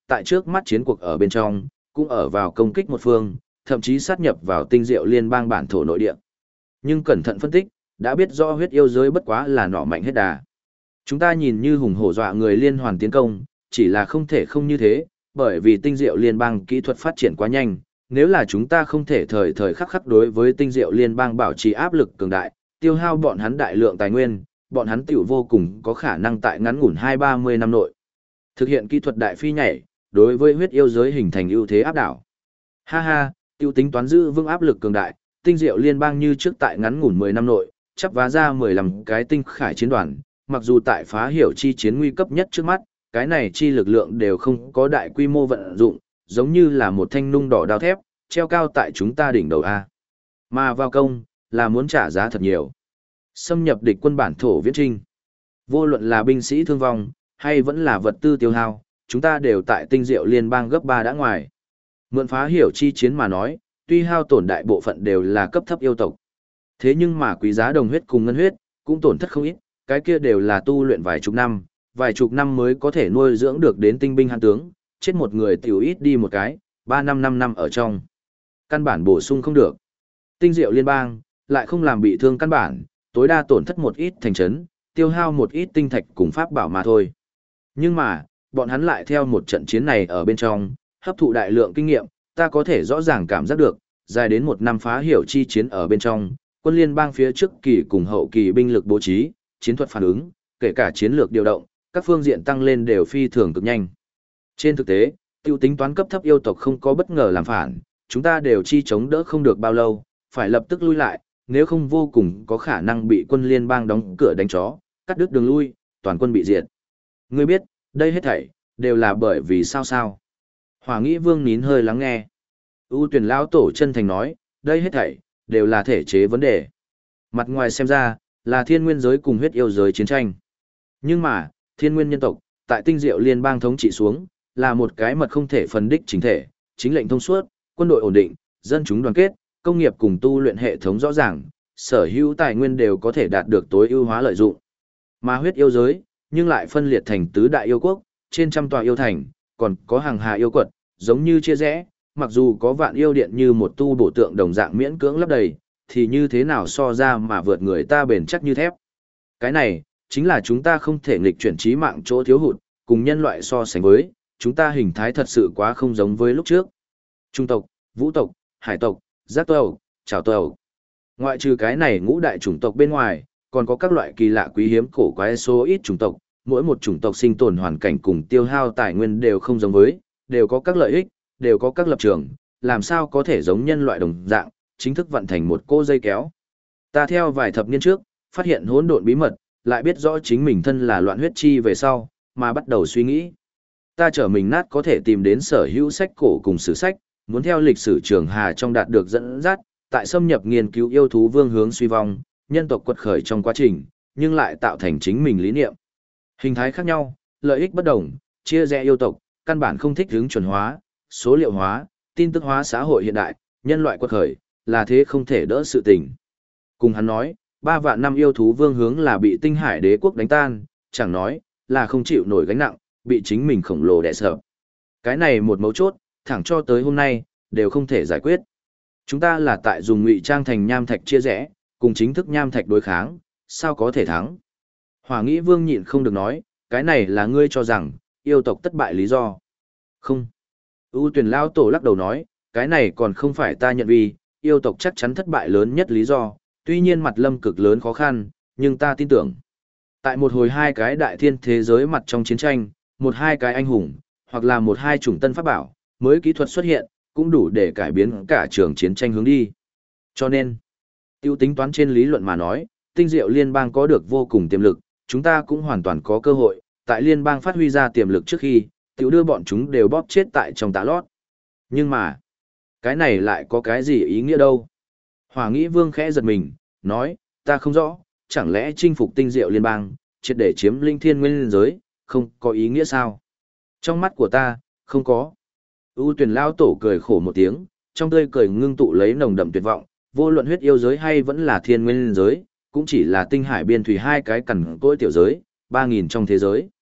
tại trước mắt chiến cuộc ở bên trong, cũng ở vào công kích một phương, thậm chí sát nhập vào tinh diệu liên bang bản thổ nội địa. Nhưng cẩn thận phân tích, đã biết rõ huyết yêu giới bất quá là nọ mạnh hết đà. Chúng ta nhìn như hùng hổ dọa người liên hoàn tiến công, chỉ là không thể không như thế, bởi vì tinh diệu liên bang kỹ thuật phát triển quá nhanh, nếu là chúng ta không thể thời thời khắc khắc đối với tinh diệu liên bang bảo trì áp lực cường đại, tiêu hao bọn hắn đại lượng tài nguyên, bọn hắn tiểu vô cùng có khả năng tại ngắn ngủn 20-30 năm nội thực hiện kỹ thuật đại phi nhảy, đối với huyết yêu giới hình thành ưu thế áp đảo. Ha ha, tiêu tính toán giữ vững áp lực cường đại, tinh diệu liên bang như trước tại ngắn ngủn 10 năm nội, chắp vá ra 15 cái tinh khải chiến đoàn, mặc dù tại phá hiểu chi chiến nguy cấp nhất trước mắt, cái này chi lực lượng đều không có đại quy mô vận dụng, giống như là một thanh nung đỏ đao thép, treo cao tại chúng ta đỉnh đầu A. Mà vào công, là muốn trả giá thật nhiều. Xâm nhập địch quân bản thổ viễn trinh. Vô luận là binh sĩ thương vong, hay vẫn là vật tư tiêu hao, chúng ta đều tại tinh diệu liên bang gấp 3 đã ngoài. Mượn phá hiểu chi chiến mà nói, tuy hao tổn đại bộ phận đều là cấp thấp yêu tộc. Thế nhưng mà quý giá đồng huyết cùng ngân huyết, cũng tổn thất không ít, cái kia đều là tu luyện vài chục năm mới có thể nuôi dưỡng được đến tinh binh hàn tướng, chết một người tiểu ít đi một cái, 3-5 năm ở trong. Căn bản bổ sung không được. Tinh diệu liên bang, lại không làm bị thương căn bản, tối đa tổn thất một ít thành trấn, tiêu hao một ít tinh thạch cùng pháp bảo mà thôi. Nhưng mà, bọn hắn lại theo một trận chiến này ở bên trong, hấp thụ đại lượng kinh nghiệm, ta có thể rõ ràng cảm giác được, dài đến một năm phá hiểu chi chiến ở bên trong, quân liên bang phía trước kỳ cùng hậu kỳ binh lực bố trí, chiến thuật phản ứng, kể cả chiến lược điều động, các phương diện tăng lên đều phi thường cực nhanh. Trên thực tế, tiêu tính toán cấp thấp yêu tộc không có bất ngờ làm phản, chúng ta đều chi chống đỡ không được bao lâu, phải lập tức lui lại, nếu không vô cùng có khả năng bị quân liên bang đóng cửa đánh chó, cắt đứt đường lui, toàn quân bị diệt. Ngươi biết, đây hết thảy đều là bởi vì sao? Hỏa Nghĩ Vương nín hơi lắng nghe. U Tuyển lão tổ chân thành nói, đây hết thảy đều là thể chế vấn đề. Mặt ngoài xem ra, là thiên nguyên giới cùng huyết yêu giới chiến tranh. Nhưng mà, thiên nguyên nhân tộc, tại tinh diệu liên bang thống trị xuống, là một cái mật không thể phân đích chính thể, chính lệnh thông suốt, quân đội ổn định, dân chúng đoàn kết, công nghiệp cùng tu luyện hệ thống rõ ràng, sở hữu tài nguyên đều có thể đạt được tối ưu hóa lợi dụng. Mà huyết yêu giới, nhưng lại phân liệt thành tứ đại yêu quốc, trên trăm tòa yêu thành, còn có hàng hà yêu quật, giống như chia rẽ, mặc dù có vạn yêu điện như một tu bổ tượng đồng dạng miễn cưỡng lấp đầy, thì như thế nào so ra mà vượt người ta bền chắc như thép. Cái này, chính là chúng ta không thể nghịch chuyển trí mạng chỗ thiếu hụt, cùng nhân loại so sánh với, chúng ta hình thái thật sự quá không giống với lúc trước. Trung tộc, vũ tộc, hải tộc, giác tộc, trảo tộc. Ngoại trừ cái này ngũ đại chủng tộc bên ngoài, còn có các loại kỳ lạ quý hiếm cổ quái số ít chủng tộc, mỗi một chủng tộc sinh tồn hoàn cảnh cùng tiêu hao tài nguyên đều không giống với, đều có các lợi ích, đều có các lập trường, làm sao có thể giống nhân loại đồng dạng, chính thức vận thành một cô dây kéo. Ta theo vài thập niên trước, phát hiện hỗn độn bí mật, lại biết rõ chính mình thân là loạn huyết chi về sau, mà bắt đầu suy nghĩ. Ta trở mình nát có thể tìm đến sở hữu sách cổ cùng sử sách, muốn theo lịch sử trường hà trong đạt được dẫn dắt, tại xâm nhập nghiên cứu yêu thú vương hướng suy vong, nhân tộc quật khởi trong quá trình, nhưng lại tạo thành chính mình lý niệm. Hình thái khác nhau, lợi ích bất đồng, chia rẽ yêu tộc, căn bản không thích hướng chuẩn hóa, số liệu hóa, tin tức hóa xã hội hiện đại, nhân loại quật khởi, là thế không thể đỡ sự tình. Cùng hắn nói, 3 vạn năm yêu thú vương hướng là bị tinh hải đế quốc đánh tan, chẳng nói, là không chịu nổi gánh nặng, bị chính mình khổng lồ đè sợ. Cái này một mấu chốt, thẳng cho tới hôm nay, đều không thể giải quyết. Chúng ta là tại dùng ngụy trang thành nham thạch chia rẽ, cùng chính thức nham thạch đối kháng, sao có thể thắng? Hỏa Nghĩ Vương nhịn không được nói, cái này là ngươi cho rằng, yêu tộc thất bại lý do. Không. U Tuyển Lao Tổ lắc đầu nói, cái này còn không phải ta nhận vì, yêu tộc chắc chắn thất bại lớn nhất lý do, tuy nhiên mặt lâm cực lớn khó khăn, nhưng ta tin tưởng. Tại một hồi hai cái đại thiên thế giới mặt trong chiến tranh, một hai cái anh hùng, hoặc là một hai chủng tân pháp bảo, mới kỹ thuật xuất hiện, cũng đủ để cải biến cả trường chiến tranh hướng đi. Cho nên, tiêu tính toán trên lý luận mà nói, tinh diệu liên bang có được vô cùng tiềm lực, chúng ta cũng hoàn toàn có cơ hội, tại liên bang phát huy ra tiềm lực trước khi, tiểu đưa bọn chúng đều bóp chết tại trong tạ lót. Nhưng mà, cái này lại có cái gì ý nghĩa đâu? Hỏa Nghĩ Vương khẽ giật mình, nói, ta không rõ, chẳng lẽ chinh phục tinh diệu liên bang, triệt để chiếm linh thiên nguyên giới, không có ý nghĩa sao? Trong mắt của ta, không có. U Tuyển Lao Tổ cười khổ một tiếng, trong tươi cười ngưng tụ lấy nồng đậm tuyệt vọng, vô luận huyết yêu giới hay vẫn là thiên nguyên giới, cũng chỉ là tinh hải biên thủy hai cái cằn cỗi tiểu giới, 3.000 trong thế giới.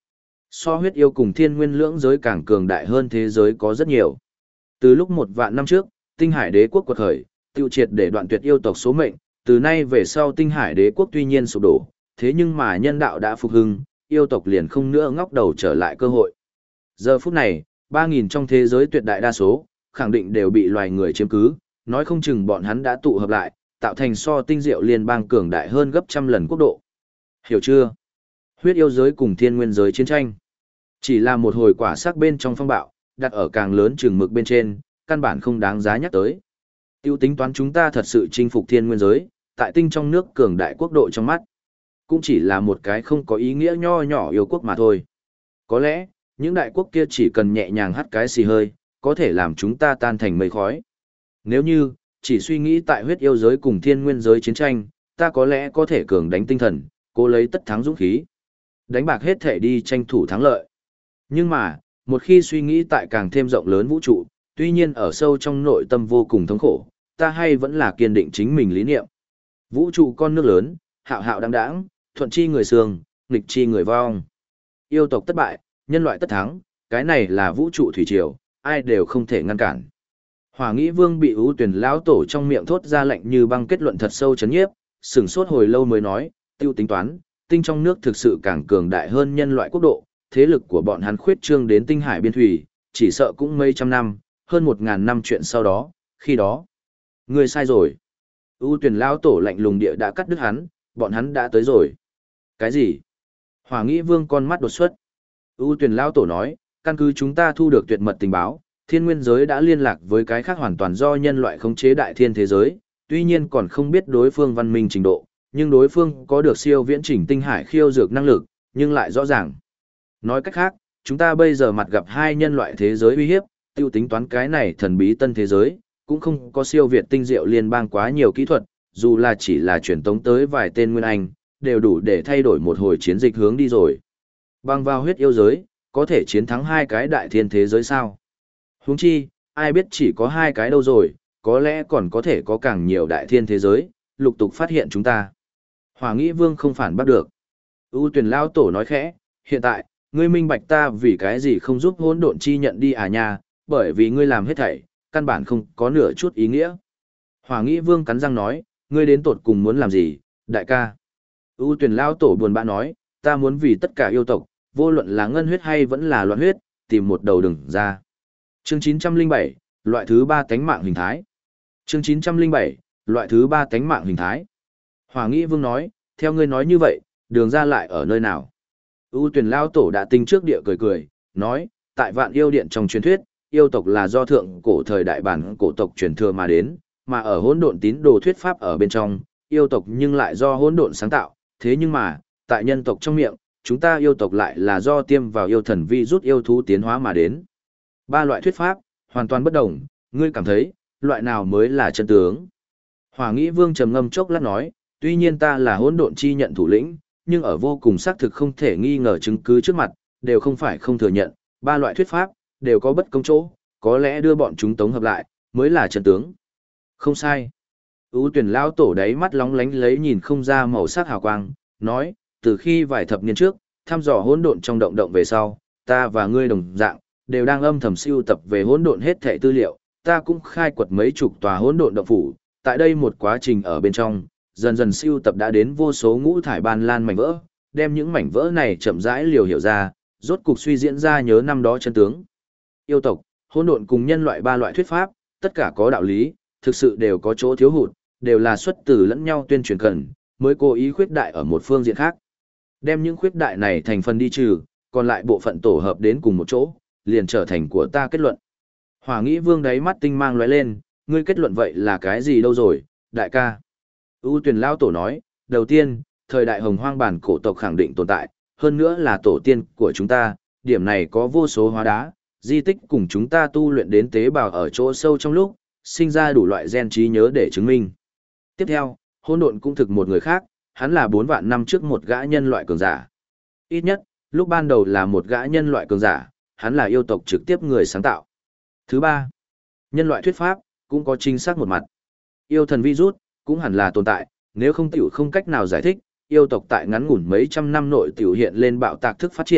So huyết yêu cùng thiên nguyên lưỡng giới càng cường đại hơn thế giới có rất nhiều. Từ lúc 1 vạn năm trước, Tinh Hải Đế quốc quật khởi, tiêu triệt để đoạn tuyệt yêu tộc số mệnh, từ nay về sau Tinh Hải Đế quốc tuy nhiên sụp đổ, thế nhưng mà nhân đạo đã phục hưng, yêu tộc liền không nữa ngóc đầu trở lại cơ hội. Giờ phút này, 3.000 trong thế giới tuyệt đại đa số, khẳng định đều bị loài người chiếm cứ, nói không chừng bọn hắn đã tụ hợp lại, tạo thành so tinh diệu liên bang cường đại hơn gấp trăm lần quốc độ. Hiểu chưa? Huyết yêu giới cùng thiên nguyên giới chiến tranh. Chỉ là một hồi quả sắc bên trong phong bạo, đặt ở càng lớn chừng mực bên trên, căn bản không đáng giá nhắc tới. Tiêu tính toán chúng ta thật sự chinh phục thiên nguyên giới, tại tinh trong nước cường đại quốc độ trong mắt. Cũng chỉ là một cái không có ý nghĩa nho nhỏ yêu quốc mà thôi. Có lẽ, những đại quốc kia chỉ cần nhẹ nhàng hắt cái xì hơi, có thể làm chúng ta tan thành mây khói. Nếu như, chỉ suy nghĩ tại huyết yêu giới cùng thiên nguyên giới chiến tranh, ta có lẽ có thể cường đánh tinh thần, cố lấy tất thắng dũng khí. Đánh bạc hết thể đi tranh thủ thắng lợi. Nhưng mà, một khi suy nghĩ tại càng thêm rộng lớn vũ trụ, tuy nhiên ở sâu trong nội tâm vô cùng thống khổ, ta hay vẫn là kiên định chính mình lý niệm. Vũ trụ con nước lớn, hạo hạo đăng đãng, thuận chi người sương, nghịch chi người vong. Yêu tộc thất bại, nhân loại tất thắng, cái này là vũ trụ thủy triều, ai đều không thể ngăn cản. Hỏa Nghĩ Vương bị ưu tuyển lão tổ trong miệng thốt ra lệnh như băng kết luận thật sâu chấn nhiếp, sửng sốt hồi lâu mới nói, tiêu tính toán, tinh trong nước thực sự càng cường đại hơn nhân loại quốc độ, thế lực của bọn hắn khuyết trương đến tinh hải biên thủy, chỉ sợ cũng mấy trăm năm, hơn 1.000 năm chuyện sau đó, khi đó. Ngươi sai rồi. Ưu tuyển lão tổ lạnh lùng địa đã cắt đứt hắn, bọn hắn đã tới rồi. Cái gì? Hỏa Nghĩ Vương con mắt đột xuất. Ưu tuyển lão tổ nói, căn cứ chúng ta thu được tuyệt mật tình báo, thiên nguyên giới đã liên lạc với cái khác hoàn toàn do nhân loại khống chế đại thiên thế giới, tuy nhiên còn không biết đối phương văn minh trình độ, nhưng đối phương có được siêu viễn chỉnh tinh hải khiêu dược năng lực, nhưng lại rõ ràng. Nói cách khác, chúng ta bây giờ mặt gặp hai nhân loại thế giới uy hiếp, tiêu tính toán cái này thần bí tân thế giới, cũng không có siêu việt tinh diệu liên bang quá nhiều kỹ thuật, dù là chỉ là truyền tống tới vài tên nguyên anh, đều đủ để thay đổi một hồi chiến dịch hướng đi rồi. Bằng vào huyết yêu giới, có thể chiến thắng hai cái đại thiên thế giới sao? Huống chi, ai biết chỉ có hai cái đâu rồi, có lẽ còn có thể có càng nhiều đại thiên thế giới, lục tục phát hiện chúng ta. Hỏa Nghĩ Vương không phản bắt được. ưu tuyển lao tổ nói khẽ, hiện tại, ngươi minh bạch ta vì cái gì không giúp hỗn độn chi nhận đi à nha, bởi vì ngươi làm hết thảy, căn bản không có nửa chút ý nghĩa. Hỏa Nghĩ Vương cắn răng nói, ngươi đến tột cùng muốn làm gì, đại ca. ưu tuyển lao tổ buồn bã nói, ta muốn vì tất cả yêu tộc, vô luận là ngân huyết hay vẫn là loạn huyết, tìm một đầu đừng ra. Chương 907, loại thứ 3 tánh mạng hình thái. Chương 907, loại thứ 3 tánh mạng hình thái. Hỏa Nghĩ Vương nói, theo ngươi nói như vậy, đường ra lại ở nơi nào? ưu tuyển lao tổ đã tinh trước địa cười cười, nói, tại Vạn Yêu Điện trong truyền thuyết, yêu tộc là do thượng cổ thời đại bản cổ tộc truyền thừa mà đến, mà ở hỗn độn tín đồ thuyết pháp ở bên trong, yêu tộc nhưng lại do hỗn độn sáng tạo, thế nhưng mà, tại nhân tộc trong miệng, chúng ta yêu tộc lại là do tiêm vào yêu thần vi rút yêu thú tiến hóa mà đến. Ba loại thuyết pháp, hoàn toàn bất đồng, ngươi cảm thấy, loại nào mới là chân tướng? Hỏa Nghĩ Vương trầm ngâm chốc lát nói, tuy nhiên ta là hỗn độn chi nhận thủ lĩnh, nhưng ở vô cùng xác thực không thể nghi ngờ chứng cứ trước mặt, đều không phải không thừa nhận, ba loại thuyết pháp, đều có bất công chỗ, có lẽ đưa bọn chúng tống hợp lại, mới là chân tướng. Không sai. ưu tuyển lao tổ đáy mắt lóng lánh lấy nhìn không ra màu sắc hào quang, nói, từ khi vài thập niên trước, thăm dò hỗn độn trong động động về sau, ta và ngươi đồng dạng, đều đang âm thầm siêu tập về hỗn độn hết thảy tư liệu, ta cũng khai quật mấy chục tòa hỗn độn động phủ, tại đây một quá trình ở bên trong, dần dần siêu tập đã đến vô số ngũ thải ban lan mảnh vỡ, đem những mảnh vỡ này chậm rãi liều hiểu ra, rốt cục suy diễn ra nhớ năm đó chân tướng. Yêu tộc, hỗn độn cùng nhân loại ba loại thuyết pháp, tất cả có đạo lý, thực sự đều có chỗ thiếu hụt, đều là xuất từ lẫn nhau tuyên truyền cần, mới cố ý khuyết đại ở một phương diện khác. Đem những khuyết đại này thành phần đi trừ, còn lại bộ phận tổ hợp đến cùng một chỗ, liền trở thành của ta kết luận. Hỏa Nghĩ Vương đáy mắt tinh mang lóe lên, ngươi kết luận vậy là cái gì đâu rồi, đại ca? ưu tuyển lao tổ nói, đầu tiên, thời đại hồng hoang bản cổ tộc khẳng định tồn tại, hơn nữa là tổ tiên của chúng ta, điểm này có vô số hóa đá, di tích cùng chúng ta tu luyện đến tế bào ở chỗ sâu trong lúc, sinh ra đủ loại gen trí nhớ để chứng minh. Tiếp theo, hỗn độn cũng thực một người khác, hắn là 4 vạn năm trước một gã nhân loại cường giả. Ít nhất, lúc ban đầu là một gã nhân loại cường giả, hắn là yêu tộc trực tiếp người sáng tạo. Thứ ba, nhân loại thuyết pháp, cũng có chính xác một mặt. Yêu thần virus, cũng hẳn là tồn tại, nếu không tiểu không cách nào giải thích, yêu tộc tại ngắn ngủn mấy trăm năm nội tiểu hiện lên bạo tạc thức phát triển,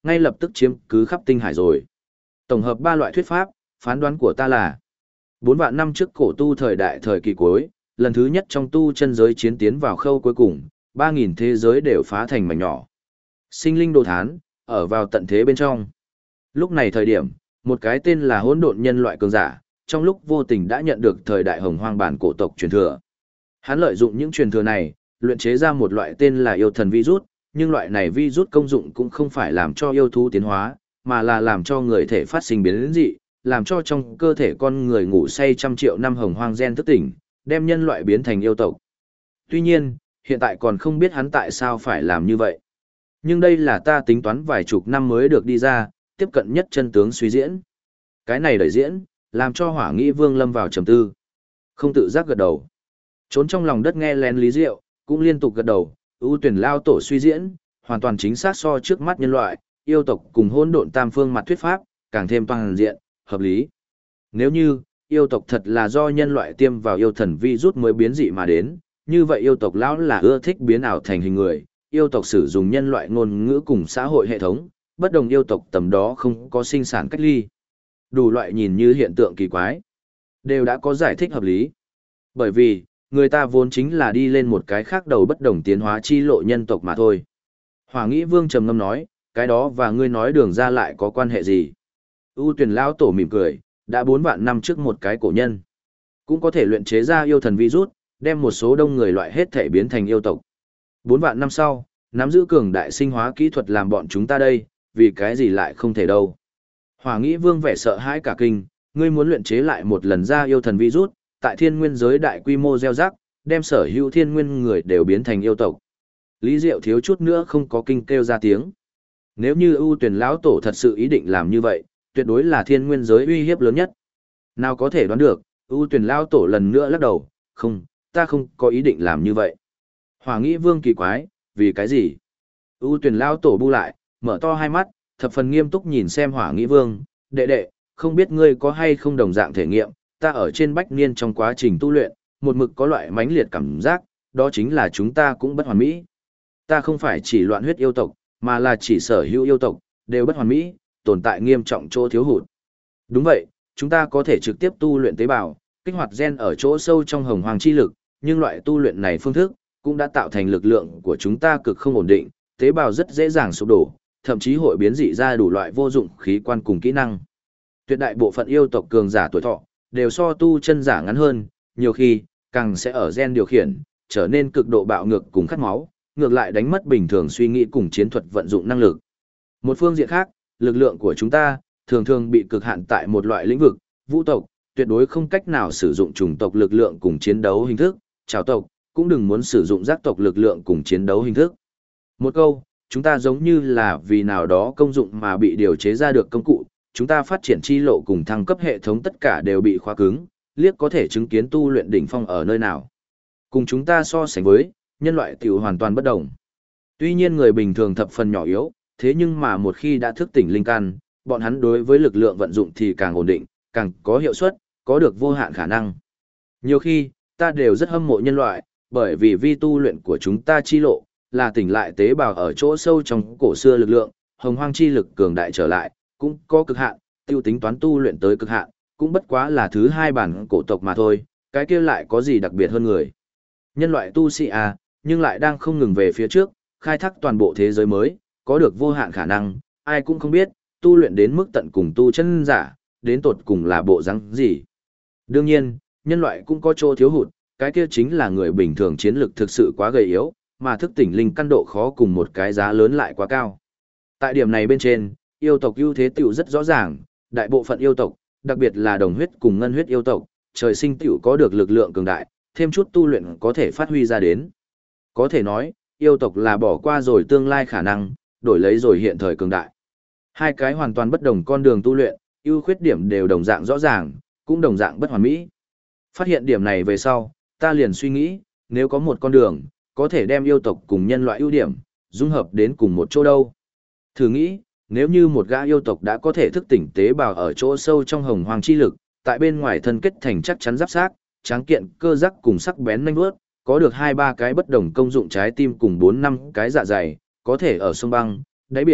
ngay lập tức chiếm cứ khắp tinh hải rồi. Tổng hợp 3 loại thuyết pháp, phán đoán của ta là 4 vạn năm trước cổ tu thời đại thời kỳ cuối, lần thứ nhất trong tu chân giới chiến tiến vào khâu cuối cùng, 3.000 thế giới đều phá thành mảnh nhỏ. Sinh linh đồ thán, ở vào tận thế bên trong. Lúc này thời điểm, một cái tên là hỗn độn nhân loại cường giả, trong lúc vô tình đã nhận được thời đại hồng hoang bản cổ tộc truyền thừa. Hắn lợi dụng những truyền thừa này, luyện chế ra một loại tên là yêu thần virus, nhưng loại này virus công dụng cũng không phải làm cho yêu thú tiến hóa, mà là làm cho người thể phát sinh biến dị, làm cho trong cơ thể con người ngủ say trăm triệu năm hồng hoang gen thức tỉnh, đem nhân loại biến thành yêu tộc. Tuy nhiên, hiện tại còn không biết hắn tại sao phải làm như vậy. Nhưng đây là ta tính toán vài chục năm mới được đi ra, tiếp cận nhất chân tướng suy diễn. Cái này đẩy diễn, làm cho Hỏa Nghĩ Vương lâm vào trầm tư. Không tự giác gật đầu. Trốn trong lòng đất nghe lén Lý Diệu, cũng liên tục gật đầu, ưu tuyển lao tổ suy diễn, hoàn toàn chính xác so trước mắt nhân loại, yêu tộc cùng hỗn độn tam phương mặt thuyết pháp, càng thêm toàn diện, hợp lý. Nếu như, yêu tộc thật là do nhân loại tiêm vào yêu thần virus mới biến dị mà đến, như vậy yêu tộc lão là ưa thích biến ảo thành hình người, yêu tộc sử dụng nhân loại ngôn ngữ cùng xã hội hệ thống, bất đồng yêu tộc tầm đó không có sinh sản cách ly. Đủ loại nhìn như hiện tượng kỳ quái, đều đã có giải thích hợp lý. Bởi vì, người ta vốn chính là đi lên một cái khác đầu bất đồng tiến hóa chi lộ nhân tộc mà thôi. Hỏa Nghĩ Vương trầm ngâm nói, cái đó và ngươi nói đường ra lại có quan hệ gì? ưu tuyển lão tổ mỉm cười, đã 4 vạn năm trước một cái cổ nhân. Cũng có thể luyện chế ra yêu thần virus, đem một số đông người loại hết thể biến thành yêu tộc. 4 vạn năm sau, nắm giữ cường đại sinh hóa kỹ thuật làm bọn chúng ta đây, vì cái gì lại không thể đâu. Hỏa Nghĩ Vương vẻ sợ hãi cả kinh, ngươi muốn luyện chế lại một lần ra yêu thần virus, tại thiên nguyên giới đại quy mô gieo rắc, đem sở hữu thiên nguyên người đều biến thành yêu tộc. Lý Diệu thiếu chút nữa không có kinh kêu ra tiếng. Nếu như ưu tuyển lão tổ thật sự ý định làm như vậy, tuyệt đối là thiên nguyên giới uy hiếp lớn nhất. Nào có thể đoán được, ưu tuyển lão tổ lần nữa lắc đầu, không, ta không có ý định làm như vậy. Hỏa Nghĩ Vương kỳ quái, vì cái gì? ưu tuyển lão tổ bu lại, mở to hai mắt, thập phần nghiêm túc nhìn xem Hỏa Nghĩ Vương, đệ đệ, không biết ngươi có hay không đồng dạng thể nghiệm, ta ở trên bách niên trong quá trình tu luyện, một mực có loại mãnh liệt cảm giác, đó chính là chúng ta cũng bất hoàn mỹ. Ta không phải chỉ loạn huyết yêu tộc, mà là chỉ sở hữu yêu tộc, đều bất hoàn mỹ, tồn tại nghiêm trọng chỗ thiếu hụt. Đúng vậy, chúng ta có thể trực tiếp tu luyện tế bào, kích hoạt gen ở chỗ sâu trong hồng hoàng chi lực, nhưng loại tu luyện này phương thức, cũng đã tạo thành lực lượng của chúng ta cực không ổn định, tế bào rất dễ dàng sụp đổ, thậm chí hội biến dị ra đủ loại vô dụng khí quan cùng kỹ năng. Tuyệt đại bộ phận yêu tộc cường giả tuổi thọ, đều so tu chân giả ngắn hơn, nhiều khi, càng sẽ ở gen điều khiển, trở nên cực độ bạo ngược cùng khát máu, ngược lại đánh mất bình thường suy nghĩ cùng chiến thuật vận dụng năng lực. Một phương diện khác, lực lượng của chúng ta, thường thường bị cực hạn tại một loại lĩnh vực, vũ tộc, tuyệt đối không cách nào sử dụng chủng tộc lực lượng cùng chiến đấu hình thức, trảo tộc, cũng đừng muốn sử dụng giác tộc lực lượng cùng chiến đấu hình thức. Một câu, chúng ta giống như là vì nào đó công dụng mà bị điều chế ra được công cụ, chúng ta phát triển chi lộ cùng thăng cấp hệ thống tất cả đều bị khóa cứng, liếc có thể chứng kiến tu luyện đỉnh phong ở nơi nào. Cùng chúng ta so sánh với, nhân loại tiểu hoàn toàn bất đồng. Tuy nhiên người bình thường thập phần nhỏ yếu, thế nhưng mà một khi đã thức tỉnh linh căn, bọn hắn đối với lực lượng vận dụng thì càng ổn định, càng có hiệu suất, có được vô hạn khả năng. Nhiều khi, ta đều rất hâm mộ nhân loại, bởi vì vi tu luyện của chúng ta chi lộ, là tỉnh lại tế bào ở chỗ sâu trong cổ xưa lực lượng, hồng hoang chi lực cường đại trở lại, cũng có cực hạn, tiêu tính toán tu luyện tới cực hạn, cũng bất quá là thứ hai bản cổ tộc mà thôi, cái kia lại có gì đặc biệt hơn người. Nhân loại tu sĩ à, nhưng lại đang không ngừng về phía trước, khai thác toàn bộ thế giới mới, có được vô hạn khả năng, ai cũng không biết, tu luyện đến mức tận cùng tu chân giả, đến tột cùng là bộ rắn gì. Đương nhiên, nhân loại cũng có chỗ thiếu hụt, cái kia chính là người bình thường chiến lực thực sự quá gầy yếu, mà thức tỉnh linh căn độ khó cùng một cái giá lớn lại quá cao. Tại điểm này bên trên, yêu tộc ưu thế tiểu rất rõ ràng, đại bộ phận yêu tộc, đặc biệt là đồng huyết cùng ngân huyết yêu tộc, trời sinh tiểu có được lực lượng cường đại, thêm chút tu luyện có thể phát huy ra đến. Có thể nói, yêu tộc là bỏ qua rồi tương lai khả năng, đổi lấy rồi hiện thời cường đại. Hai cái hoàn toàn bất đồng con đường tu luyện, ưu khuyết điểm đều đồng dạng rõ ràng, cũng đồng dạng bất hoàn mỹ. Phát hiện điểm này về sau, ta liền suy nghĩ, nếu có một con đường, có thể đem yêu tộc cùng nhân loại ưu điểm, dung hợp đến cùng một chỗ đâu. Thử nghĩ, nếu như một gã yêu tộc đã có thể thức tỉnh tế bào ở chỗ sâu trong hồng hoàng chi lực, tại bên ngoài thân kết thành chắc chắn giáp xác, tráng kiện cơ giác cùng sắc bén nhanh vuốt, có được 2-3 cái bất đồng công dụng trái tim cùng 4-5 cái dạ dày, có thể ở sông băng, đáy biển,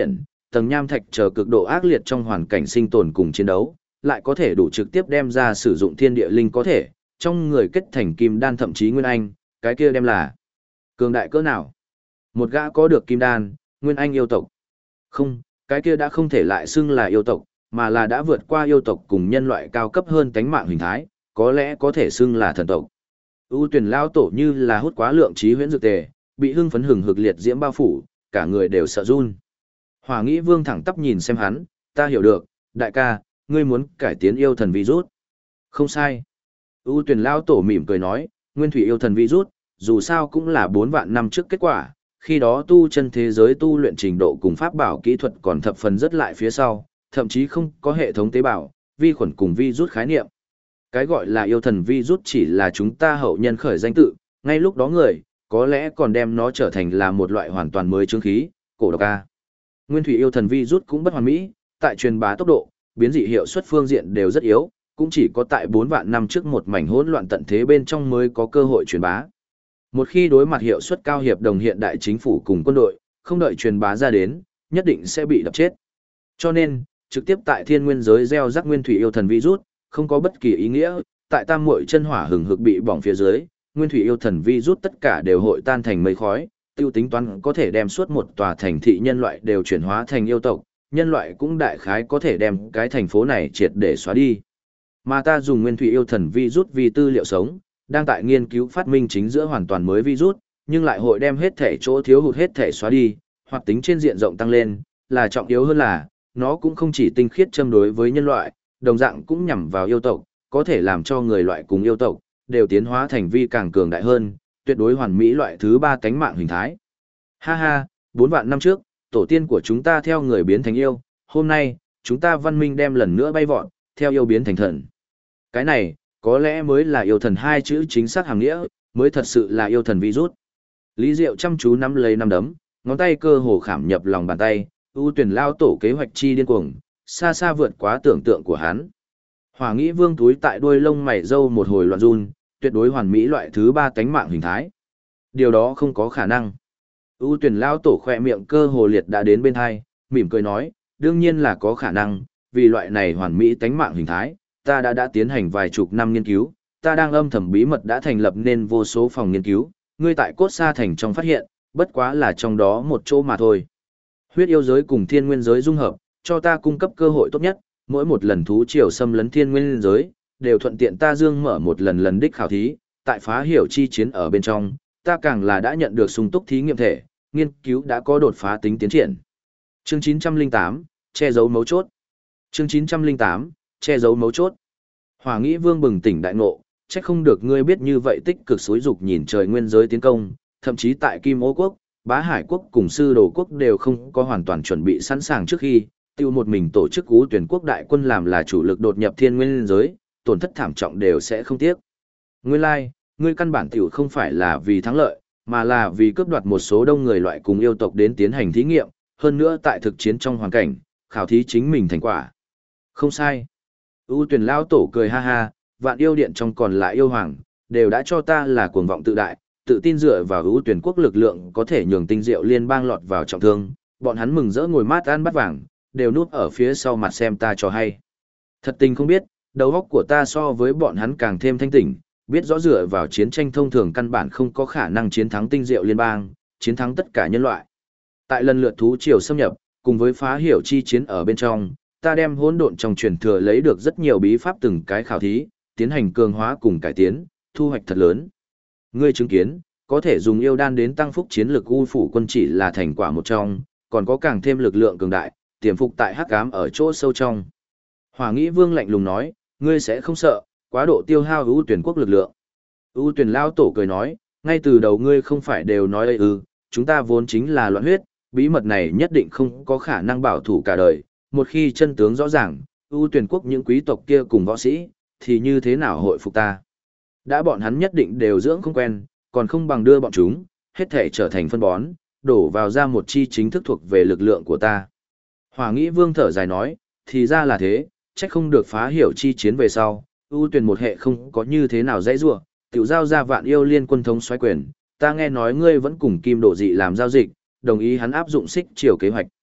tầng nham thạch chờ cực độ ác liệt trong hoàn cảnh sinh tồn cùng chiến đấu, lại có thể đủ trực tiếp đem ra sử dụng thiên địa linh có thể, trong người kết thành kim đan thậm chí nguyên anh, cái kia đem là cường đại cỡ nào? Một gã có được kim đan, nguyên anh yêu tộc. Không, cái kia đã không thể lại xưng là yêu tộc, mà là đã vượt qua yêu tộc cùng nhân loại cao cấp hơn tánh mạng hình thái, có lẽ có thể xưng là thần tộc. ưu tuyển lao tổ như là hút quá lượng trí huyễn dược tề, bị hưng phấn hừng hực liệt diễm bao phủ, cả người đều sợ run. Hỏa Nghĩ Vương thẳng tắp nhìn xem hắn, ta hiểu được, đại ca, ngươi muốn cải tiến yêu thần virus. Không sai. ưu tuyển lao tổ mỉm cười nói, nguyên thủy yêu thần virus, dù sao cũng là 4 vạn năm trước kết quả, khi đó tu chân thế giới tu luyện trình độ cùng pháp bảo kỹ thuật còn thập phần rất lại phía sau, thậm chí không có hệ thống tế bào, vi khuẩn cùng virus khái niệm. Cái gọi là yêu thần virus chỉ là chúng ta hậu nhân khởi danh tự, ngay lúc đó người, có lẽ còn đem nó trở thành là một loại hoàn toàn mới chứng khí, cổ độc A. Nguyên thủy yêu thần virus cũng bất hoàn mỹ, tại truyền bá tốc độ, biến dị hiệu suất phương diện đều rất yếu, cũng chỉ có tại 4 vạn năm trước một mảnh hỗn loạn tận thế bên trong mới có cơ hội truyền bá. Một khi đối mặt hiệu suất cao hiệp đồng hiện đại chính phủ cùng quân đội, không đợi truyền bá ra đến, nhất định sẽ bị đập chết. Cho nên, trực tiếp tại thiên nguyên giới gieo rắc nguyên thủy yêu thần virus, không có bất kỳ ý nghĩa, tại tam muội chân hỏa hừng hực bị bỏng phía dưới, nguyên thủy yêu thần virus tất cả đều hội tan thành mây khói, tiêu tính toán có thể đem suốt một tòa thành thị nhân loại đều chuyển hóa thành yêu tộc, nhân loại cũng đại khái có thể đem cái thành phố này triệt để xóa đi. Mà ta dùng nguyên thủy yêu thần virus vì tư liệu sống, đang tại nghiên cứu phát minh chính giữa hoàn toàn mới virus, nhưng lại hội đem hết thể chỗ thiếu hụt hết thể xóa đi, hoặc tính trên diện rộng tăng lên, là trọng yếu hơn là, nó cũng không chỉ tinh khiết châm đối với nhân loại, đồng dạng cũng nhằm vào yêu tộc, có thể làm cho người loại cùng yêu tộc, đều tiến hóa thành vi càng cường đại hơn, tuyệt đối hoàn mỹ loại thứ 3 cánh mạng hình thái. Ha ha, 4 vạn năm trước, tổ tiên của chúng ta theo người biến thành yêu, hôm nay, chúng ta văn minh đem lần nữa bay vọt, theo yêu biến thành thần. Cái này, có lẽ mới là yêu thần 2 chữ chính xác hàng nghĩa, mới thật sự là yêu thần virus. Lý Diệu chăm chú nắm lấy nắm đấm, ngón tay cơ hồ khảm nhập lòng bàn tay, ưu tuyển lao tổ kế hoạch chi điên cuồng, xa xa vượt quá tưởng tượng của hắn. Hỏa Nghĩ Vương túi tại đuôi lông mày râu một hồi loạn run, tuyệt đối hoàn mỹ loại thứ 3 cánh mạng hình thái. Điều đó không có khả năng. ưu tuyển lao tổ khỏe miệng cơ hồ liệt đã đến bên hai, mỉm cười nói, đương nhiên là có khả năng, vì loại này hoàn mỹ cánh mạng hình thái, ta đã tiến hành vài chục năm nghiên cứu, ta đang âm thầm bí mật đã thành lập nên vô số phòng nghiên cứu, ngươi tại Cốt Sa Thành trong phát hiện, bất quá là trong đó một chỗ mà thôi. Huyết yêu giới cùng thiên nguyên giới dung hợp, cho ta cung cấp cơ hội tốt nhất, mỗi một lần thú triều xâm lấn thiên nguyên giới, đều thuận tiện ta dương mở một lần đích khảo thí, tại phá hiểu chi chiến ở bên trong, ta càng là đã nhận được sung túc thí nghiệm thể, nghiên cứu đã có đột phá tính tiến triển. Chương 908, che giấu mấu chốt. Chương 908, che giấu mấu chốt. Hỏa Nghĩ Vương bừng tỉnh đại ngộ, chắc không được ngươi biết như vậy tích cực xúi dục nhìn trời nguyên giới tiến công, thậm chí tại Kim Ô Quốc, Bá Hải Quốc cùng Sư Đồ Quốc đều không có hoàn toàn chuẩn bị sẵn sàng trước khi, tiêu một mình tổ chức Ú Tuyển Quốc đại quân làm là chủ lực đột nhập thiên nguyên giới, tổn thất thảm trọng đều sẽ không tiếc. Nguyên lai, ngươi căn bản tiểu không phải là vì thắng lợi, mà là vì cướp đoạt một số đông người loại cùng yêu tộc đến tiến hành thí nghiệm, hơn nữa tại thực chiến trong hoàn cảnh, khảo thí chính mình thành quả. Không sai. ưu tuyển lao tổ cười ha ha, vạn yêu điện trong còn lại yêu hoàng, đều đã cho ta là cuồng vọng tự đại, tự tin dựa vào ưu tuyển quốc lực lượng có thể nhường tinh diệu liên bang lọt vào trọng thương, bọn hắn mừng rỡ ngồi mát ăn bắt vàng, đều núp ở phía sau mặt xem ta cho hay. Thật tình không biết, đầu óc của ta so với bọn hắn càng thêm thanh tỉnh, biết rõ dựa vào chiến tranh thông thường căn bản không có khả năng chiến thắng tinh diệu liên bang, chiến thắng tất cả nhân loại. Tại lần lượt thú triều xâm nhập, cùng với phá hiểu chi chiến ở bên trong, ta đem hỗn độn trong truyền thừa lấy được rất nhiều bí pháp từng cái khảo thí, tiến hành cường hóa cùng cải tiến, thu hoạch thật lớn. Ngươi chứng kiến, có thể dùng yêu đan đến tăng phúc chiến lực u phủ quân chỉ là thành quả một trong, còn có càng thêm lực lượng cường đại, tiềm phục tại hắc ám ở chỗ sâu trong. Hỏa Nghĩ Vương lạnh lùng nói, ngươi sẽ không sợ, quá độ tiêu hao ưu tuyển quốc lực lượng. ưu tuyển lao tổ cười nói, ngay từ đầu ngươi không phải đều nói ư, chúng ta vốn chính là loạn huyết, bí mật này nhất định không có khả năng bảo thủ cả đời, một khi chân tướng rõ ràng, ưu tuyển quốc những quý tộc kia cùng võ sĩ, thì như thế nào hội phục ta? Đã bọn hắn nhất định đều dưỡng không quen, còn không bằng đưa bọn chúng, hết thể trở thành phân bón, đổ vào ra một chi chính thức thuộc về lực lượng của ta. Hỏa Nghĩ Vương thở dài nói, thì ra là thế, trách không được phá hiểu chi chiến về sau, ưu tuyển một hệ không có như thế nào dễ dùa, tiểu giao ra vạn yêu liên quân thống xoáy quyền, ta nghe nói ngươi vẫn cùng Kim Độ Dị làm giao dịch, đồng ý hắn áp dụng xích chiều kế hoạch.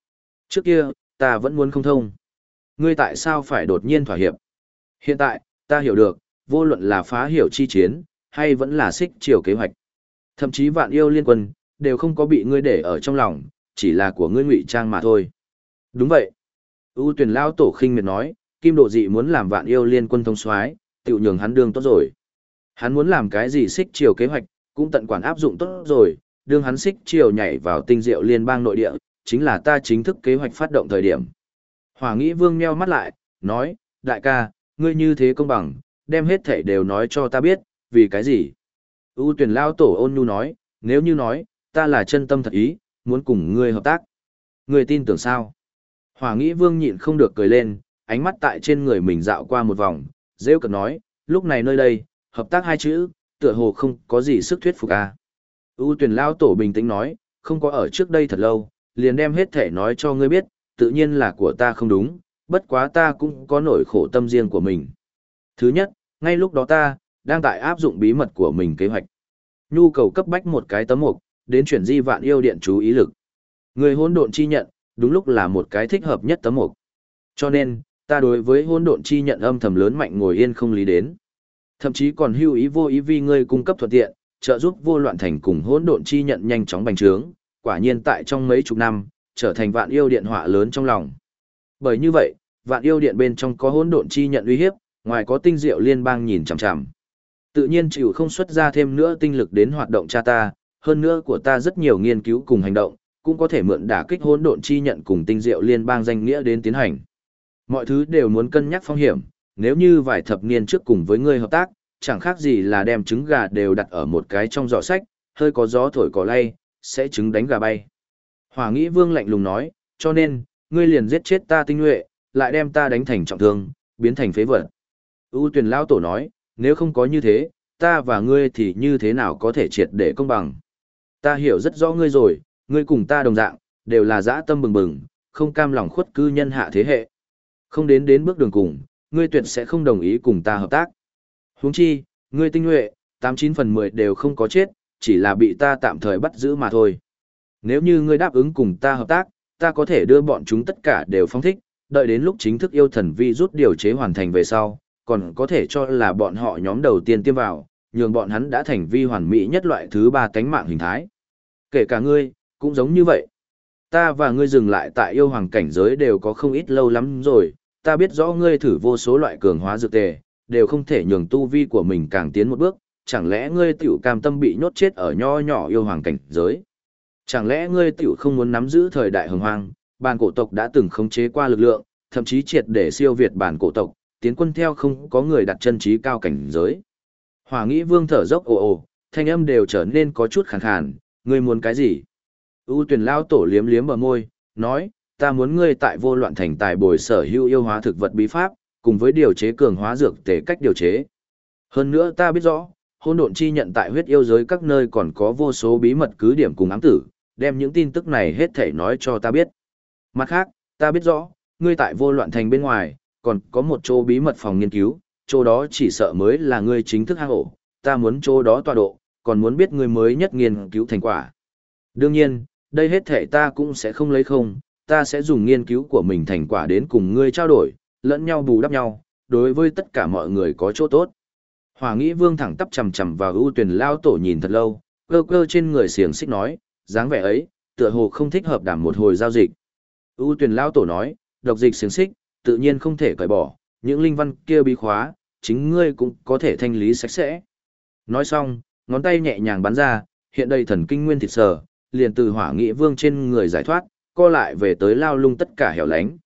Trước kia, ta vẫn muốn không thông. Ngươi tại sao phải đột nhiên thỏa hiệp? Hiện tại, ta hiểu được, vô luận là phá hiểu chi chiến, hay vẫn là xích chiều kế hoạch. Thậm chí vạn yêu liên quân, đều không có bị ngươi để ở trong lòng, chỉ là của ngươi ngụy trang mà thôi. Đúng vậy. ưu tuyển lao tổ khinh miệt nói, Kim Độ Dị muốn làm vạn yêu liên quân thông soái, tự nhường hắn đương tốt rồi. Hắn muốn làm cái gì xích chiều kế hoạch, cũng tận quản áp dụng tốt rồi, đương hắn xích chiều nhảy vào tinh diệu liên bang nội địa, chính là ta chính thức kế hoạch phát động thời điểm. Hỏa Nghĩ Vương nheo mắt lại, nói, đại ca, ngươi như thế công bằng, đem hết thảy đều nói cho ta biết, vì cái gì? ưu tuyển lao tổ ôn nhu nói, nếu như nói, ta là chân tâm thật ý, muốn cùng ngươi hợp tác. Ngươi tin tưởng sao? Hỏa Nghĩ Vương nhịn không được cười lên, ánh mắt tại trên người mình dạo qua một vòng, rêu cợt nói, lúc này nơi đây, hợp tác hai chữ, tựa hồ không có gì sức thuyết phục à. ưu tuyển lao tổ bình tĩnh nói, không có ở trước đây thật lâu, liền đem hết thể nói cho ngươi biết, tự nhiên là của ta không đúng, bất quá ta cũng có nỗi khổ tâm riêng của mình. Thứ nhất, ngay lúc đó ta, đang tại áp dụng bí mật của mình kế hoạch. Nhu cầu cấp bách một cái tấm mục, đến chuyển di vạn yêu điện chú ý lực. Người hỗn độn chi nhận, đúng lúc là một cái thích hợp nhất tấm mục. Cho nên, ta đối với hỗn độn chi nhận âm thầm lớn mạnh ngồi yên không lý đến. Thậm chí còn hưu ý vô ý vì ngươi cung cấp thuận tiện, trợ giúp vô loạn thành cùng hỗn độn chi nhận nhanh chóng bành trướng, quả nhiên tại trong mấy chục năm, trở thành vạn yêu điện họa lớn trong lòng. Bởi như vậy, vạn yêu điện bên trong có hỗn độn chi nhận uy hiếp, ngoài có tinh diệu liên bang nhìn chằm chằm. Tự nhiên chịu không xuất ra thêm nữa tinh lực đến hoạt động cha ta, hơn nữa của ta rất nhiều nghiên cứu cùng hành động, cũng có thể mượn đả kích hỗn độn chi nhận cùng tinh diệu liên bang danh nghĩa đến tiến hành. Mọi thứ đều muốn cân nhắc phong hiểm, nếu như vài thập niên trước cùng với ngươi hợp tác, chẳng khác gì là đem trứng gà đều đặt ở một cái trong giỏ sách, hơi có gió thổi cỏ lay, sẽ trứng đánh gà bay. Hỏa Nghĩ Vương lạnh lùng nói, cho nên, ngươi liền giết chết ta tinh nhuệ, lại đem ta đánh thành trọng thương, biến thành phế vật. ưu tuyển lao tổ nói, nếu không có như thế, ta và ngươi thì như thế nào có thể triệt để công bằng. Ta hiểu rất rõ ngươi rồi, ngươi cùng ta đồng dạng, đều là dã tâm bừng bừng, không cam lòng khuất cư nhân hạ thế hệ. Không đến bước đường cùng, ngươi tuyệt sẽ không đồng ý cùng ta hợp tác. Huống chi, ngươi tinh nhuệ, 89/10 đều không có chết, chỉ là bị ta tạm thời bắt giữ mà thôi. Nếu như ngươi đáp ứng cùng ta hợp tác, ta có thể đưa bọn chúng tất cả đều phóng thích, đợi đến lúc chính thức yêu thần vi rút điều chế hoàn thành về sau, còn có thể cho là bọn họ nhóm đầu tiên tiêm vào, nhường bọn hắn đã thành vi hoàn mỹ nhất loại thứ ba cánh mạng hình thái. Kể cả ngươi, cũng giống như vậy. Ta và ngươi dừng lại tại yêu hoàng cảnh giới đều có không ít lâu lắm rồi, ta biết rõ ngươi thử vô số loại cường hóa dược tề, đều không thể nhường tu vi của mình càng tiến một bước, chẳng lẽ ngươi tiểu cam tâm bị nhốt chết ở nho nhỏ yêu hoàng cảnh giới? Chẳng lẽ ngươi tiểu không muốn nắm giữ thời đại hồng hoang, bản cổ tộc đã từng khống chế qua lực lượng, thậm chí triệt để siêu việt bản cổ tộc, tiến quân theo không có người đặt chân trí cao cảnh giới. Hỏa Nghĩ Vương thở dốc ồ ồ, thanh âm đều trở nên có chút khàn khàn, ngươi muốn cái gì? ưu tuyển lao tổ liếm liếm bờ môi, nói, ta muốn ngươi tại vô loạn thành tài bồi sở hữu yêu hóa thực vật bí pháp, cùng với điều chế cường hóa dược tề cách điều chế. Hơn nữa ta biết rõ, hỗn độn chi nhận tại huyết yêu giới các nơi còn có vô số bí mật cứ điểm cùng ám tử, đem những tin tức này hết thảy nói cho ta biết. Mặt khác, ta biết rõ, ngươi tại vô loạn thành bên ngoài, còn có một chỗ bí mật phòng nghiên cứu, chỗ đó chỉ sợ mới là ngươi chính thức hang ổ, ta muốn chỗ đó tọa độ, còn muốn biết ngươi mới nhất nghiên cứu thành quả. Đương nhiên, đây hết thảy ta cũng sẽ không lấy không, ta sẽ dùng nghiên cứu của mình thành quả đến cùng ngươi trao đổi, lẫn nhau bù đắp nhau, đối với tất cả mọi người có chỗ tốt. Hỏa Nghĩ Vương thẳng tắp chằm chằm vào ưu tuyển lao tổ nhìn thật lâu, cơ cơ trên người xiềng xích nói, dáng vẻ ấy, tựa hồ không thích hợp đảm một hồi giao dịch. ưu tuyển lao tổ nói, độc dịch xiềng xích, tự nhiên không thể cởi bỏ, những linh văn kia bí khóa, chính ngươi cũng có thể thanh lý sạch sẽ. Nói xong, ngón tay nhẹ nhàng bắn ra, hiện đây thần kinh nguyên thịt sờ, liền từ Hỏa Nghĩ Vương trên người giải thoát, co lại về tới lao lung tất cả hẻo lánh.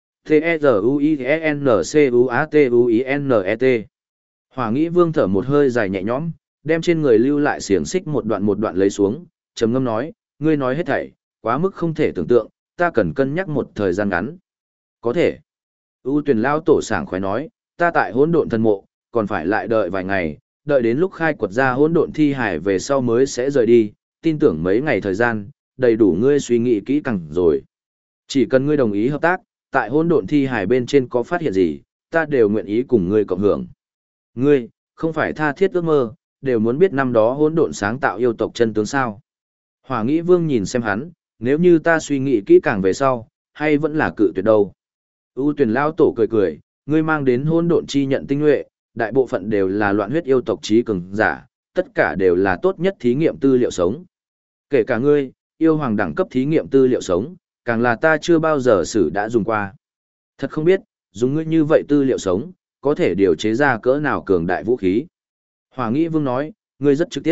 T-E-Z-U-I-N-C-U-A-T-U-I-N-E-T. Hỏa Nghĩ Vương thở một hơi dài nhẹ nhõm, đem trên người lưu lại xiềng xích một đoạn lấy xuống, trầm ngâm nói, ngươi nói hết thảy, quá mức không thể tưởng tượng, ta cần cân nhắc một thời gian ngắn. Có thể. ưu tuyển lao tổ sảng khoái nói, ta tại hỗn độn thần mộ, còn phải lại đợi vài ngày, đợi đến lúc khai quật ra hỗn độn thi hải về sau mới sẽ rời đi, tin tưởng mấy ngày thời gian, đầy đủ ngươi suy nghĩ kỹ càng rồi. Chỉ cần ngươi đồng ý hợp tác, tại hỗn độn thi hải bên trên có phát hiện gì, ta đều nguyện ý cùng ngươi cộng hưởng. Ngươi, không phải tha thiết ước mơ, đều muốn biết năm đó hỗn độn sáng tạo yêu tộc chân tướng sao. Hỏa Nghĩ Vương nhìn xem hắn, nếu như ta suy nghĩ kỹ càng về sau, hay vẫn là cự tuyệt đâu. U Tuyền lao tổ cười cười, ngươi mang đến hỗn độn chi nhận tinh nhuệ, đại bộ phận đều là loạn huyết yêu tộc trí cường giả, tất cả đều là tốt nhất thí nghiệm tư liệu sống. Kể cả ngươi, yêu hoàng đẳng cấp thí nghiệm tư liệu sống, càng là ta chưa bao giờ sử đã dùng qua. Thật không biết, dùng ngươi như vậy tư liệu sống, có thể điều chế ra cỡ nào cường đại vũ khí. Hỏa Nghĩ Vương nói, ngươi rất trực tiếp.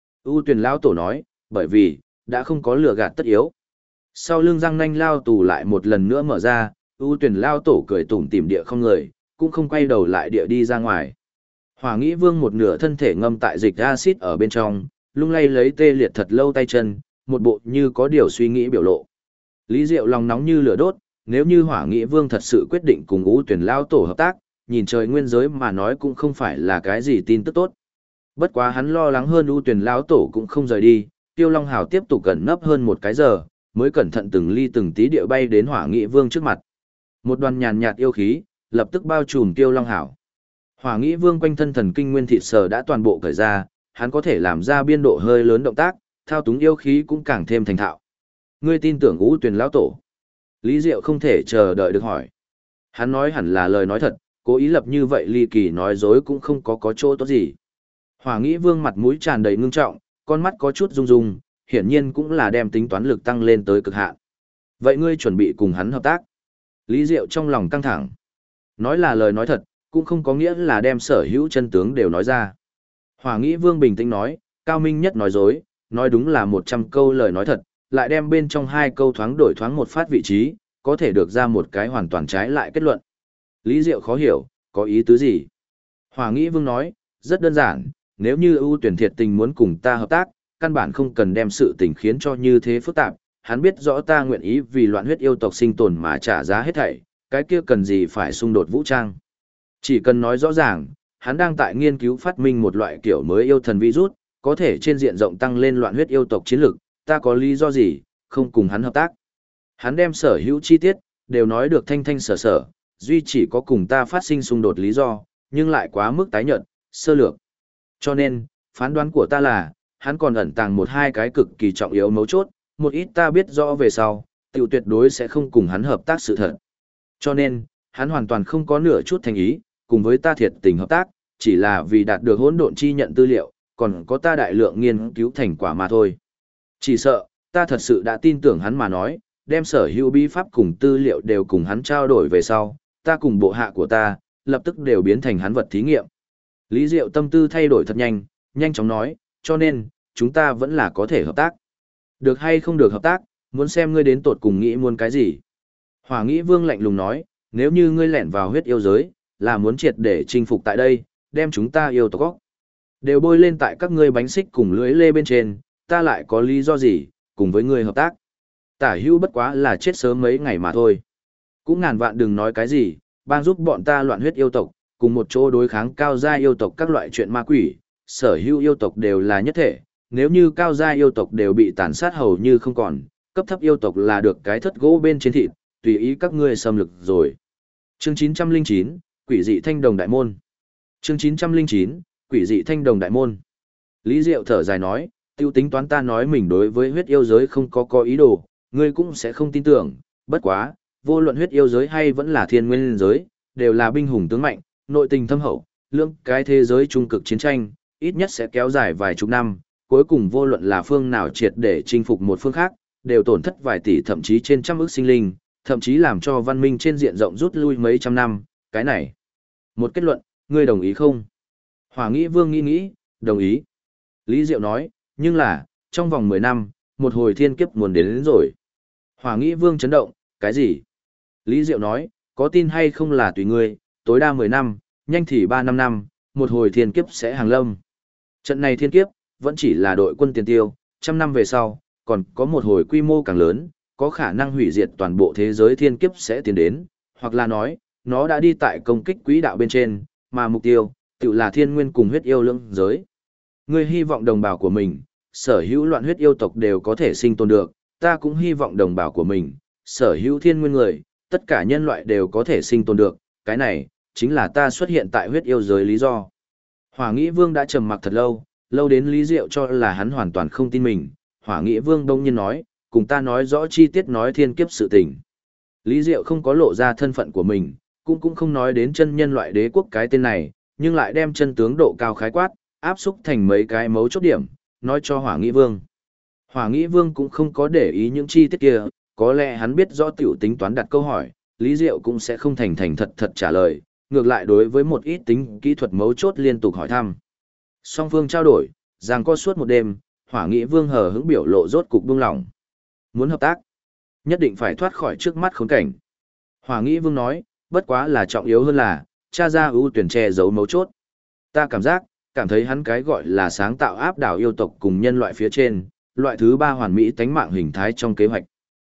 U Tuyền lão tổ nói, bởi vì, đã không có lừa gạt tất yếu. Sau lưng răng nanh lao tù lại một lần nữa mở ra, U Tuyền lao tổ cười tủm tỉm địa không người, cũng không quay đầu lại địa đi ra ngoài. Hỏa Nghĩ Vương một nửa thân thể ngâm tại dịch axit ở bên trong, lung lay lấy tê liệt thật lâu tay chân, một bộ như có điều suy nghĩ biểu lộ. Lý Diệu lòng nóng như lửa đốt, nếu như Hỏa Nghĩ Vương thật sự quyết định cùng U Tuyền lao tổ hợp tác, nhìn trời nguyên giới mà nói cũng không phải là cái gì tin tức tốt. Bất quá hắn lo lắng hơn U Tuyền lão tổ cũng không rời đi, Tiêu Long Hào tiếp tục gần nấp hơn một cái giờ, mới cẩn thận từng ly từng tí địa bay đến Hỏa Nghị Vương trước mặt. Một đoàn nhàn nhạt yêu khí, lập tức bao trùm Tiêu Long Hào. Hỏa Nghị Vương quanh thân thần kinh nguyên thịt sờ đã toàn bộ cởi ra, hắn có thể làm ra biên độ hơi lớn động tác, thao túng yêu khí cũng càng thêm thành thạo. Ngươi tin tưởng U Tuyền lão tổ? Lý Diệu không thể chờ đợi được hỏi. Hắn nói hẳn là lời nói thật, cố ý lập như vậy ly kỳ nói dối cũng không có chỗ tốt gì. Hỏa Nghĩ Vương mặt mũi tràn đầy ngưng trọng, con mắt có chút rung rung, hiển nhiên cũng là đem tính toán lực tăng lên tới cực hạn. Vậy ngươi chuẩn bị cùng hắn hợp tác? Lý Diệu trong lòng căng thẳng. Nói là lời nói thật, cũng không có nghĩa là đem sở hữu chân tướng đều nói ra. Hỏa Nghĩ Vương bình tĩnh nói, cao minh nhất nói dối, nói đúng là 100 câu lời nói thật, lại đem bên trong 2 câu thoáng đổi thoáng một phát vị trí, có thể được ra một cái hoàn toàn trái lại kết luận. Lý Diệu khó hiểu, có ý tứ gì? Hỏa Nghĩ Vương nói, rất đơn giản, nếu như ưu tuyển thiệt tình muốn cùng ta hợp tác, căn bản không cần đem sự tình khiến cho như thế phức tạp, hắn biết rõ ta nguyện ý vì loạn huyết yêu tộc sinh tồn mà trả giá hết thảy, cái kia cần gì phải xung đột vũ trang. Chỉ cần nói rõ ràng, hắn đang tại nghiên cứu phát minh một loại kiểu mới yêu thần virus, có thể trên diện rộng tăng lên loạn huyết yêu tộc chiến lực, ta có lý do gì, không cùng hắn hợp tác. Hắn đem sở hữu chi tiết, đều nói được thanh thanh sở sở, duy chỉ có cùng ta phát sinh xung đột lý do, nhưng lại quá mức tái nhợt, sơ lược. Cho nên, phán đoán của ta là, hắn còn ẩn tàng một hai cái cực kỳ trọng yếu mấu chốt, một ít ta biết rõ về sau, tiểu tuyệt đối sẽ không cùng hắn hợp tác sự thật. Cho nên, hắn hoàn toàn không có nửa chút thành ý, cùng với ta thiệt tình hợp tác, chỉ là vì đạt được hỗn độn chi nhận tư liệu, còn có ta đại lượng nghiên cứu thành quả mà thôi. Chỉ sợ, ta thật sự đã tin tưởng hắn mà nói, đem sở hữu bí pháp cùng tư liệu đều cùng hắn trao đổi về sau, ta cùng bộ hạ của ta, lập tức đều biến thành hắn vật thí nghiệm. Lý Diệu tâm tư thay đổi thật nhanh, nhanh chóng nói, cho nên, chúng ta vẫn là có thể hợp tác. Được hay không được hợp tác, muốn xem ngươi đến tột cùng nghĩ muốn cái gì. Hỏa Nghĩ Vương lạnh lùng nói, nếu như ngươi lẻn vào huyết yêu giới, là muốn triệt để chinh phục tại đây, đem chúng ta yêu tộc góc. Đều bôi lên tại các ngươi bánh xích cùng lưới lê bên trên, ta lại có lý do gì, cùng với ngươi hợp tác. Tả hữu bất quá là chết sớm mấy ngày mà thôi. Cũng ngàn vạn đừng nói cái gì, bang giúp bọn ta loạn huyết yêu tộc, cùng một chỗ đối kháng cao gia yêu tộc các loại chuyện ma quỷ, sở hữu yêu tộc đều là nhất thể, nếu như cao gia yêu tộc đều bị tàn sát hầu như không còn, cấp thấp yêu tộc là được cái thất gỗ bên trên thịt, tùy ý các ngươi xâm lược rồi. Chương 909, Quỷ dị thanh đồng đại môn. Chương 909, Quỷ dị thanh đồng đại môn. Lý Diệu thở dài nói, tiêu tính toán ta nói mình đối với huyết yêu giới không có ý đồ, ngươi cũng sẽ không tin tưởng, bất quá, vô luận huyết yêu giới hay vẫn là thiên nguyên giới, đều là binh hùng tướng mạnh, nội tình thâm hậu, lượng cái thế giới trung cực chiến tranh, ít nhất sẽ kéo dài vài chục năm, cuối cùng vô luận là phương nào triệt để chinh phục một phương khác, đều tổn thất vài tỷ thậm chí trên trăm ức sinh linh, thậm chí làm cho văn minh trên diện rộng rút lui mấy trăm năm, cái này. Một kết luận, ngươi đồng ý không? Hỏa Nghĩ Vương nghĩ, đồng ý. Lý Diệu nói, nhưng là, trong vòng 10 năm, một hồi thiên kiếp muốn đến rồi. Hỏa Nghĩ Vương chấn động, cái gì? Lý Diệu nói, có tin hay không là tùy ngươi, tối đa 10 năm, nhanh thì 3-5 năm, một hồi thiên kiếp sẽ hàng lâm. Trận này thiên kiếp, vẫn chỉ là đội quân tiền tiêu, trăm năm về sau, còn có một hồi quy mô càng lớn, có khả năng hủy diệt toàn bộ thế giới thiên kiếp sẽ tiến đến, hoặc là nói, nó đã đi tại công kích quỹ đạo bên trên, mà mục tiêu, tự là thiên nguyên cùng huyết yêu lưỡng giới. Ngươi hy vọng đồng bào của mình, sở hữu loạn huyết yêu tộc đều có thể sinh tồn được, ta cũng hy vọng đồng bào của mình, sở hữu thiên nguyên người, tất cả nhân loại đều có thể sinh tồn được, cái này, chính là ta xuất hiện tại huyết yêu giới lý do. Hỏa Nghĩ Vương đã trầm mặc thật lâu, lâu đến Lý Diệu cho là hắn hoàn toàn không tin mình, Hỏa Nghĩ Vương đông nhiên nói, cùng ta nói rõ chi tiết nói thiên kiếp sự tình. Lý Diệu không có lộ ra thân phận của mình, cũng không nói đến chân nhân loại đế quốc cái tên này, nhưng lại đem chân tướng độ cao khái quát, áp xúc thành mấy cái mấu chốt điểm, nói cho Hỏa Nghĩ Vương. Hỏa Nghĩ Vương cũng không có để ý những chi tiết kia, có lẽ hắn biết rõ tiểu tính toán đặt câu hỏi, Lý Diệu cũng sẽ không thành thành thật thật trả lời, ngược lại đối với một ít tính kỹ thuật mấu chốt liên tục hỏi thăm. Song phương trao đổi, giằng co suốt một đêm, Hỏa Nghĩ Vương hờ hững biểu lộ rốt cục buông lỏng. Muốn hợp tác, nhất định phải thoát khỏi trước mắt khốn cảnh. Hỏa Nghĩ Vương nói, bất quá là trọng yếu hơn là, tra ra ưu tuyển che giấu mấu chốt. Ta cảm thấy hắn cái gọi là sáng tạo áp đảo yêu tộc cùng nhân loại phía trên, loại thứ ba hoàn mỹ tánh mạng hình thái trong kế hoạch.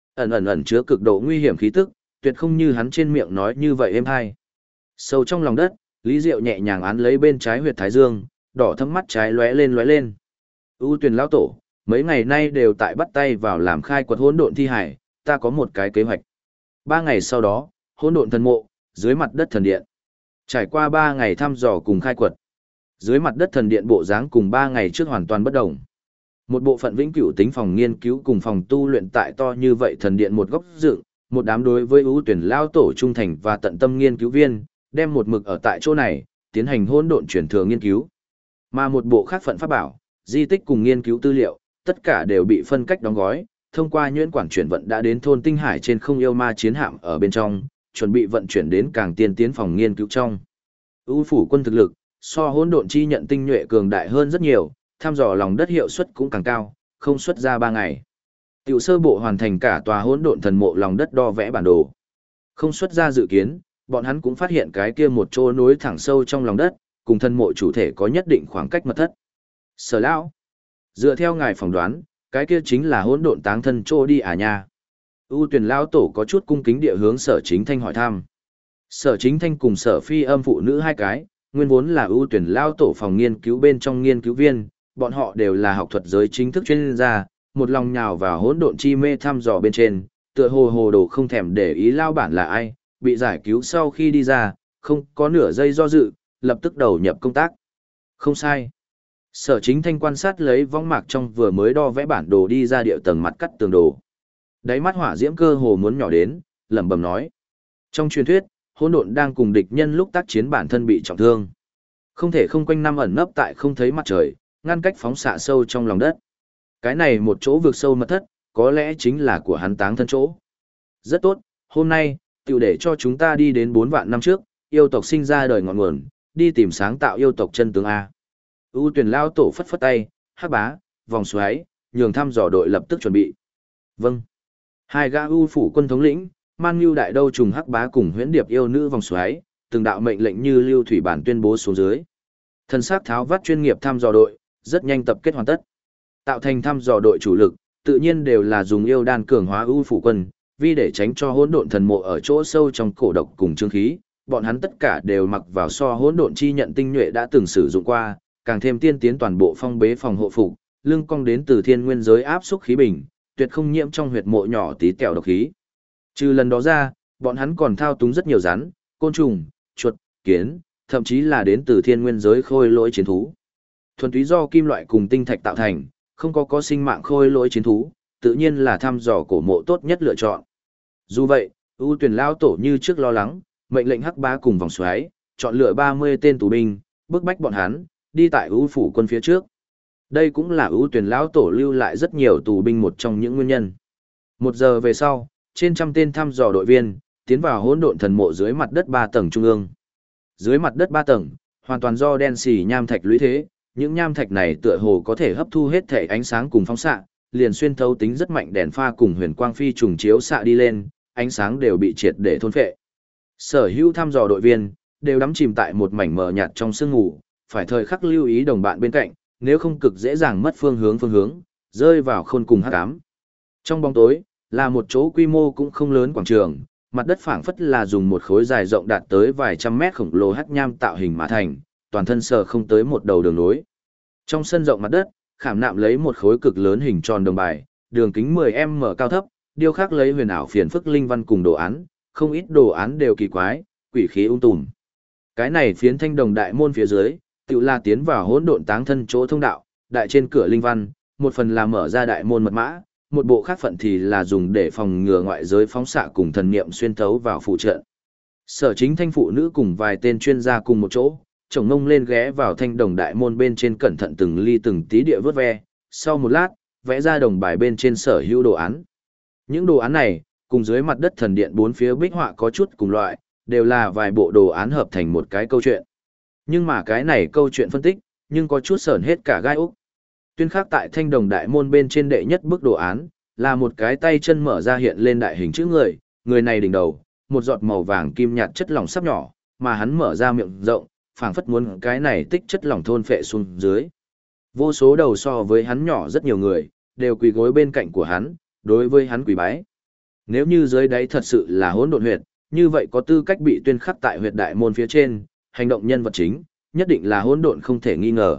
Ẩn chứa cực độ nguy hiểm khí tức, tuyệt không như hắn trên miệng nói như vậy êm hay. Sâu trong lòng đất, Lý Diệu nhẹ nhàng án lấy bên trái huyệt thái dương, đỏ thâm mắt trái lóe lên. ưu tuyển lão tổ, mấy ngày nay đều tại bắt tay vào làm khai quật hỗn độn thi hải, ta có một cái kế hoạch. 3 ngày sau đó, hỗn độn thần mộ, dưới mặt đất thần điện. Trải qua 3 ngày thăm dò cùng khai quật, dưới mặt đất thần điện bộ dáng cùng 3 ngày trước hoàn toàn bất động. Một bộ phận vĩnh cửu tính phòng nghiên cứu cùng phòng tu luyện tại to như vậy thần điện một góc dựng, một đám đối với ưu tuyển lao tổ trung thành và tận tâm nghiên cứu viên, đem một mực ở tại chỗ này, tiến hành hỗn độn truyền thừa nghiên cứu. Mà một bộ khác phận pháp bảo, di tích cùng nghiên cứu tư liệu, tất cả đều bị phân cách đóng gói, thông qua nhuyễn quản chuyển vận đã đến thôn Tinh Hải trên không yêu ma chiến hạm ở bên trong, chuẩn bị vận chuyển đến càng tiên tiến phòng nghiên cứu trong. Ưu phủ quân thực lực, so hỗn độn chi nhận tinh nhuệ cường đại hơn rất nhiều, thăm dò lòng đất hiệu suất cũng càng cao, không xuất ra 3 ngày. Tiểu sơ bộ hoàn thành cả tòa hỗn độn thần mộ lòng đất đo vẽ bản đồ. Không xuất ra dự kiến, bọn hắn cũng phát hiện cái kia một chỗ nối thẳng sâu trong lòng đất, cùng thần mộ chủ thể có nhất định khoảng cách mật thất. Sở lão, dựa theo ngài phỏng đoán, cái kia chính là hỗn độn táng thân trô đi à nha. ưu tuyển lão tổ có chút cung kính địa hướng Sở Chính Thanh hỏi thăm. Sở Chính Thanh cùng Sở Phi Âm phụ nữ hai cái, nguyên vốn là ưu tuyển lão tổ phòng nghiên cứu bên trong nghiên cứu viên, bọn họ đều là học thuật giới chính thức chuyên gia, một lòng nhào vào hỗn độn chi mê thăm dò bên trên, tựa hồ đồ không thèm để ý lao bản là ai, bị giải cứu sau khi đi ra, không có nửa giây do dự, lập tức đầu nhập công tác. Không sai. Sở Chính Thanh quan sát lấy võng mạc trong vừa mới đo vẽ bản đồ đi ra địa tầng mặt cắt tường đồ. Đáy mắt hỏa diễm cơ hồ muốn nhỏ đến, lẩm bẩm nói. Trong truyền thuyết, hỗn độn đang cùng địch nhân lúc tác chiến bản thân bị trọng thương. Không thể không quanh năm ẩn nấp tại không thấy mặt trời, ngăn cách phóng xạ sâu trong lòng đất. Cái này một chỗ vực sâu mật thất, có lẽ chính là của hắn táng thân chỗ. Rất tốt, hôm nay, tiểu để cho chúng ta đi đến 4 vạn năm trước, yêu tộc sinh ra đời ngọn nguồn, đi tìm sáng tạo yêu tộc chân tướng A. ưu tuyển lao tổ phất phất tay, hắc bá, vòng xoáy, nhường thăm dò đội lập tức chuẩn bị. Vâng. Hai gã ưu phủ quân thống lĩnh, man ngưu đại đâu trùng hắc bá cùng huyễn điệp yêu nữ vòng xoáy, từng đạo mệnh lệnh như lưu thủy bản tuyên bố xuống dưới. Thần sắc tháo vắt chuyên nghiệp thăm dò đội, rất nhanh tập kết hoàn tất. Tạo thành thăm dò đội chủ lực, tự nhiên đều là dùng yêu đan cường hóa ưu phủ quân, vì để tránh cho hỗn độn thần mộ ở chỗ sâu trong cổ độc cùng chương khí, bọn hắn tất cả đều mặc vào so hỗn độn chi nhận tinh nhuệ đã từng sử dụng qua, càng thêm tiên tiến toàn bộ phong bế phòng hộ phục, lưng cong đến từ thiên nguyên giới áp xúc khí bình, tuyệt không nhiễm trong huyệt mộ nhỏ tí tẹo độc khí. Trừ lần đó ra, bọn hắn còn thao túng rất nhiều rắn, côn trùng, chuột, kiến, thậm chí là đến từ thiên nguyên giới khôi lỗi chiến thú. Thuần túy do kim loại cùng tinh thạch tạo thành, không có sinh mạng khôi lỗi chiến thú, tự nhiên là thăm dò cổ mộ tốt nhất lựa chọn. Dù vậy, ưu tuyển lao tổ như trước lo lắng, mệnh lệnh hắc bá cùng vòng xoáy, chọn lựa 30 tên tù binh, bức bách bọn hắn, đi tại ưu phủ quân phía trước. Đây cũng là ưu tuyển lão tổ lưu lại rất nhiều tù binh một trong những nguyên nhân. 1 giờ về sau, trên trăm tên thăm dò đội viên, tiến vào hỗn độn thần mộ dưới mặt đất 3 tầng trung ương. Dưới mặt đất 3 tầng, hoàn toàn do đen xì nham thạch lũy thế, những nham thạch này tựa hồ có thể hấp thu hết thể ánh sáng cùng phóng xạ, liền xuyên thấu tính rất mạnh đèn pha cùng huyền quang phi trùng chiếu xạ đi lên, ánh sáng đều bị triệt để thôn phệ. Sở hữu thăm dò đội viên đều đắm chìm tại một mảnh mờ nhạt trong sương ngủ, phải thời khắc lưu ý đồng bạn bên cạnh, nếu không cực dễ dàng mất phương hướng, rơi vào khôn cùng hắc ám. Trong bóng tối, là một chỗ quy mô cũng không lớn quảng trường, mặt đất phảng phất là dùng một khối dài rộng đạt tới vài trăm mét khổng lồ hắc nham tạo hình mà thành, toàn thân sờ không tới một đầu đường nối. Trong sân rộng mặt đất, khảm nạm lấy một khối cực lớn hình tròn đồng bài, đường kính 10m cao thấp, điêu khắc lấy huyền ảo phiền phức linh văn cùng đồ án, không ít đồ án đều kỳ quái, quỷ khí tùm. Cái này phiến thanh đồng đại môn phía dưới, tự là tiến vào hỗn độn táng thân chỗ thông đạo, đại trên cửa linh văn, một phần là mở ra đại môn mật mã, một bộ khác phận thì là dùng để phòng ngừa ngoại giới phóng xạ cùng thần niệm xuyên thấu vào phụ trận. Sở Chính Thanh phụ nữ cùng vài tên chuyên gia cùng một chỗ, chồng ngông lên ghé vào thanh đồng đại môn bên trên cẩn thận từng ly từng tí địa vớt ve, sau một lát, vẽ ra đồng bài bên trên sở hữu đồ án. Những đồ án này, cùng dưới mặt đất thần điện bốn phía bích họa có chút cùng loại, đều là vài bộ đồ án hợp thành một cái câu chuyện. Nhưng mà cái này câu chuyện phân tích, nhưng có chút sởn hết cả gai úc. Tuyên khắc tại thanh đồng đại môn bên trên đệ nhất bức đồ án, là một cái tay chân mở ra hiện lên đại hình chữ người này đỉnh đầu, một giọt màu vàng kim nhạt chất lỏng sắp nhỏ, mà hắn mở ra miệng rộng, phảng phất muốn cái này tích chất lỏng thôn phệ xuống dưới. Vô số đầu so với hắn nhỏ rất nhiều người, đều quỳ gối bên cạnh của hắn, đối với hắn quỳ bái. Nếu như dưới đáy thật sự là hỗn độn huyệt, như vậy có tư cách bị tuyên khắc tại huyệt đại môn phía trên, hành động nhân vật chính, nhất định là hỗn độn không thể nghi ngờ.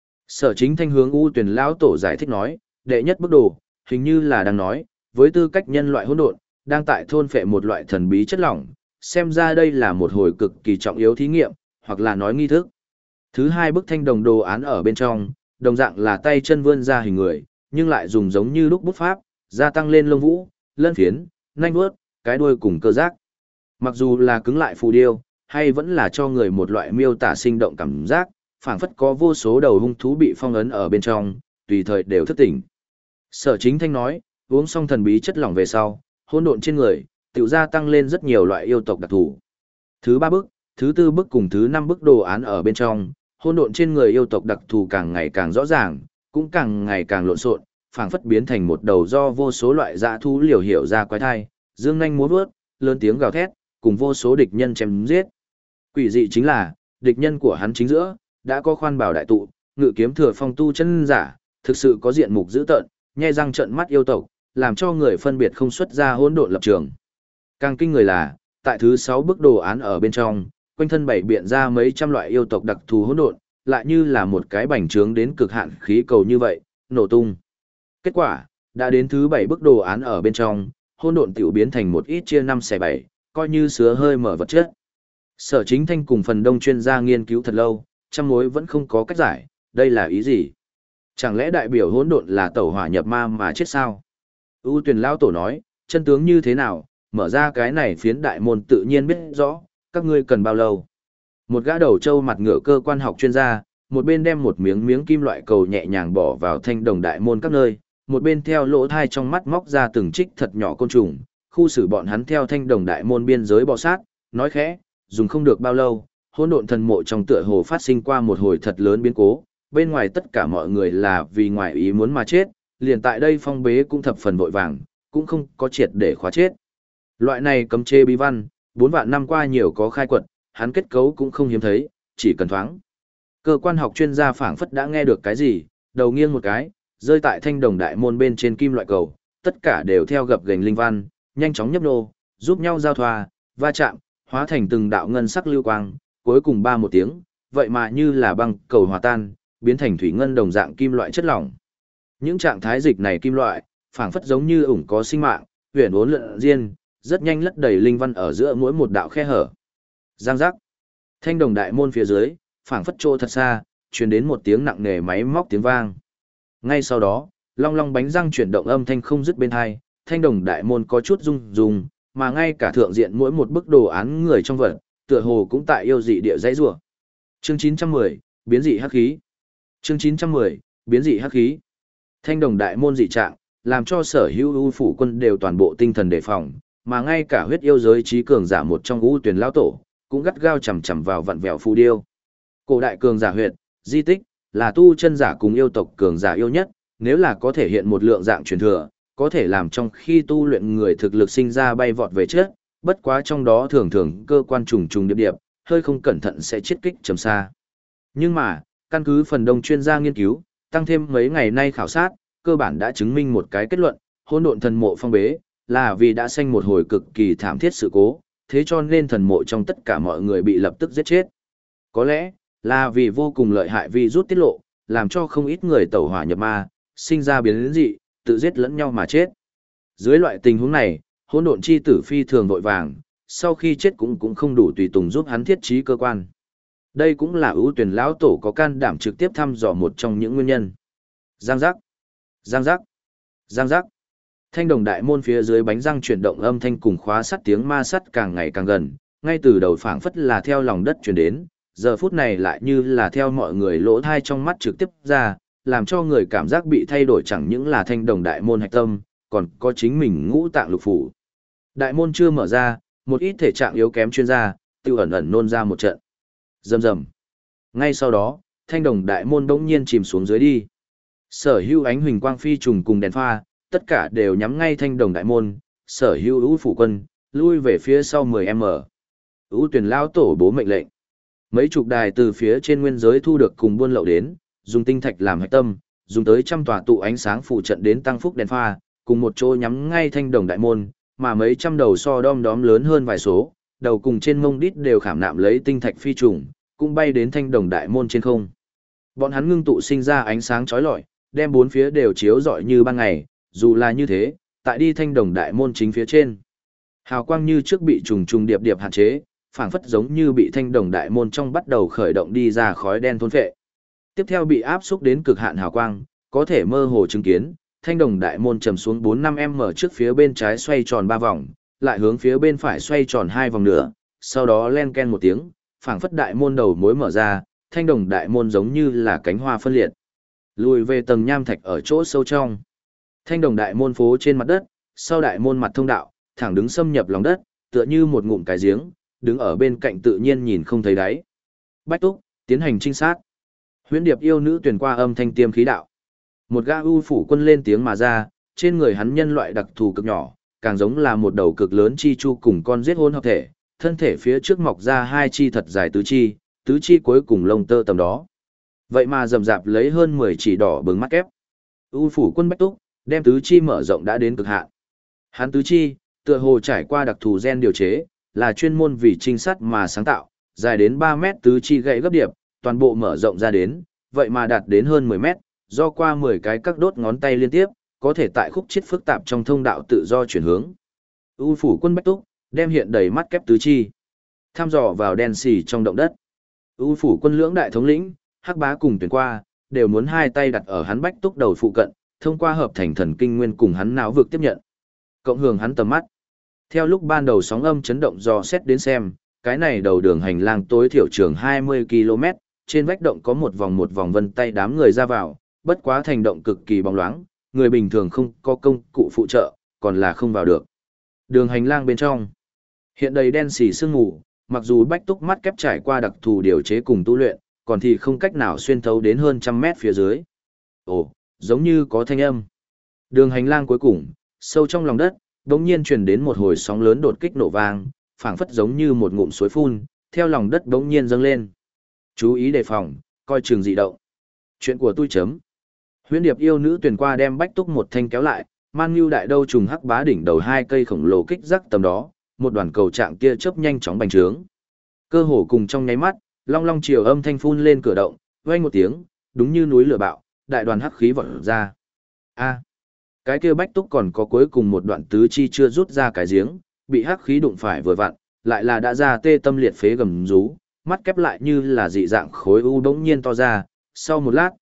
Sở Chính Thanh hướng U Tuyền lão tổ giải thích nói, đệ nhất bức đồ, hình như là đang nói, với tư cách nhân loại hỗn độn, đang tại thôn phệ một loại thần bí chất lỏng, xem ra đây là một hồi cực kỳ trọng yếu thí nghiệm, hoặc là nói nghi thức. Thứ hai bức thanh đồng đồ án ở bên trong, đồng dạng là tay chân vươn ra hình người, nhưng lại dùng giống như lúc bút pháp, gia tăng lên lông vũ, lân phiến, nanh vuốt, cái đuôi cùng cơ giác. Mặc dù là cứng lại phù điêu, hay vẫn là cho người một loại miêu tả sinh động cảm giác, phảng phất có vô số đầu hung thú bị phong ấn ở bên trong, tùy thời đều thức tỉnh. Sở Chính Thanh nói, uống xong thần bí chất lỏng về sau, hỗn độn trên người, tự gia tăng lên rất nhiều loại yêu tộc đặc thù. Thứ ba bức, thứ tư bức cùng thứ năm bức đồ án ở bên trong, hỗn độn trên người yêu tộc đặc thù càng ngày càng rõ ràng, cũng càng ngày càng lộn xộn, phảng phất biến thành một đầu do vô số loại dã thú liều hiểu ra quái thai, dương nhanh múa vuốt, lớn tiếng gào thét, cùng vô số địch nhân chém giết. Quỷ dị chính là, địch nhân của hắn chính giữa, đã có khoan bảo đại tụ, ngự kiếm thừa phong tu chân giả, thực sự có diện mục dữ tợn, nhe răng trợn mắt yêu tộc, làm cho người phân biệt không xuất ra hỗn độn lập trường. Càng kinh người là, tại thứ 6 bức đồ án ở bên trong, quanh thân bảy biện ra mấy trăm loại yêu tộc đặc thù hỗn độn, lại như là một cái bành trướng đến cực hạn khí cầu như vậy, nổ tung. Kết quả, đã đến thứ 7 bức đồ án ở bên trong, hỗn độn tiểu biến thành một ít chia 5 xẻ 7, coi như sứa hơi mở vật chất. Sở Chính Thanh cùng phần đông chuyên gia nghiên cứu thật lâu, trăm mối vẫn không có cách giải, đây là ý gì? Chẳng lẽ đại biểu hỗn độn là tẩu hỏa nhập ma mà chết sao? U Tuyền lão tổ nói, chân tướng như thế nào, mở ra cái này phiến đại môn tự nhiên biết rõ, các ngươi cần bao lâu? Một gã đầu trâu mặt ngựa cơ quan học chuyên gia, một bên đem một miếng kim loại cầu nhẹ nhàng bỏ vào thanh đồng đại môn các nơi, một bên theo lỗ thai trong mắt móc ra từng trích thật nhỏ côn trùng, khu xử bọn hắn theo thanh đồng đại môn biên giới bò sát, nói khẽ, dùng không được bao lâu, hỗn độn thần mộ trong tựa hồ phát sinh qua một hồi thật lớn biến cố, bên ngoài tất cả mọi người là vì ngoài ý muốn mà chết, liền tại đây phong bế cũng thập phần vội vàng, cũng không có triệt để khóa chết. Loại này cấm chế bí văn, 4 vạn năm qua nhiều có khai quật, hắn kết cấu cũng không hiếm thấy, chỉ cần thoáng. Cơ quan học chuyên gia phảng phất đã nghe được cái gì, đầu nghiêng một cái, rơi tại thanh đồng đại môn bên trên kim loại cầu, tất cả đều theo gập gềnh linh văn, nhanh chóng nhấp nô, giúp nhau giao thoa, va chạm, hóa thành từng đạo ngân sắc lưu quang, cuối cùng ba một tiếng, vậy mà như là băng cầu hòa tan, biến thành thủy ngân đồng dạng kim loại chất lỏng. Những trạng thái dịch này kim loại, phảng phất giống như ủng có sinh mạng, huyền uốn lượn riêng, rất nhanh lất đầy linh văn ở giữa mỗi một đạo khe hở. Giang giác. Thanh đồng đại môn phía dưới, phảng phất chỗ thật xa, truyền đến một tiếng nặng nề máy móc tiếng vang. Ngay sau đó, long long bánh răng chuyển động âm thanh không dứt bên hai, thanh đồng đại môn có chút rung rung, mà ngay cả thượng diện mỗi một bức đồ án người trong vật, tựa hồ cũng tại yêu dị địa dãy rủa. Chương 910, biến dị hắc khí. Chương 910, biến dị hắc khí. Thanh đồng đại môn dị trạng, làm cho sở hữu ưu phủ quân đều toàn bộ tinh thần đề phòng, mà ngay cả huyết yêu giới trí cường giả một trong ưu tuyển lão tổ, cũng gắt gao chầm chầm vào vặn vẹo phù điêu. Cổ đại cường giả huyệt, di tích, là tu chân giả cùng yêu tộc cường giả yêu nhất, nếu là có thể hiện một lượng dạng truyền thừa, có thể làm trong khi tu luyện người thực lực sinh ra bay vọt về trước, bất quá trong đó thường thường cơ quan trùng trùng điệp điệp, hơi không cẩn thận sẽ chết kích trầm xa. Nhưng mà, căn cứ phần đông chuyên gia nghiên cứu, tăng thêm mấy ngày nay khảo sát, cơ bản đã chứng minh một cái kết luận, hỗn độn thần mộ phong bế, là vì đã sanh một hồi cực kỳ thảm thiết sự cố, thế cho nên thần mộ trong tất cả mọi người bị lập tức giết chết. Có lẽ, là vì vô cùng lợi hại virus tiết lộ, làm cho không ít người tẩu hỏa nhập ma, sinh ra biến dị, tự giết lẫn nhau mà chết. Dưới loại tình huống này, hỗn độn chi tử phi thường vội vàng, sau khi chết cũng không đủ tùy tùng giúp hắn thiết trí cơ quan. Đây cũng là ưu tuyển lão tổ có can đảm trực tiếp thăm dò một trong những nguyên nhân. Giang giác, giang giác, giang giác. Thanh đồng đại môn phía dưới bánh răng chuyển động âm thanh cùng khóa sắt tiếng ma sắt càng ngày càng gần, ngay từ đầu phảng phất là theo lòng đất truyền đến, giờ phút này lại như là theo mọi người lỗ thai trong mắt trực tiếp ra, làm cho người cảm giác bị thay đổi chẳng những là thanh đồng đại môn hạch tâm, còn có chính mình ngũ tạng lục phủ. Đại môn chưa mở ra, một ít thể trạng yếu kém chuyên gia, tiêu ẩn ẩn nôn ra một trận. Rầm rầm. Ngay sau đó, thanh đồng đại môn bỗng nhiên chìm xuống dưới đi. Sở hữu ánh huỳnh quang phi trùng cùng đèn pha, tất cả đều nhắm ngay thanh đồng đại môn, sở hữu ưu phủ quân, lui về phía sau 10m. Ưu tuyển lao tổ bố mệnh lệnh. Mấy chục đài từ phía trên nguyên giới thu được cùng buôn lậu đến, dùng tinh thạch làm hạch tâm, dùng tới trăm tòa tụ ánh sáng phụ trận đến tăng phúc đèn pha, cùng một chỗ nhắm ngay thanh đồng đại môn, mà mấy trăm đầu so đom đóm lớn hơn vài số, đầu cùng trên mông đít đều khảm nạm lấy tinh thạch phi trùng, cũng bay đến thanh đồng đại môn trên không. Bọn hắn ngưng tụ sinh ra ánh sáng chói lọi, đem bốn phía đều chiếu rọi như ban ngày, dù là như thế, tại đi thanh đồng đại môn chính phía trên. Hào quang như trước bị trùng trùng điệp điệp hạn chế, phảng phất giống như bị thanh đồng đại môn trong bắt đầu khởi động đi ra khói đen thôn phệ. Tiếp theo bị áp xúc đến cực hạn hào quang, có thể mơ hồ chứng kiến, thanh đồng đại môn trầm xuống 4-5m trước phía bên trái xoay tròn 3 vòng, lại hướng phía bên phải xoay tròn 2 vòng nữa, sau đó len ken một tiếng, phảng phất đại môn đầu mối mở ra, thanh đồng đại môn giống như là cánh hoa phân liệt. Lùi về tầng nham thạch ở chỗ sâu trong. Thanh đồng đại môn phố trên mặt đất, sau đại môn mặt thông đạo, thẳng đứng xâm nhập lòng đất, tựa như một ngụm cái giếng, đứng ở bên cạnh tự nhiên nhìn không thấy đáy. Bách Túc, tiến hành trinh sát. Huyễn Điệp yêu nữ truyền qua âm thanh tiêm khí đạo. Một gã ưu phủ quân lên tiếng mà ra, trên người hắn nhân loại đặc thù cực nhỏ, càng giống là một đầu cực lớn chi chu cùng con giết hôn hợp thể, thân thể phía trước mọc ra hai chi thật dài tứ chi cuối cùng lông tơ tầm đó. Vậy mà rầm rạp lấy hơn 10 chỉ đỏ bừng mắt kép. Ưu phủ quân Bách Túc, đem tứ chi mở rộng đã đến cực hạn. Hắn tứ chi, tựa hồ trải qua đặc thù gen điều chế, là chuyên môn vì trinh sát mà sáng tạo, dài đến 3 mét tứ chi gãy gấp điệp, toàn bộ mở rộng ra đến, vậy mà đạt đến hơn 10 mét, do qua 10 cái các đốt ngón tay liên tiếp, có thể tại khúc chiết phức tạp trong thông đạo tự do chuyển hướng. U phủ quân Bách Túc, đem hiện đầy mắt kép tứ chi, tham dò vào đen xì trong động đất. U phủ quân lưỡng đại thống lĩnh, Hắc Bá cùng Tuyển Qua, đều muốn hai tay đặt ở hắn Bách Túc đầu phụ cận, thông qua hợp thành thần kinh nguyên cùng hắn não vực tiếp nhận. Cộng hưởng hắn tầm mắt. Theo lúc ban đầu sóng âm chấn động dò xét đến xem, cái này đầu đường hành lang tối thiểu trường 20 km, trên vách động có một vòng vân tay đám người ra vào, bất quá thành động cực kỳ bóng loáng, người bình thường không có công cụ phụ trợ, còn là không vào được. Đường hành lang bên trong, hiện đầy đen xì sương mù, mặc dù Bách Túc mắt kép trải qua đặc thù điều chế cùng tu luyện, còn thì không cách nào xuyên thấu đến hơn trăm mét phía dưới. Ồ, giống như có thanh âm. Đường hành lang cuối cùng, sâu trong lòng đất, đống nhiên truyền đến một hồi sóng lớn đột kích nổ vang, phảng phất giống như một ngụm suối phun, theo lòng đất đống nhiên dâng lên. Chú ý đề phòng, coi chừng dị động. Chuyện của tôi chấm. Huyễn Điệp yêu nữ Tuyển Qua đem Bách Túc một thanh kéo lại, Man Nhu đại đâu trùng Hắc Bá đỉnh đầu hai cây khổng lồ kích rắc tầm đó, một đoàn cầu trạng kia chớp nhanh chóng bành trướng. Cơ hồ cùng trong nháy mắt, long long chiều âm thanh phun lên cửa động, vang một tiếng, đúng như núi lửa bạo, đại đoàn hắc khí vọt ra. A, cái kia Bách Túc còn có cuối cùng một đoạn tứ chi chưa rút ra cái giếng, bị hắc khí đụng phải vừa vặn, lại là đã ra tê tâm liệt phế gầm rú, mắt kép lại như là dị dạng khối u đống nhiên to ra, sau một lát,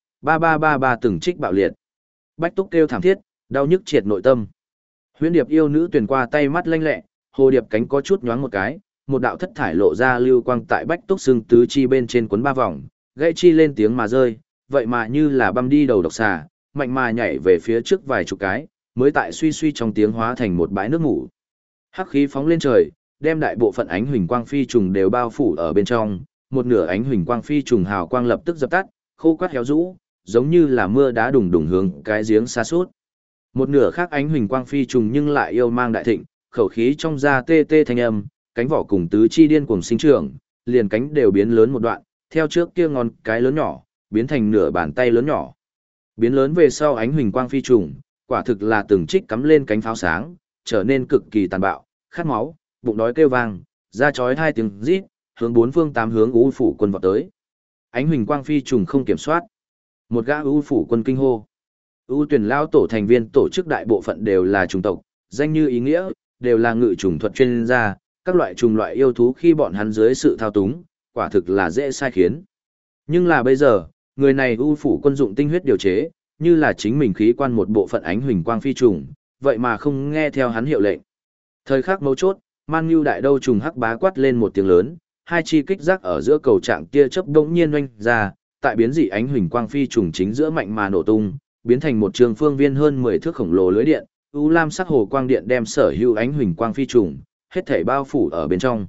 ba từng trích bạo liệt. Bách Túc kêu thảm thiết, đau nhức triệt nội tâm. Huyễn Điệp yêu nữ Tuyển Qua tay mắt lanh lẹ, hồ điệp cánh có chút nhoáng một cái, một đạo thất thải lộ ra lưu quang tại Bách Túc xương tứ chi bên trên cuốn 3 vòng, gãy chi lên tiếng mà rơi, vậy mà như là băm đi đầu độc xà, mạnh mà nhảy về phía trước vài chục cái, mới tại suy suy trong tiếng hóa thành một bãi nước ngủ. Hắc khí phóng lên trời, đem đại bộ phận ánh huỳnh quang phi trùng đều bao phủ ở bên trong, một nửa ánh huỳnh quang phi trùng hào quang lập tức dập tắt, khô quắt héo rũ, giống như là mưa đá đùng đùng hướng cái giếng xa suốt. Một nửa khác ánh huỳnh quang phi trùng nhưng lại yêu mang đại thịnh, khẩu khí trong da tê tê thanh âm, cánh vỏ cùng tứ chi điên cuồng sinh trưởng, liền cánh đều biến lớn một đoạn, theo trước kia ngón cái lớn nhỏ, biến thành nửa bàn tay lớn nhỏ. Biến lớn về sau ánh huỳnh quang phi trùng, quả thực là từng trích cắm lên cánh pháo sáng, trở nên cực kỳ tàn bạo, khát máu, bụng đói kêu vang, da chói hai tiếng rít, hướng bốn phương tám hướng U phủ quân vọt tới. Ánh huỳnh quang phi trùng không kiểm soát. Một gã U phủ quân kinh hô. U tuyển lao tổ thành viên tổ chức đại bộ phận đều là chủng tộc, danh như ý nghĩa, đều là ngự chủng thuật chuyên gia, các loại trùng loại yêu thú khi bọn hắn dưới sự thao túng, quả thực là dễ sai khiến. Nhưng là bây giờ, người này U phủ quân dụng tinh huyết điều chế, như là chính mình khí quan một bộ phận ánh huỳnh quang phi trùng, vậy mà không nghe theo hắn hiệu lệnh. Thời khắc mấu chốt, Man Nhu đại đâu trùng hắc bá quát lên một tiếng lớn, hai chi kích giác ở giữa cầu trạng tia chớp đống nhiên oanh ra, tại biến dị ánh huỳnh quang phi trùng chính giữa mạnh mà nổ tung, biến thành một trường phương viên hơn 10 thước khổng lồ lưới điện, u lam sắc hồ quang điện đem sở hữu ánh huỳnh quang phi trùng hết thảy bao phủ ở bên trong.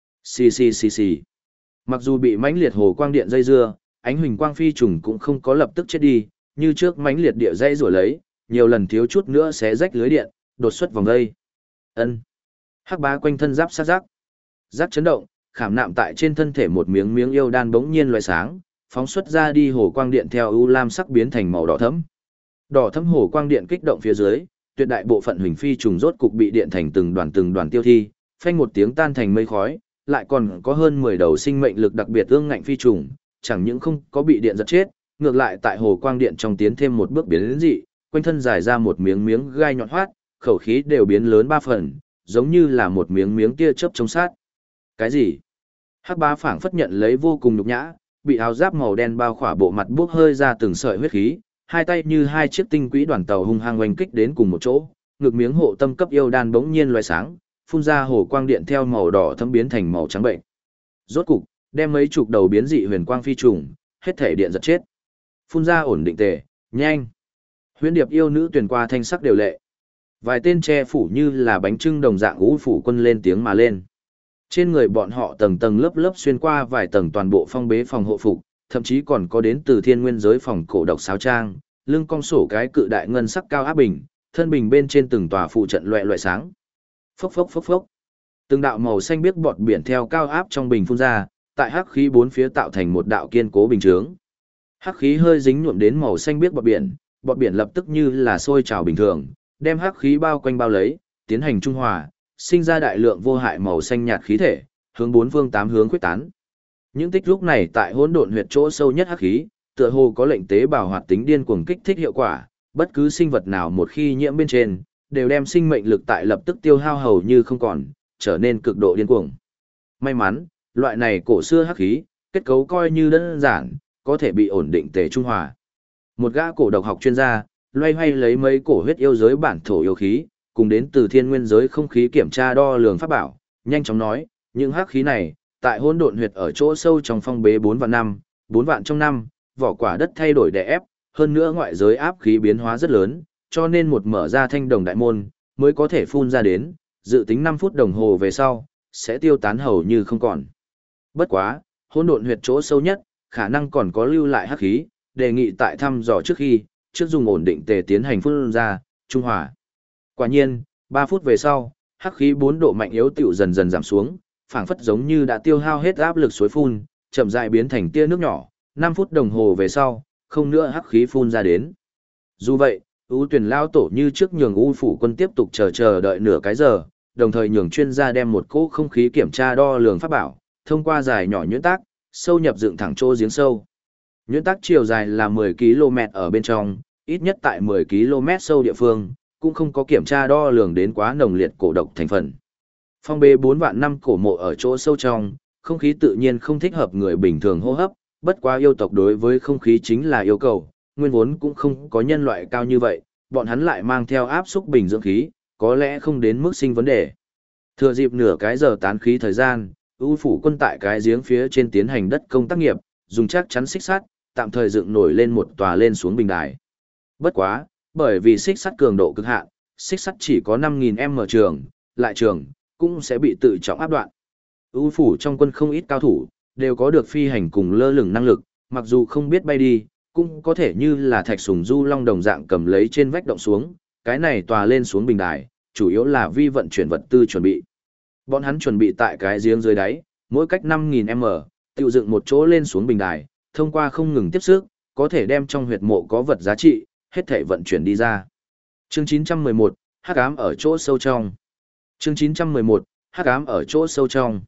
Xì xì xì xì. Mặc dù bị mãnh liệt hồ quang điện dây dưa, ánh huỳnh quang phi trùng cũng không có lập tức chết đi, như trước mãnh liệt địa dây rủa lấy, nhiều lần thiếu chút nữa xé rách lưới điện, đột xuất vòng dây. Ân. Hắc bá quanh thân giáp sát giác. Giác chấn động, khảm nạm tại trên thân thể một miếng miếng yêu đan bỗng nhiên loại sáng, phóng xuất ra đi hồ quang điện theo u lam sắc biến thành màu đỏ thẫm. Đỏ thẫm hồ quang điện kích động phía dưới, tuyệt đại bộ phận huỳnh phi trùng rốt cục bị điện thành từng đoàn tiêu thi, phanh một tiếng tan thành mây khói, lại còn có hơn 10 đầu sinh mệnh lực đặc biệt ương ngạnh phi trùng, chẳng những không có bị điện giật chết, ngược lại tại hồ quang điện trong tiến thêm một bước biến dị, quanh thân dài ra một miếng miếng gai nhọn hoắt, khẩu khí đều biến lớn 3 phần, giống như là một miếng miếng tia chớp chống sát. Cái gì? Hắc bá phảng phất nhận lấy vô cùng nhục nhã, bị áo giáp màu đen bao khỏa bộ mặt buốc hơi ra từng sợi huyết khí, hai tay như hai chiếc tinh quỹ đoàn tàu hung hăng oanh kích đến cùng một chỗ, ngực miếng hộ tâm cấp yêu đan bỗng nhiên loé sáng, phun ra hồ quang điện theo màu đỏ thấm biến thành màu trắng bệnh. Rốt cục, đem mấy chục đầu biến dị huyền quang phi trùng, hết thể điện giật chết. Phun ra ổn định tề, nhanh. Huyễn điệp yêu nữ tuyển qua thanh sắc đều lệ. Vài tên che phủ như là bánh trưng đồng dạng ngũ phủ quân lên tiếng mà lên. Trên người bọn họ tầng tầng lớp lớp xuyên qua vài tầng toàn bộ phong bế phòng hộ phục, thậm chí còn có đến từ thiên nguyên giới phòng cổ độc sáo trang, lưng cong sổ cái cự đại ngân sắc cao áp bình, thân bình bên trên từng tòa phụ trận loẹ loẹ sáng. Phốc phốc phốc phốc. Từng đạo màu xanh biếc bọt biển theo cao áp trong bình phun ra, tại hắc khí bốn phía tạo thành một đạo kiên cố bình chướng. Hắc khí hơi dính nhuộm đến màu xanh biếc bọt biển lập tức như là sôi trào bình thường, đem hắc khí bao quanh bao lấy, tiến hành trung hòa, sinh ra đại lượng vô hại màu xanh nhạt khí thể, hướng bốn phương tám hướng quyết tán. Những tích lúc này tại hỗn độn huyệt chỗ sâu nhất hắc khí, tựa hồ có lệnh tế bào hoạt tính điên cuồng kích thích hiệu quả, bất cứ sinh vật nào một khi nhiễm bên trên, đều đem sinh mệnh lực tại lập tức tiêu hao hầu như không còn, trở nên cực độ điên cuồng. May mắn, loại này cổ xưa hắc khí, kết cấu coi như đơn giản, có thể bị ổn định tề trung hòa. Một gã cổ độc học chuyên gia, loay hoay lấy mấy cổ huyết yêu giới bản thổ yêu khí, cùng đến từ thiên nguyên giới không khí kiểm tra đo lường pháp bảo, nhanh chóng nói, những hắc khí này, tại hỗn độn huyệt ở chỗ sâu trong phong bế 4 vạn năm, 4 vạn trong năm, vỏ quả đất thay đổi đè ép, hơn nữa ngoại giới áp khí biến hóa rất lớn, cho nên một mở ra thanh đồng đại môn, mới có thể phun ra đến, dự tính 5 phút đồng hồ về sau, sẽ tiêu tán hầu như không còn. Bất quá, hỗn độn huyệt chỗ sâu nhất, khả năng còn có lưu lại hắc khí, đề nghị tại thăm dò trước khi, trước dùng ổn định tề tiến hành phun ra, trung hòa. Quả nhiên, 3 phút về sau, hắc khí 4 độ mạnh yếu tiểu dần dần giảm xuống, phảng phất giống như đã tiêu hao hết áp lực suối phun, chậm rãi biến thành tia nước nhỏ, 5 phút đồng hồ về sau, không nữa hắc khí phun ra đến. Dù vậy, U Tuyển lao tổ như trước nhường U phủ quân tiếp tục chờ đợi nửa cái giờ, đồng thời nhường chuyên gia đem một cỗ không khí kiểm tra đo lường pháp bảo, thông qua dài nhỏ nhuyễn tác, sâu nhập dựng thẳng chỗ giếng sâu. Nhuyễn tác chiều dài là 10 km ở bên trong, ít nhất tại 10 km sâu địa phương, cũng không có kiểm tra đo lường đến quá nồng liệt cổ độc thành phần. Phong bế 4 vạn năm cổ mộ ở chỗ sâu trong, không khí tự nhiên không thích hợp người bình thường hô hấp, bất quá yêu tộc đối với không khí chính là yêu cầu, nguyên vốn cũng không có nhân loại cao như vậy, bọn hắn lại mang theo áp xúc bình dưỡng khí, có lẽ không đến mức sinh vấn đề. Thừa dịp nửa cái giờ tán khí thời gian, U phủ quân tại cái giếng phía trên tiến hành đất công tác nghiệp, dùng chắc chắn xích sắt, tạm thời dựng nổi lên một tòa lên xuống bình đài. Bất quá, bởi vì xích sắt cường độ cực hạn, xích sắt chỉ có 5000m trường, lại trường cũng sẽ bị tự trọng áp đoạn. U phủ trong quân không ít cao thủ, đều có được phi hành cùng lơ lửng năng lực, mặc dù không biết bay đi, cũng có thể như là thạch sùng du long đồng dạng cầm lấy trên vách động xuống, cái này tòa lên xuống bình đài, chủ yếu là vi vận chuyển vật tư chuẩn bị. Bọn hắn chuẩn bị tại cái giếng dưới đáy, mỗi cách 5000m, tiêu dựng một chỗ lên xuống bình đài, thông qua không ngừng tiếp sức, có thể đem trong huyệt mộ có vật giá trị, hết thể vận chuyển đi ra. Chương 911, hắc ám ở chỗ sâu trong. Chương 911, hắc ám ở chỗ sâu trong.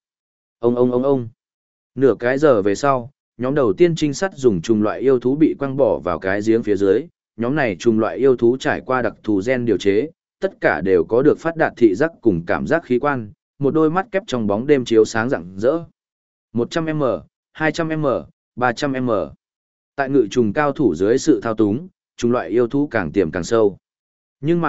Ông. Nửa cái giờ về sau, nhóm đầu tiên trinh sát dùng trùng loại yêu thú bị quăng bỏ vào cái giếng phía dưới. Nhóm này trùng loại yêu thú trải qua đặc thù gen điều chế, tất cả đều có được phát đạt thị giác cùng cảm giác khí quan, một đôi mắt kép trong bóng đêm chiếu sáng rạng rỡ. 100m, 200m, 300m. Tại ngự trùng cao thủ dưới sự thao túng, trùng loại yêu thú càng tiềm càng sâu. Nhưng mà,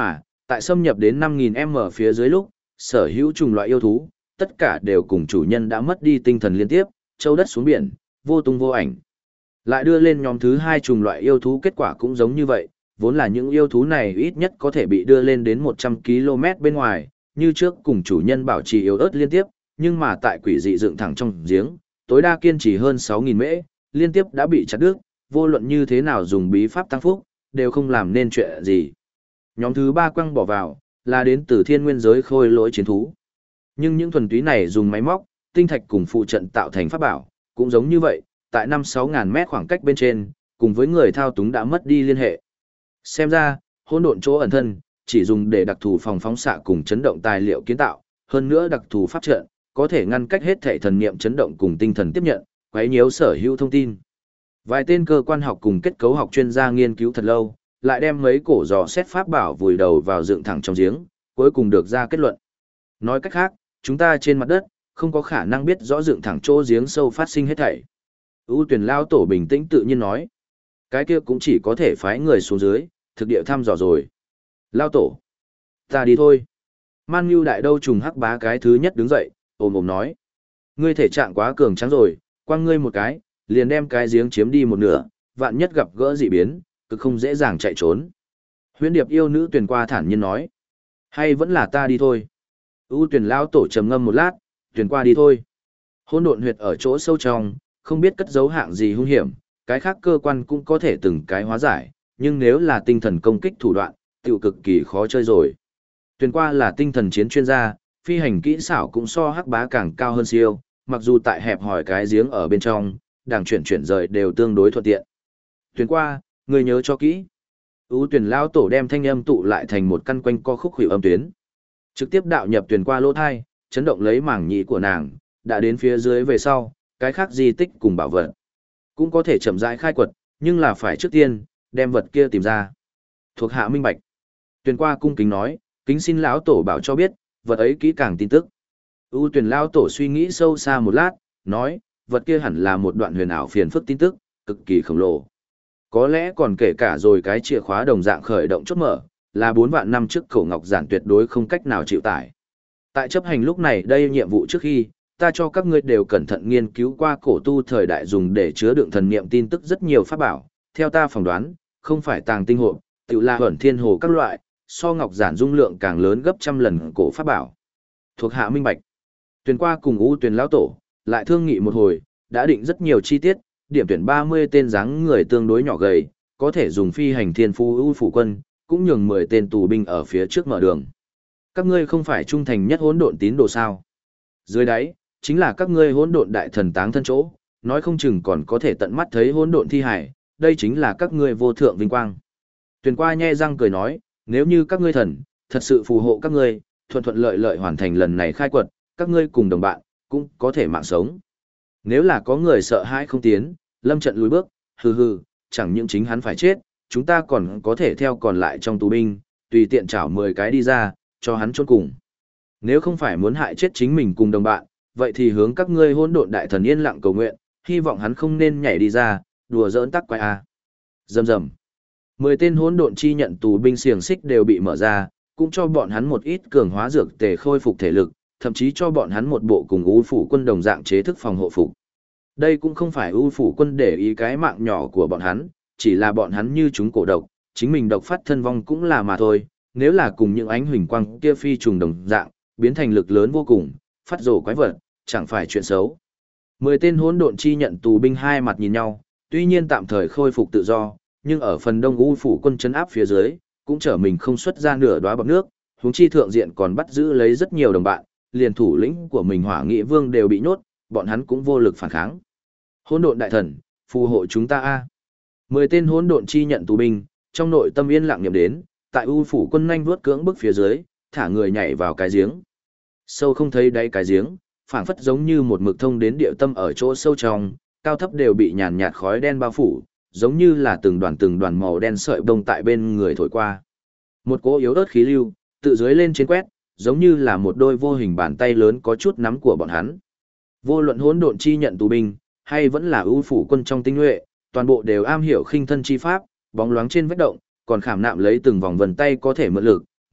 Tại xâm nhập đến 5.000m phía dưới lúc, sở hữu chủng loại yêu thú, tất cả đều cùng chủ nhân đã mất đi tinh thần liên tiếp, châu đất xuống biển, vô tung vô ảnh. Lại đưa lên nhóm thứ 2 chủng loại yêu thú, kết quả cũng giống như vậy, vốn là những yêu thú này ít nhất có thể bị đưa lên đến 100 km bên ngoài, như trước cùng chủ nhân bảo trì yếu ớt liên tiếp, nhưng mà tại quỷ dị dựng thẳng trong giếng, tối đa kiên trì hơn 6.000 mễ, liên tiếp đã bị chặt đứt, vô luận như thế nào dùng bí pháp tăng phúc, đều không làm nên chuyện gì. Nhóm thứ 3 quăng bỏ vào, là đến từ thiên nguyên giới khôi lỗi chiến thú. Nhưng những thuần túy này dùng máy móc, tinh thạch cùng phụ trận tạo thành pháp bảo, cũng giống như vậy, tại 5-6 ngàn mét khoảng cách bên trên, cùng với người thao túng đã mất đi liên hệ. Xem ra, hỗn độn chỗ ẩn thân, chỉ dùng để đặc thù phòng phóng xạ cùng chấn động tài liệu kiến tạo, hơn nữa đặc thù pháp trận, có thể ngăn cách hết thể thần niệm chấn động cùng tinh thần tiếp nhận, quấy nhiễu sở hữu thông tin. Vài tên cơ quan học cùng kết cấu học chuyên gia nghiên cứu thật lâu, lại đem mấy cổ dò xét pháp bảo vùi đầu vào dựng thẳng trong giếng, cuối cùng được ra kết luận. Nói cách khác, chúng ta trên mặt đất, không có khả năng biết rõ dựng thẳng chỗ giếng sâu phát sinh hết thảy. ưu tuyển lao tổ bình tĩnh tự nhiên nói. Cái kia cũng chỉ có thể phái người xuống dưới, thực địa thăm dò rồi. Lao tổ. Ta đi thôi. Man Nhu đại đâu trùng hắc bá cái thứ nhất đứng dậy, ồm nói. Ngươi thể trạng quá cường trắng rồi, quăng ngươi một cái, liền đem cái giếng chiếm đi một nửa, vạn nhất gặp gỡ dị biến, cực không dễ dàng chạy trốn. Huyễn Điệp yêu nữ tuyển qua thản nhiên nói. Hay vẫn là ta đi thôi. Tuyển lao tổ trầm ngâm một lát, tuyển qua đi thôi. Hỗn độn huyệt ở chỗ sâu trong, không biết cất giấu hạng gì hung hiểm, cái khác cơ quan cũng có thể từng cái hóa giải, nhưng nếu là tinh thần công kích thủ đoạn, tiểu cực kỳ khó chơi rồi. Tuyển qua là tinh thần chiến chuyên gia, phi hành kỹ xảo cũng so hắc bá càng cao hơn siêu, mặc dù tại hẹp hỏi cái giếng ở bên trong, đàng chuyển rời đều tương đối thuận tiện. Tuyển qua, người nhớ cho kỹ. Tuyển lao tổ đem thanh âm tụ lại thành một căn quanh co khúc khuỷu âm tuyến. Trực tiếp đạo nhập tuyển qua lỗ thai, chấn động lấy mảng nhĩ của nàng, đã đến phía dưới về sau, cái khác di tích cùng bảo vật. Cũng có thể chậm rãi khai quật, nhưng là phải trước tiên, đem vật kia tìm ra. Thuộc hạ minh bạch. Tuyển qua cung kính nói, kính xin lão tổ bảo cho biết, vật ấy kỹ càng tin tức. Tuyển lao tổ suy nghĩ sâu xa một lát, nói, vật kia hẳn là một đoạn huyền ảo phiền phức tin tức, cực kỳ khổng lồ. Có lẽ còn kể cả rồi cái chìa khóa đồng dạng khởi động chốt mở, là 4 vạn năm trước Cổ Ngọc Giản tuyệt đối không cách nào chịu tải. Tại chấp hành lúc này đây nhiệm vụ trước khi, ta cho các ngươi đều cẩn thận nghiên cứu qua cổ tu thời đại dùng để chứa đựng thần niệm tin tức rất nhiều pháp bảo, theo ta phỏng đoán, không phải tàng tinh hộp, tự là huẩn thiên hồ các loại, so Ngọc Giản dung lượng càng lớn gấp trăm lần cổ pháp bảo. Thuộc hạ minh bạch. Tuyển qua cùng Tuyển lão tổ, lại thương nghị một hồi, đã định rất nhiều chi tiết, điểm tuyển 30 tên dáng người tương đối nhỏ gầy, có thể dùng phi hành thiên phú phủ quân, cũng nhường 10 tên tù binh ở phía trước mở đường. Các ngươi không phải trung thành nhất hỗn độn tín đồ sao? Dưới đáy, chính là các ngươi hỗn độn đại thần táng thân chỗ, nói không chừng còn có thể tận mắt thấy hỗn độn thi hải, đây chính là các ngươi vô thượng vinh quang. Tuyển qua nhe răng cười nói, nếu như các ngươi thần, thật sự phù hộ các ngươi, thuận thuận lợi lợi hoàn thành lần này khai quật, các ngươi cùng đồng bạn, cũng có thể mạng sống. Nếu là có người sợ hãi không tiến, lâm trận lùi bước, hừ, chẳng những chính hắn phải chết, chúng ta còn có thể theo còn lại trong tù binh, tùy tiện trảo 10 cái đi ra, cho hắn chôn cùng. Nếu không phải muốn hại chết chính mình cùng đồng bạn, vậy thì hướng các ngươi hỗn độn đại thần yên lặng cầu nguyện, hy vọng hắn không nên nhảy đi ra, đùa giỡn tắc quái a. Rầm rầm. 10 tên hỗn độn chi nhận tù binh xiềng xích đều bị mở ra, cũng cho bọn hắn một ít cường hóa dược tề khôi phục thể lực, thậm chí cho bọn hắn một bộ cùng U phủ quân đồng dạng chế thức phòng hộ phục. Đây cũng không phải U phủ quân để ý cái mạng nhỏ của bọn hắn, chỉ là bọn hắn như chúng cổ độc, chính mình độc phát thân vong cũng là mà thôi, nếu là cùng những ánh huỳnh quang kia phi trùng đồng dạng, biến thành lực lớn vô cùng, phát rồ quái vật, chẳng phải chuyện xấu. 10 tên hỗn độn chi nhận tù binh hai mặt nhìn nhau, tuy nhiên tạm thời khôi phục tự do, nhưng ở phần đông U phủ quân trấn áp phía dưới, cũng trở mình không xuất ra nửa đóa bọt nước, huống chi thượng diện còn bắt giữ lấy rất nhiều đồng bạn, liền thủ lĩnh của mình Hỏa Nghị Vương đều bị nhốt, bọn hắn cũng vô lực phản kháng. Hỗn độn đại thần, phù hộ chúng ta a. 10 tên hỗn độn chi nhận tù binh, trong nội tâm yên lặng niệm đến, tại U phủ quân nhanh vuốt cưỡng bức phía dưới, thả người nhảy vào cái giếng. Sâu không thấy đáy cái giếng, phảng phất giống như một mực thông đến địa tâm ở chỗ sâu trong, cao thấp đều bị nhàn nhạt khói đen bao phủ, giống như là từng đoàn màu đen sợi bông tại bên người thổi qua. Một cỗ yếu ớt khí lưu, tự dưới lên trên quét, giống như là một đôi vô hình bàn tay lớn có chút nắm của bọn hắn. Vô luận hỗn độn chi nhận tù binh, hay vẫn là ưu phủ quân trong tinh nhuệ, toàn bộ đều am hiểu khinh thân chi pháp, bóng loáng trên vách động, còn khảm nạm lấy từng vòng vần tay có thể mượn lực,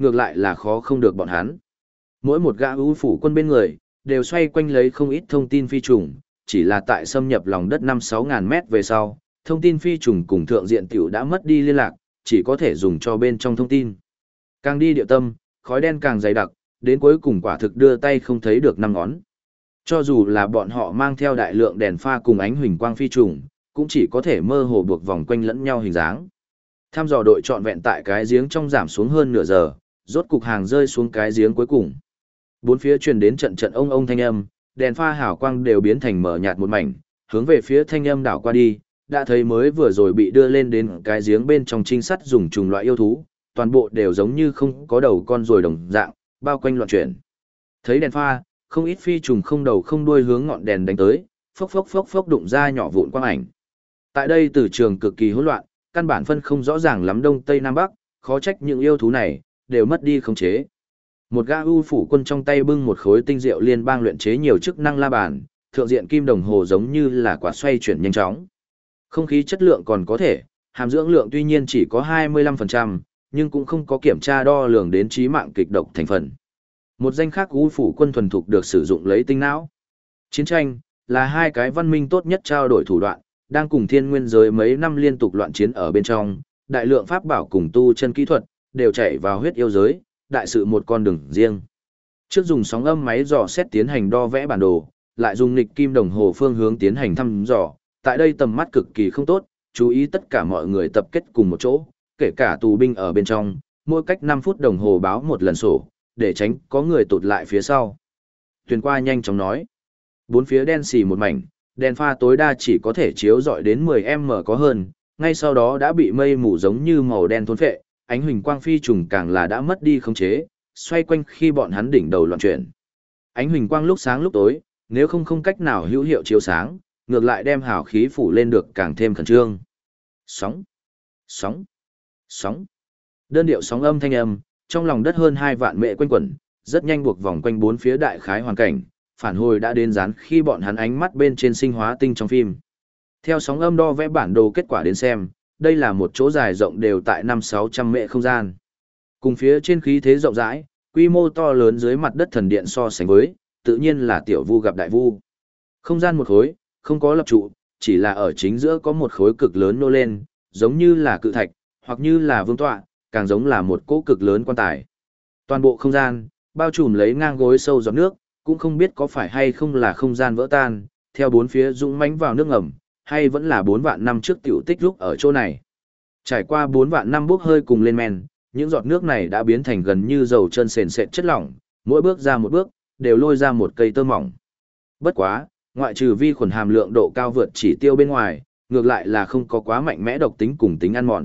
ngược lại là khó không được bọn hắn. Mỗi một gã ưu phủ quân bên người, đều xoay quanh lấy không ít thông tin phi trùng, chỉ là tại xâm nhập lòng đất 5-6 ngàn mét về sau, thông tin phi trùng cùng thượng diện tiểu đã mất đi liên lạc, chỉ có thể dùng cho bên trong thông tin. Càng đi địa tâm, khói đen càng dày đặc, đến cuối cùng quả thực đưa tay không thấy được năm ngón. Cho dù là bọn họ mang theo đại lượng đèn pha cùng ánh huỳnh quang phi trùng, cũng chỉ có thể mơ hồ buộc vòng quanh lẫn nhau hình dáng. Tham dò đội trọn vẹn tại cái giếng trong giảm xuống hơn nửa giờ, rốt cục hàng rơi xuống cái giếng cuối cùng. Bốn phía truyền đến trận trận ông thanh âm, đèn pha hào quang đều biến thành mờ nhạt một mảnh, hướng về phía thanh âm đảo qua đi, đã thấy mới vừa rồi bị đưa lên đến cái giếng bên trong trinh sát dùng trùng loại yêu thú, toàn bộ đều giống như không có đầu con rồi đồng dạng, bao quanh loạn chuyển. Thấy đèn pha, không ít phi trùng không đầu không đuôi hướng ngọn đèn đánh tới, phốc phốc đụng ra nhỏ vụn quang ảnh. Tại đây từ trường cực kỳ hỗn loạn, căn bản phân không rõ ràng lắm đông tây nam bắc, khó trách những yêu thú này đều mất đi khống chế. Một gã ưu phủ quân trong tay bưng một khối tinh diệu liên bang luyện chế nhiều chức năng la bàn, thượng diện kim đồng hồ giống như là quả xoay chuyển nhanh chóng. Không khí chất lượng còn có thể, hàm dưỡng lượng tuy nhiên chỉ có 25%, nhưng cũng không có kiểm tra đo lường đến trí mạng kịch độc thành phần. Một danh khác ưu phủ quân thuần thục được sử dụng lấy tinh não. Chiến tranh là hai cái văn minh tốt nhất trao đổi thủ đoạn, đang cùng thiên nguyên giới mấy năm liên tục loạn chiến ở bên trong, đại lượng pháp bảo cùng tu chân kỹ thuật đều chạy vào huyết yêu giới, đại sự một con đường riêng. Trước dùng sóng âm máy dò xét tiến hành đo vẽ bản đồ, lại dùng nghịch kim đồng hồ phương hướng tiến hành thăm dò, tại đây tầm mắt cực kỳ không tốt, chú ý tất cả mọi người tập kết cùng một chỗ, kể cả tù binh ở bên trong, mỗi cách 5 phút đồng hồ báo một lần sổ, để tránh có người tụt lại phía sau. Tuyền qua nhanh chóng nói, bốn phía đen xì một mảnh, đèn pha tối đa chỉ có thể chiếu rọi đến 10m có hơn, ngay sau đó đã bị mây mù giống như màu đen thôn phệ, ánh huỳnh quang phi trùng càng là đã mất đi khống chế, xoay quanh khi bọn hắn đỉnh đầu loạn chuyển. Ánh huỳnh quang lúc sáng lúc tối, nếu không cách nào hữu hiệu chiếu sáng, ngược lại đem hào khí phủ lên được càng thêm khẩn trương. Sóng, sóng, sóng. Đơn điệu sóng âm thanh âm, trong lòng đất hơn 2 vạn mệ quanh quẩn, rất nhanh buộc vòng quanh bốn phía đại khái hoàn cảnh, phản hồi đã đến dán khi bọn hắn ánh mắt bên trên sinh hóa tinh trong phim. Theo sóng âm đo vẽ bản đồ kết quả đến xem, đây là một chỗ dài rộng đều tại 500-600 mệ không gian. Cùng phía trên khí thế rộng rãi, quy mô to lớn dưới mặt đất thần điện so sánh với, tự nhiên là tiểu vu gặp đại vu. Không gian một khối, không có lập trụ, chỉ là ở chính giữa có một khối cực lớn nô lên, giống như là cự thạch, hoặc như là vương tọa, càng giống là một cỗ cực lớn quan tài. Toàn bộ không gian, bao trùm lấy ngang gối sâu giọt nước, cũng không biết có phải hay không là không gian vỡ tan, theo bốn phía dũng mãnh vào nước ngầm, hay vẫn là 4 vạn năm trước tiểu tích lúc ở chỗ này. Trải qua 4 vạn năm bốc hơi cùng lên men, những giọt nước này đã biến thành gần như dầu chân sền sệt chất lỏng, mỗi bước ra một bước, đều lôi ra một cây tơ mỏng. Bất quá, ngoại trừ vi khuẩn hàm lượng độ cao vượt chỉ tiêu bên ngoài, ngược lại là không có quá mạnh mẽ độc tính cùng tính ăn mòn.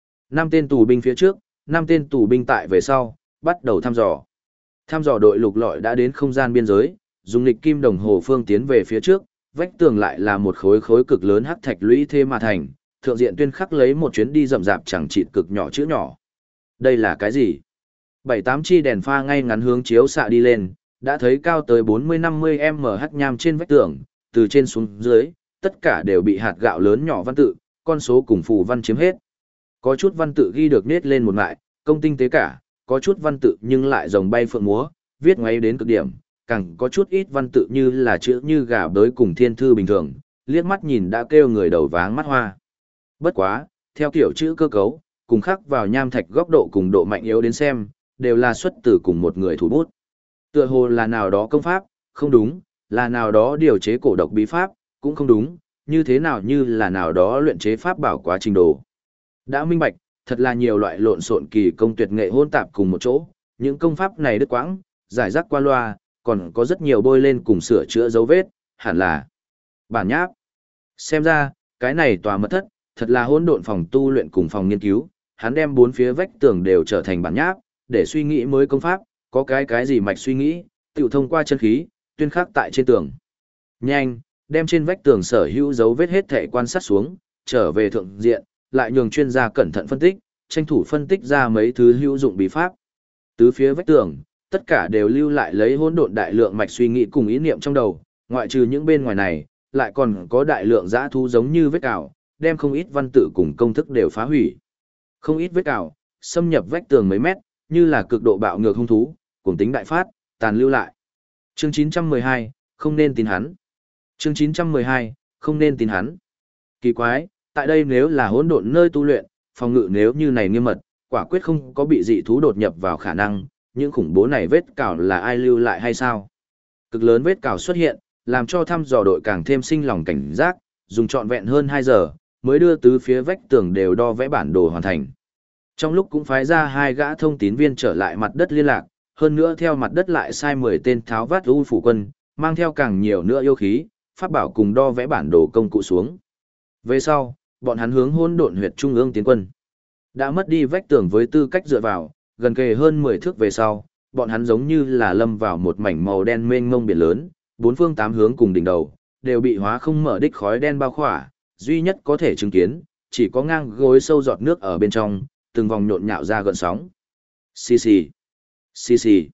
5 tên tù binh phía trước, 5 tên tù binh tại về sau, bắt đầu thăm dò. Thăm dò đội lục lọi đã đến không gian biên giới, dùng nghịch kim đồng hồ phương tiến về phía trước, vách tường lại là một khối cực lớn hắc thạch lũy thế mà thành, thượng diện tuyên khắc lấy một chuyến đi rậm rạp chẳng chịt cực nhỏ chữ nhỏ. Đây là cái gì? 7-8 chi đèn pha ngay ngắn hướng chiếu xạ đi lên, đã thấy cao tới 40-50 hắc nham trên vách tường, từ trên xuống dưới, tất cả đều bị hạt gạo lớn nhỏ văn tự, con số cùng phù văn chiếm hết. Có chút văn tự ghi được nét lên một ngại, công tinh tế cả, có chút văn tự nhưng lại rồng bay phượng múa, viết ngoáy đến cực điểm, càng có chút ít văn tự như là chữ như gà bới cùng thiên thư bình thường, liếc mắt nhìn đã kêu người đầu váng mắt hoa. Bất quá, theo kiểu chữ cơ cấu, cùng khắc vào nham thạch góc độ cùng độ mạnh yếu đến xem, đều là xuất từ cùng một người thủ bút. Tựa hồ là nào đó công pháp, không đúng, là nào đó điều chế cổ độc bí pháp, cũng không đúng, như thế nào như là nào đó luyện chế pháp bảo quá trình đồ. Đã minh bạch, thật là nhiều loại lộn xộn kỳ công tuyệt nghệ hỗn tạp cùng một chỗ, những công pháp này đứt quãng, giải rác qua loa, còn có rất nhiều bôi lên cùng sửa chữa dấu vết, hẳn là bản nháp. Xem ra, cái này tòa mật thất, thật là hỗn độn phòng tu luyện cùng phòng nghiên cứu, hắn đem bốn phía vách tường đều trở thành bản nháp, để suy nghĩ mới công pháp, có cái gì mạch suy nghĩ, tự thông qua chân khí, tuyên khắc tại trên tường. Nhanh, đem trên vách tường sở hữu dấu vết hết thể quan sát xuống, trở về thượng diện, lại nhường chuyên gia cẩn thận phân tích, tranh thủ phân tích ra mấy thứ hữu dụng bí pháp. Tứ phía vách tường, tất cả đều lưu lại lấy hỗn độn đại lượng mạch suy nghĩ cùng ý niệm trong đầu, ngoại trừ những bên ngoài này, lại còn có đại lượng dã thú giống như vết cào, đem không ít văn tự cùng công thức đều phá hủy. Không ít vết cào, xâm nhập vách tường mấy mét, như là cực độ bạo ngược hung thú, cuồng tính đại phát, tàn lưu lại. Chương 912, không nên tin hắn. Chương 912, không nên tin hắn. Kỳ quái, tại đây nếu là hỗn độn nơi tu luyện, phòng ngự nếu như này nghiêm mật, quả quyết không có bị dị thú đột nhập vào khả năng, những khủng bố này vết cào là ai lưu lại hay sao? Cực lớn vết cào xuất hiện, làm cho thăm dò đội càng thêm sinh lòng cảnh giác, dùng trọn vẹn hơn 2 giờ, mới đưa tứ phía vách tường đều đo vẽ bản đồ hoàn thành. Trong lúc cũng phái ra 2 gã thông tín viên trở lại mặt đất liên lạc, hơn nữa theo mặt đất lại sai 10 tên tháo vát u phủ quân, mang theo càng nhiều nữa yêu khí, pháp bảo cùng đo vẽ bản đồ công cụ xuống. Về sau, bọn hắn hướng hỗn độn huyệt trung ương tiến quân. Đã mất đi vách tường với tư cách dựa vào, gần kề hơn 10 thước về sau, bọn hắn giống như là lâm vào một mảnh màu đen mênh mông biển lớn, bốn phương tám hướng cùng đỉnh đầu, đều bị hóa không mở đích khói đen bao khỏa, duy nhất có thể chứng kiến, chỉ có ngang gối sâu giọt nước ở bên trong, từng vòng nhộn nhạo ra gợn sóng. Xì xì, xì xì.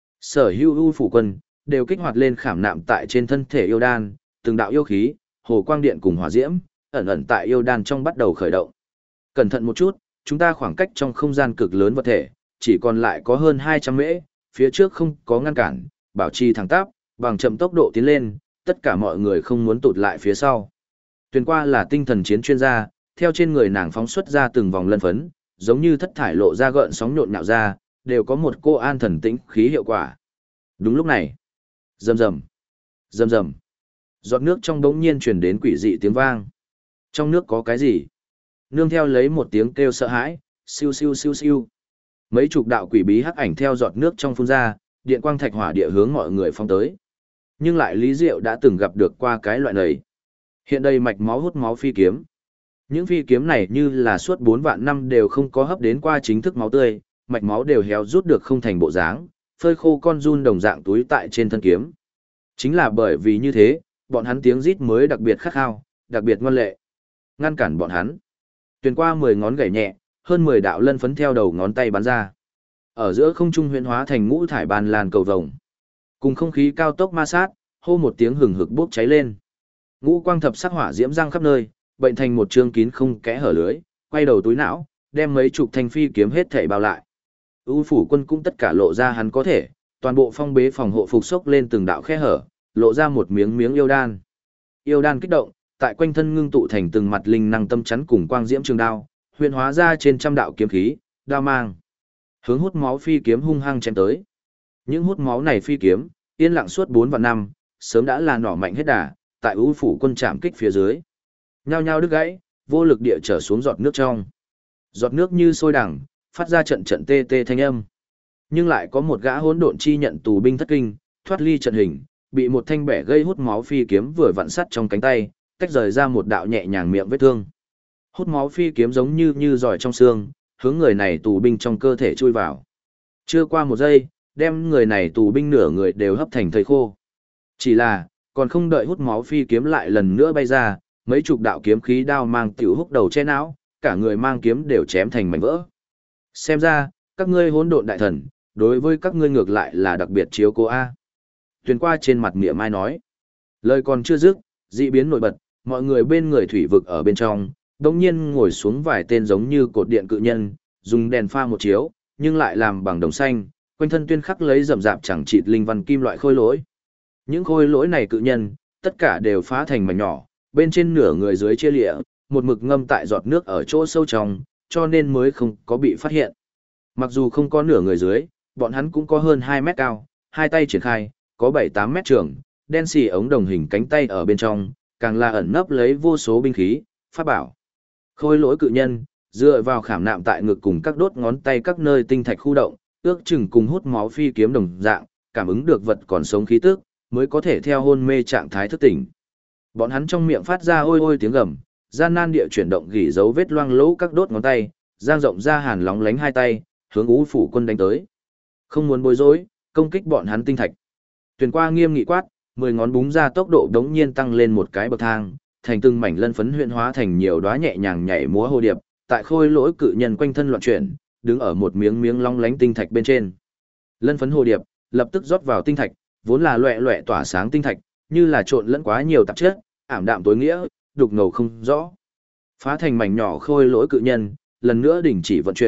Sở hữu u phủ quân, đều kích hoạt lên khảm nạm tại trên thân thể yêu đan, từng đạo yêu khí, hồ quang điện cùng hỏa diễm, ẩn ẩn tại yêu đan trong bắt đầu khởi động. Cẩn thận một chút, chúng ta khoảng cách trong không gian cực lớn vật thể, chỉ còn lại có hơn 200 mễ, phía trước không có ngăn cản, bảo trì thẳng tắp, bằng chậm tốc độ tiến lên, tất cả mọi người không muốn tụt lại phía sau. Tuyền qua là tinh thần chiến chuyên gia, theo trên người nàng phóng xuất ra từng vòng lân phấn, giống như thất thải lộ ra gợn sóng nhộn nhạo ra, đều có một cô an thần tĩnh khí hiệu quả. Đúng lúc này, rầm rầm, rầm rầm, giọt nước trong đống nhiên truyền đến quỷ dị tiếng vang. Trong nước có cái gì? Nương theo lấy một tiếng kêu sợ hãi, siêu siêu siêu siêu. Mấy chục đạo quỷ bí hắc ảnh theo giọt nước trong phun ra, điện quang thạch hỏa địa hướng mọi người phong tới. Nhưng lại Lý Diệu đã từng gặp được qua cái loại này. Hiện đây mạch máu hút máu phi kiếm. Những phi kiếm này như là suốt 4 vạn năm đều không có hấp đến qua chính thức máu tươi, mạch máu đều héo rút được không thành bộ dáng, phơi khô con run đồng dạng túi tại trên thân kiếm. Chính là bởi vì như thế, bọn hắn tiếng rít mới đặc biệt khát khao, đặc biệt ngoan lệ. Ngăn cản bọn hắn. Tuyền qua 10 ngón gảy nhẹ, hơn 10 đạo lân phấn theo đầu ngón tay bắn ra. Ở giữa không trung huyễn hóa thành ngũ thải bàn lan cầu vồng. Cùng không khí cao tốc ma sát, hô một tiếng hừng hực bốc cháy lên. Ngũ quang thập sắc hỏa diễm răng khắp nơi, bệnh thành một trương kín không kẽ hở lưới, quay đầu túi não, đem mấy chục thanh phi kiếm hết thảy bao lại. U phủ quân cũng tất cả lộ ra hắn có thể, toàn bộ phong bế phòng hộ phục sốc lên từng đạo khe hở, lộ ra một miếng miếng yêu đan. Yêu đan kích động, tại quanh thân ngưng tụ thành từng mặt linh năng tâm chắn cùng quang diễm trường đao, huyền hóa ra trên trăm đạo kiếm khí, đao mang. Hướng hút máu phi kiếm hung hăng chém tới. Những hút máu này phi kiếm, yên lặng suốt 4 vạn năm, sớm đã là nỏ mạnh hết đà, tại U phủ quân chạm kích phía dưới. Nhao nhao đứt gãy, vô lực địa trở xuống giọt nước trong. Giọt nước như sôi đằng, phát ra trận trận tê tê thanh âm. Nhưng lại có một gã hỗn độn chi nhận tù binh thất kinh, thoát ly trận hình, bị một thanh bẻ gây hút máu phi kiếm vừa vặn sắt trong cánh tay, tách rời ra một đạo nhẹ nhàng miệng vết thương. Hút máu phi kiếm giống như giỏi trong xương, hướng người này tù binh trong cơ thể chui vào. Chưa qua một giây, đem người này tù binh nửa người đều hấp thành thây khô. Chỉ là, còn không đợi hút máu phi kiếm lại lần nữa bay ra, mấy chục đạo kiếm khí đao mang tiểu húc đầu che não, cả người mang kiếm đều chém thành mảnh vỡ. Xem ra, các ngươi hỗn độn đại thần, đối với các ngươi ngược lại là đặc biệt chiếu cố A. Tuyền qua trên mặt mỉa mai nói. Lời còn chưa dứt, dị biến nổi bật, mọi người bên người thủy vực ở bên trong, đồng nhiên ngồi xuống vài tên giống như cột điện cự nhân, dùng đèn pha một chiếu, nhưng lại làm bằng đồng xanh, quanh thân tuyên khắc lấy rậm rạp chẳng chịt linh văn kim loại khôi lỗi. Những khôi lỗi này cự nhân, tất cả đều phá thành mảnh nhỏ, bên trên nửa người dưới chia lịa, một mực ngâm tại giọt nước ở chỗ sâu trong, cho nên mới không có bị phát hiện. Mặc dù không có nửa người dưới, bọn hắn cũng có hơn 2 mét cao, hai tay triển khai, có 7-8 mét trường, đen xì ống đồng hình cánh tay ở bên trong, càng là ẩn nấp lấy vô số binh khí, pháp bảo. Khôi lỗi cự nhân, dựa vào khảm nạm tại ngực cùng các đốt ngón tay các nơi tinh thạch khu động, ước chừng cùng hút máu phi kiếm đồng dạng, cảm ứng được vật còn sống khí tức, mới có thể theo hôn mê trạng thái thức tỉnh. Bọn hắn trong miệng phát ra ôi ôi tiếng gầm, gian nan địa chuyển động gỉ dấu vết loang lỗ các đốt ngón tay, giang rộng ra hàn lóng lánh hai tay, hướng U phủ quân đánh tới. Không muốn bối rối, công kích bọn hắn tinh thạch. Tuyền qua nghiêm nghị quát, 10 ngón búng ra tốc độ đống nhiên tăng lên một cái bậc thang, thành từng mảnh lân phấn huyễn hóa thành nhiều đóa nhẹ nhàng nhảy múa hồ điệp, tại khôi lỗi cự nhân quanh thân loạn chuyển, đứng ở một miếng miếng long lánh tinh thạch bên trên. Lân phấn hồ điệp lập tức rót vào tinh thạch, vốn là loẹt loẹt tỏa sáng tinh thạch, như là trộn lẫn quá nhiều tạp chất, ảm đạm tối nghĩa, đục ngầu không rõ. Phá thành mảnh nhỏ khôi lỗi cự nhân, lần nữa đình chỉ vận chuyển,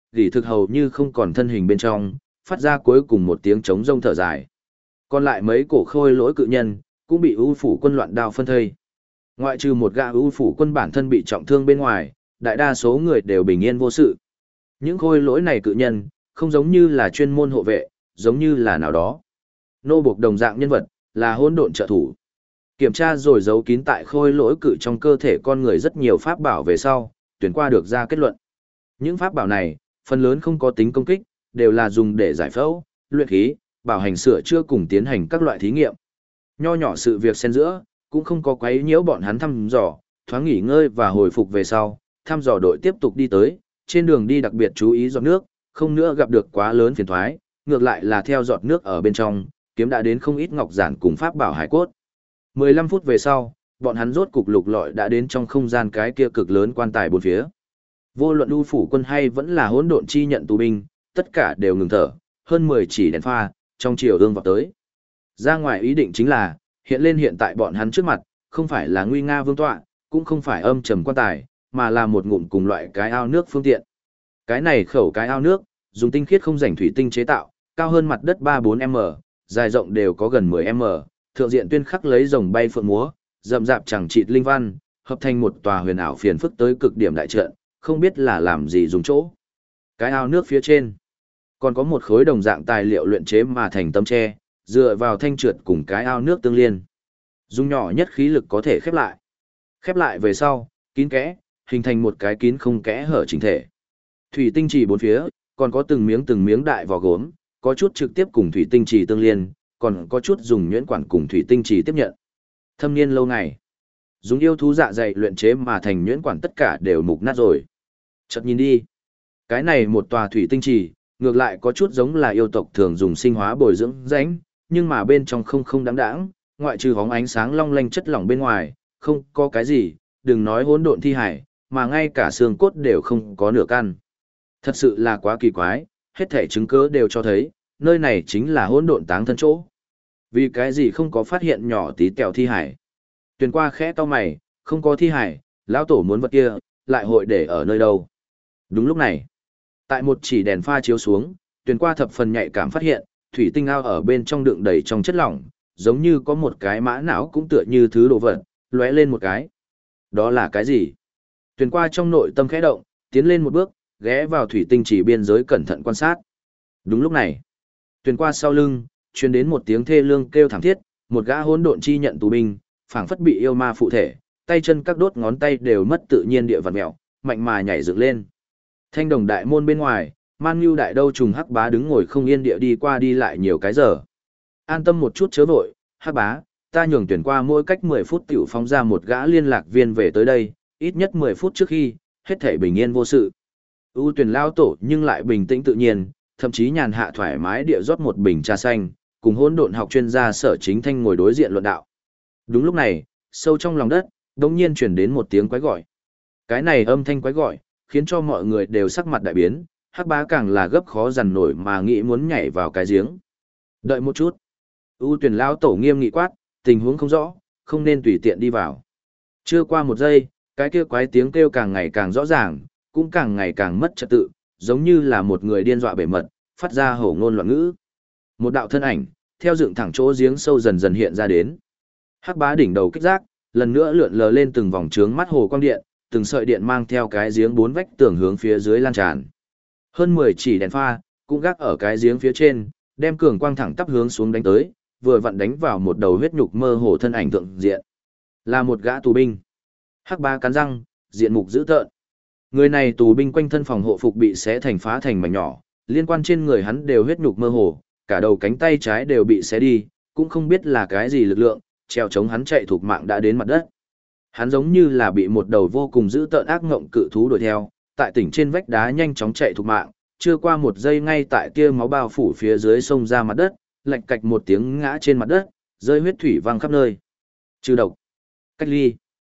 gỉ thực hầu như không còn thân hình bên trong, phát ra cuối cùng một tiếng trống rông thở dài. Còn lại mấy cổ khôi lỗi cự nhân, cũng bị ưu phủ quân loạn đao phân thây. Ngoại trừ một gã ưu phủ quân bản thân bị trọng thương bên ngoài, đại đa số người đều bình yên vô sự. Những khôi lỗi này cự nhân, không giống như là chuyên môn hộ vệ, giống như là nào đó. Nô buộc đồng dạng nhân vật, là hỗn độn trợ thủ. Kiểm tra rồi giấu kín tại khôi lỗi cự trong cơ thể con người rất nhiều pháp bảo về sau, tuyển qua được ra kết luận. Những pháp bảo này, phần lớn không có tính công kích, đều là dùng để giải phẫu, luyện khí, bảo hành sửa chữa cùng tiến hành các loại thí nghiệm. Nho nhỏ sự việc xen giữa, cũng không có quấy nhiễu bọn hắn thăm dò, thoáng nghỉ ngơi và hồi phục về sau, thăm dò đội tiếp tục đi tới, trên đường đi đặc biệt chú ý giọt nước, không nữa gặp được quá lớn phiền toái, ngược lại là theo giọt nước ở bên trong, kiếm đã đến không ít ngọc giản cùng pháp bảo hải cốt. 15 phút về sau, bọn hắn rốt cục lục lọi đã đến trong không gian cái kia cực lớn quan tài bốn phía. Vô luận ưu phủ quân hay vẫn là hỗn độn chi nhận tù binh, tất cả đều ngừng thở, hơn 10 chỉ đèn pha, trong chiều ương vào tới. Ra ngoài ý định chính là, hiện lên hiện tại bọn hắn trước mặt, không phải là nguy nga vương tọa, cũng không phải âm trầm quan tài, mà là một ngụm cùng loại cái ao nước phương tiện. Cái này khẩu cái ao nước, dùng tinh khiết không rảnh thủy tinh chế tạo, cao hơn mặt đất 3-4m, dài rộng đều có gần 10m, thượng diện tuyên khắc lấy rồng bay phượng múa, rậm rạp chẳng chịt linh văn, hợp thành một tòa huyền ảo phiền phức tới cực điểm đại trận, không biết là làm gì dùng chỗ. Cái ao nước phía trên, còn có một khối đồng dạng tài liệu luyện chế mà thành tấm tre, dựa vào thanh trượt cùng cái ao nước tương liên. Dùng nhỏ nhất khí lực có thể khép lại. Khép lại về sau, kín kẽ, hình thành một cái kín không kẽ hở chỉnh thể. Thủy tinh trì bốn phía, còn có từng miếng đại vỏ gốm, có chút trực tiếp cùng thủy tinh trì tương liên, còn có chút dùng nhuyễn quản cùng thủy tinh trì tiếp nhận. Thâm niên lâu ngày, dùng yêu thú dạ dày luyện chế mà thành nhuyễn quản tất cả đều mục nát rồi. Chợt nhìn đi, cái này một tòa thủy tinh trì, ngược lại có chút giống là yêu tộc thường dùng sinh hóa bồi dưỡng rãnh, nhưng mà bên trong không đáng đáng, ngoại trừ hóng ánh sáng long lanh chất lỏng bên ngoài, không có cái gì, đừng nói hỗn độn thi hải, mà ngay cả xương cốt đều không có nửa căn. Thật sự là quá kỳ quái, hết thảy chứng cứ đều cho thấy, nơi này chính là hỗn độn táng thân chỗ. Vì cái gì không có phát hiện nhỏ tí tẹo thi hải? Tuyền qua khẽ cau mày, không có thi hải, lão tổ muốn vật kia, lại hội để ở nơi đâu? Đúng lúc này, tại một chỉ đèn pha chiếu xuống, Tuyền qua thập phần nhạy cảm phát hiện, thủy tinh ao ở bên trong đựng đầy trong chất lỏng, giống như có một cái mã não cũng tựa như thứ đồ vật, lóe lên một cái. Đó là cái gì? Tuyền qua trong nội tâm khẽ động, tiến lên một bước, ghé vào thủy tinh chỉ biên giới cẩn thận quan sát. Đúng lúc này, Tuyền qua sau lưng, truyền đến một tiếng thê lương kêu thảm thiết, một gã hỗn độn chi nhận tù binh, phảng phất bị yêu ma phụ thể, tay chân các đốt ngón tay đều mất tự nhiên địa vặn mèo, mạnh mà nhảy dựng lên. Thanh đồng đại môn bên ngoài, Man Nhu đại đâu trùng Hắc Bá đứng ngồi không yên địa đi qua đi lại nhiều cái giờ. An tâm một chút chớ vội, Hắc Bá, ta nhường Tuyển qua mỗi cách 10 phút tiểu phóng ra một gã liên lạc viên về tới đây, ít nhất 10 phút trước khi, hết thảy bình yên vô sự. U Tuyển lao tổ nhưng lại bình tĩnh tự nhiên, thậm chí nhàn hạ thoải mái địa rót một bình trà xanh, cùng hỗn độn học chuyên gia Sở Chính Thanh ngồi đối diện luận đạo. Đúng lúc này, sâu trong lòng đất, đột nhiên truyền đến một tiếng quái gọi. Cái này âm thanh quái gọi, khiến cho mọi người đều sắc mặt đại biến, Hắc Bá càng là gấp khó dằn nổi mà nghĩ muốn nhảy vào cái giếng. Đợi một chút. U Tuyển lão tổ nghiêm nghị quát, tình huống không rõ, không nên tùy tiện đi vào. Chưa qua một giây, cái kia quái tiếng kêu càng ngày càng rõ ràng, cũng càng ngày càng mất trật tự, giống như là một người điên dọa bể mật, phát ra hổ ngôn loạn ngữ. Một đạo thân ảnh, theo dựng thẳng chỗ giếng sâu dần dần hiện ra đến. Hắc Bá đỉnh đầu kích giác, lần nữa lượn lờ lên từng vòng trướng mắt hồ quang điện, từng sợi điện mang theo cái giếng bốn vách tường hướng phía dưới lan tràn. Hơn 10 chỉ đèn pha, cũng gác ở cái giếng phía trên, đem cường quang thẳng tắp hướng xuống đánh tới, vừa vặn đánh vào một đầu huyết nhục mơ hồ thân ảnh thượng diện. Là một gã tù binh. Hắc Bá cắn răng, diện mục dữ tợn. Người này tù binh quanh thân phòng hộ phục bị xé thành phá thành mảnh nhỏ, liên quan trên người hắn đều huyết nhục mơ hồ, cả đầu cánh tay trái đều bị xé đi, cũng không biết là cái gì lực lượng, treo chống hắn chạy thuộc mạng đã đến mặt đất. Hắn giống như là bị một đầu vô cùng dữ tợn ác ngộng cự thú đuổi theo, tại tỉnh trên vách đá nhanh chóng chạy thuộc mạng, chưa qua một giây ngay tại tia máu bao phủ phía dưới sông ra mặt đất, lạch cạch một tiếng ngã trên mặt đất, rơi huyết thủy văng khắp nơi. Trừ độc, cách ly.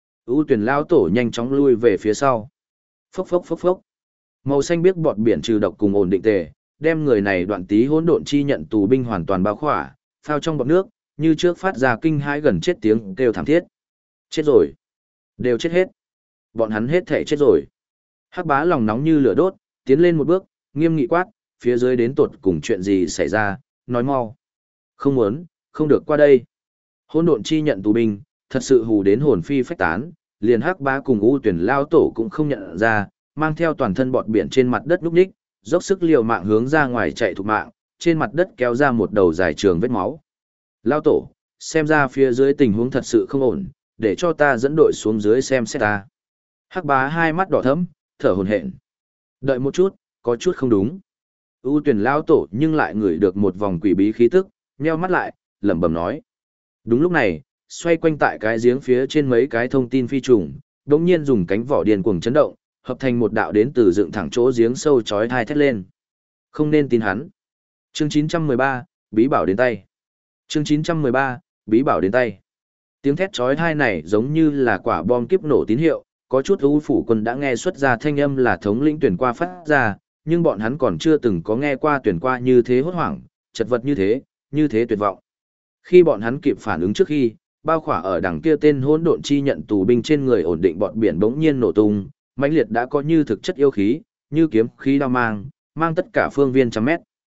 U Tuyển lao tổ nhanh chóng lui về phía sau. Phốc phốc phốc phốc. Màu xanh biếc bọt biển trừ độc cùng ổn định tề, đem người này đoạn tí hỗn độn chi nhận tù binh hoàn toàn bao khỏa, phao trong bọt nước, như trước phát ra kinh hãi gần chết tiếng kêu thảm thiết. Chết rồi. Đều chết hết. Bọn hắn hết thể chết rồi. Hắc Bá lòng nóng như lửa đốt, tiến lên một bước, nghiêm nghị quát, phía dưới đến tột cùng chuyện gì xảy ra, nói mau. Không muốn, không được qua đây. Hỗn độn chi nhận tù binh, thật sự hù đến hồn phi phách tán, liền Hắc Bá cùng U Tuyển lao tổ cũng không nhận ra, mang theo toàn thân bọt biển trên mặt đất núp ních, dốc sức liều mạng hướng ra ngoài chạy thục mạng, trên mặt đất kéo ra một đầu dài trường vết máu. Lao tổ, xem ra phía dưới tình huống thật sự không ổn, để cho ta dẫn đội xuống dưới xem xét ta. Hắc Bá hai mắt đỏ thẫm, thở hổn hển. Đợi một chút, có chút không đúng. U Tuyển lao tổ nhưng lại ngửi được một vòng quỷ bí khí tức, nheo mắt lại, lẩm bẩm nói. Đúng lúc này, xoay quanh tại cái giếng phía trên mấy cái thông tin phi trùng, đống nhiên dùng cánh vỏ điên cuồng chấn động, hợp thành một đạo đến từ dựng thẳng chỗ giếng sâu chói tai thét lên. Không nên tin hắn. Chương 913, bí bảo đến tay. Chương 913, bí bảo đến tay. Tiếng thét chói tai này giống như là quả bom kiếp nổ tín hiệu, có chút U phủ quân đã nghe xuất ra thanh âm là thống lĩnh tuyển qua phát ra, nhưng bọn hắn còn chưa từng có nghe qua tuyển qua như thế hốt hoảng, chật vật như thế tuyệt vọng. Khi bọn hắn kịp phản ứng trước khi, bao khỏa ở đằng kia tên hỗn độn chi nhận tù binh trên người ổn định bọn biển bỗng nhiên nổ tung, mãnh liệt đã có như thực chất yêu khí, như kiếm khí đao mang tất cả phương viên trăm mét.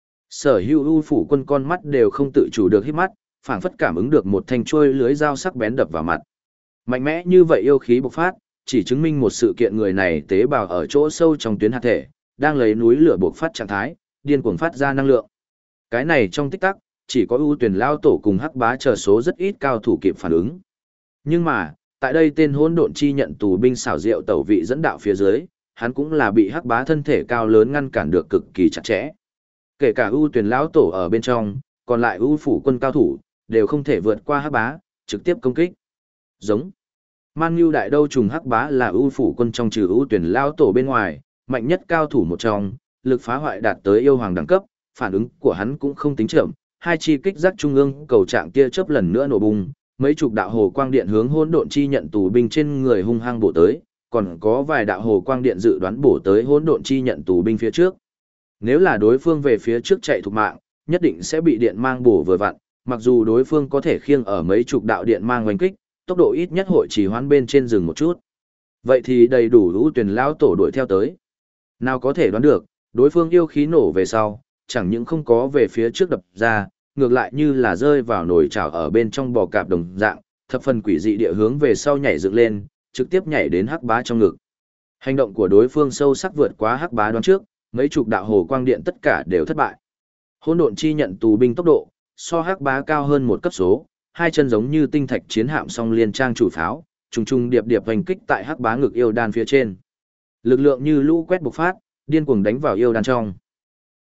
Sở hữu U phủ quân con mắt đều không tự chủ được hít mắt, phảng phất cảm ứng được một thanh chuôi lưới dao sắc bén đập vào mặt. Mạnh mẽ như vậy yêu khí bộc phát, chỉ chứng minh một sự kiện người này tế bào ở chỗ sâu trong tuyến hạt thể, đang lấy núi lửa bộc phát trạng thái, điên cuồng phát ra năng lượng. Cái này trong tích tắc, chỉ có ưu tuyển lao tổ cùng Hắc Bá chờ số rất ít cao thủ kịp phản ứng. Nhưng mà, tại đây tên hỗn độn chi nhận tù binh xảo diệu tẩu vị dẫn đạo phía dưới, hắn cũng là bị Hắc Bá thân thể cao lớn ngăn cản được cực kỳ chặt chẽ. Kể cả ưu tuyển lão tổ ở bên trong, còn lại ưu phủ quân cao thủ, đều không thể vượt qua Hắc Bá, trực tiếp công kích. Giống. Man Nhu đại đâu trùng Hắc Bá là ưu phủ quân trong trừ ưu tuyển lão tổ bên ngoài, mạnh nhất cao thủ một trong, lực phá hoại đạt tới yêu hoàng đẳng cấp, phản ứng của hắn cũng không tính chậm, hai chi kích giác trung ương cầu trạng tia chớp lần nữa nổ bung, mấy chục đạo hồ quang điện hướng hỗn độn chi nhận tù binh trên người hung hăng bổ tới, còn có vài đạo hồ quang điện dự đoán bổ tới hỗn độn chi nhận tù binh phía trước. Nếu là đối phương về phía trước chạy thục mạng, nhất định sẽ bị điện mang bổ vừa vặn, mặc dù đối phương có thể khiêng ở mấy chục đạo điện mang oanh kích, tốc độ ít nhất hội chỉ hoãn bên trên rừng một chút. Vậy thì đầy đủ lũ tuyển lão tổ đuổi theo tới. Nào có thể đoán được, đối phương yêu khí nổ về sau, chẳng những không có về phía trước đập ra, ngược lại như là rơi vào nồi chảo ở bên trong bò cạp đồng dạng, thập phần quỷ dị địa hướng về sau nhảy dựng lên, trực tiếp nhảy đến Hắc Bá trong ngực. Hành động của đối phương sâu sắc vượt quá Hắc Bá đoán trước, mấy chục đạo hồ quang điện tất cả đều thất bại. Hỗn độn chi nhận tù binh tốc độ, so Hắc Bá cao hơn một cấp số, hai chân giống như tinh thạch chiến hạm song liên trang chủ pháo, trùng trùng điệp điệp hành kích tại Hắc Bá ngực yêu đan phía trên. Lực lượng như lũ quét bộc phát, điên cuồng đánh vào yêu đan trong.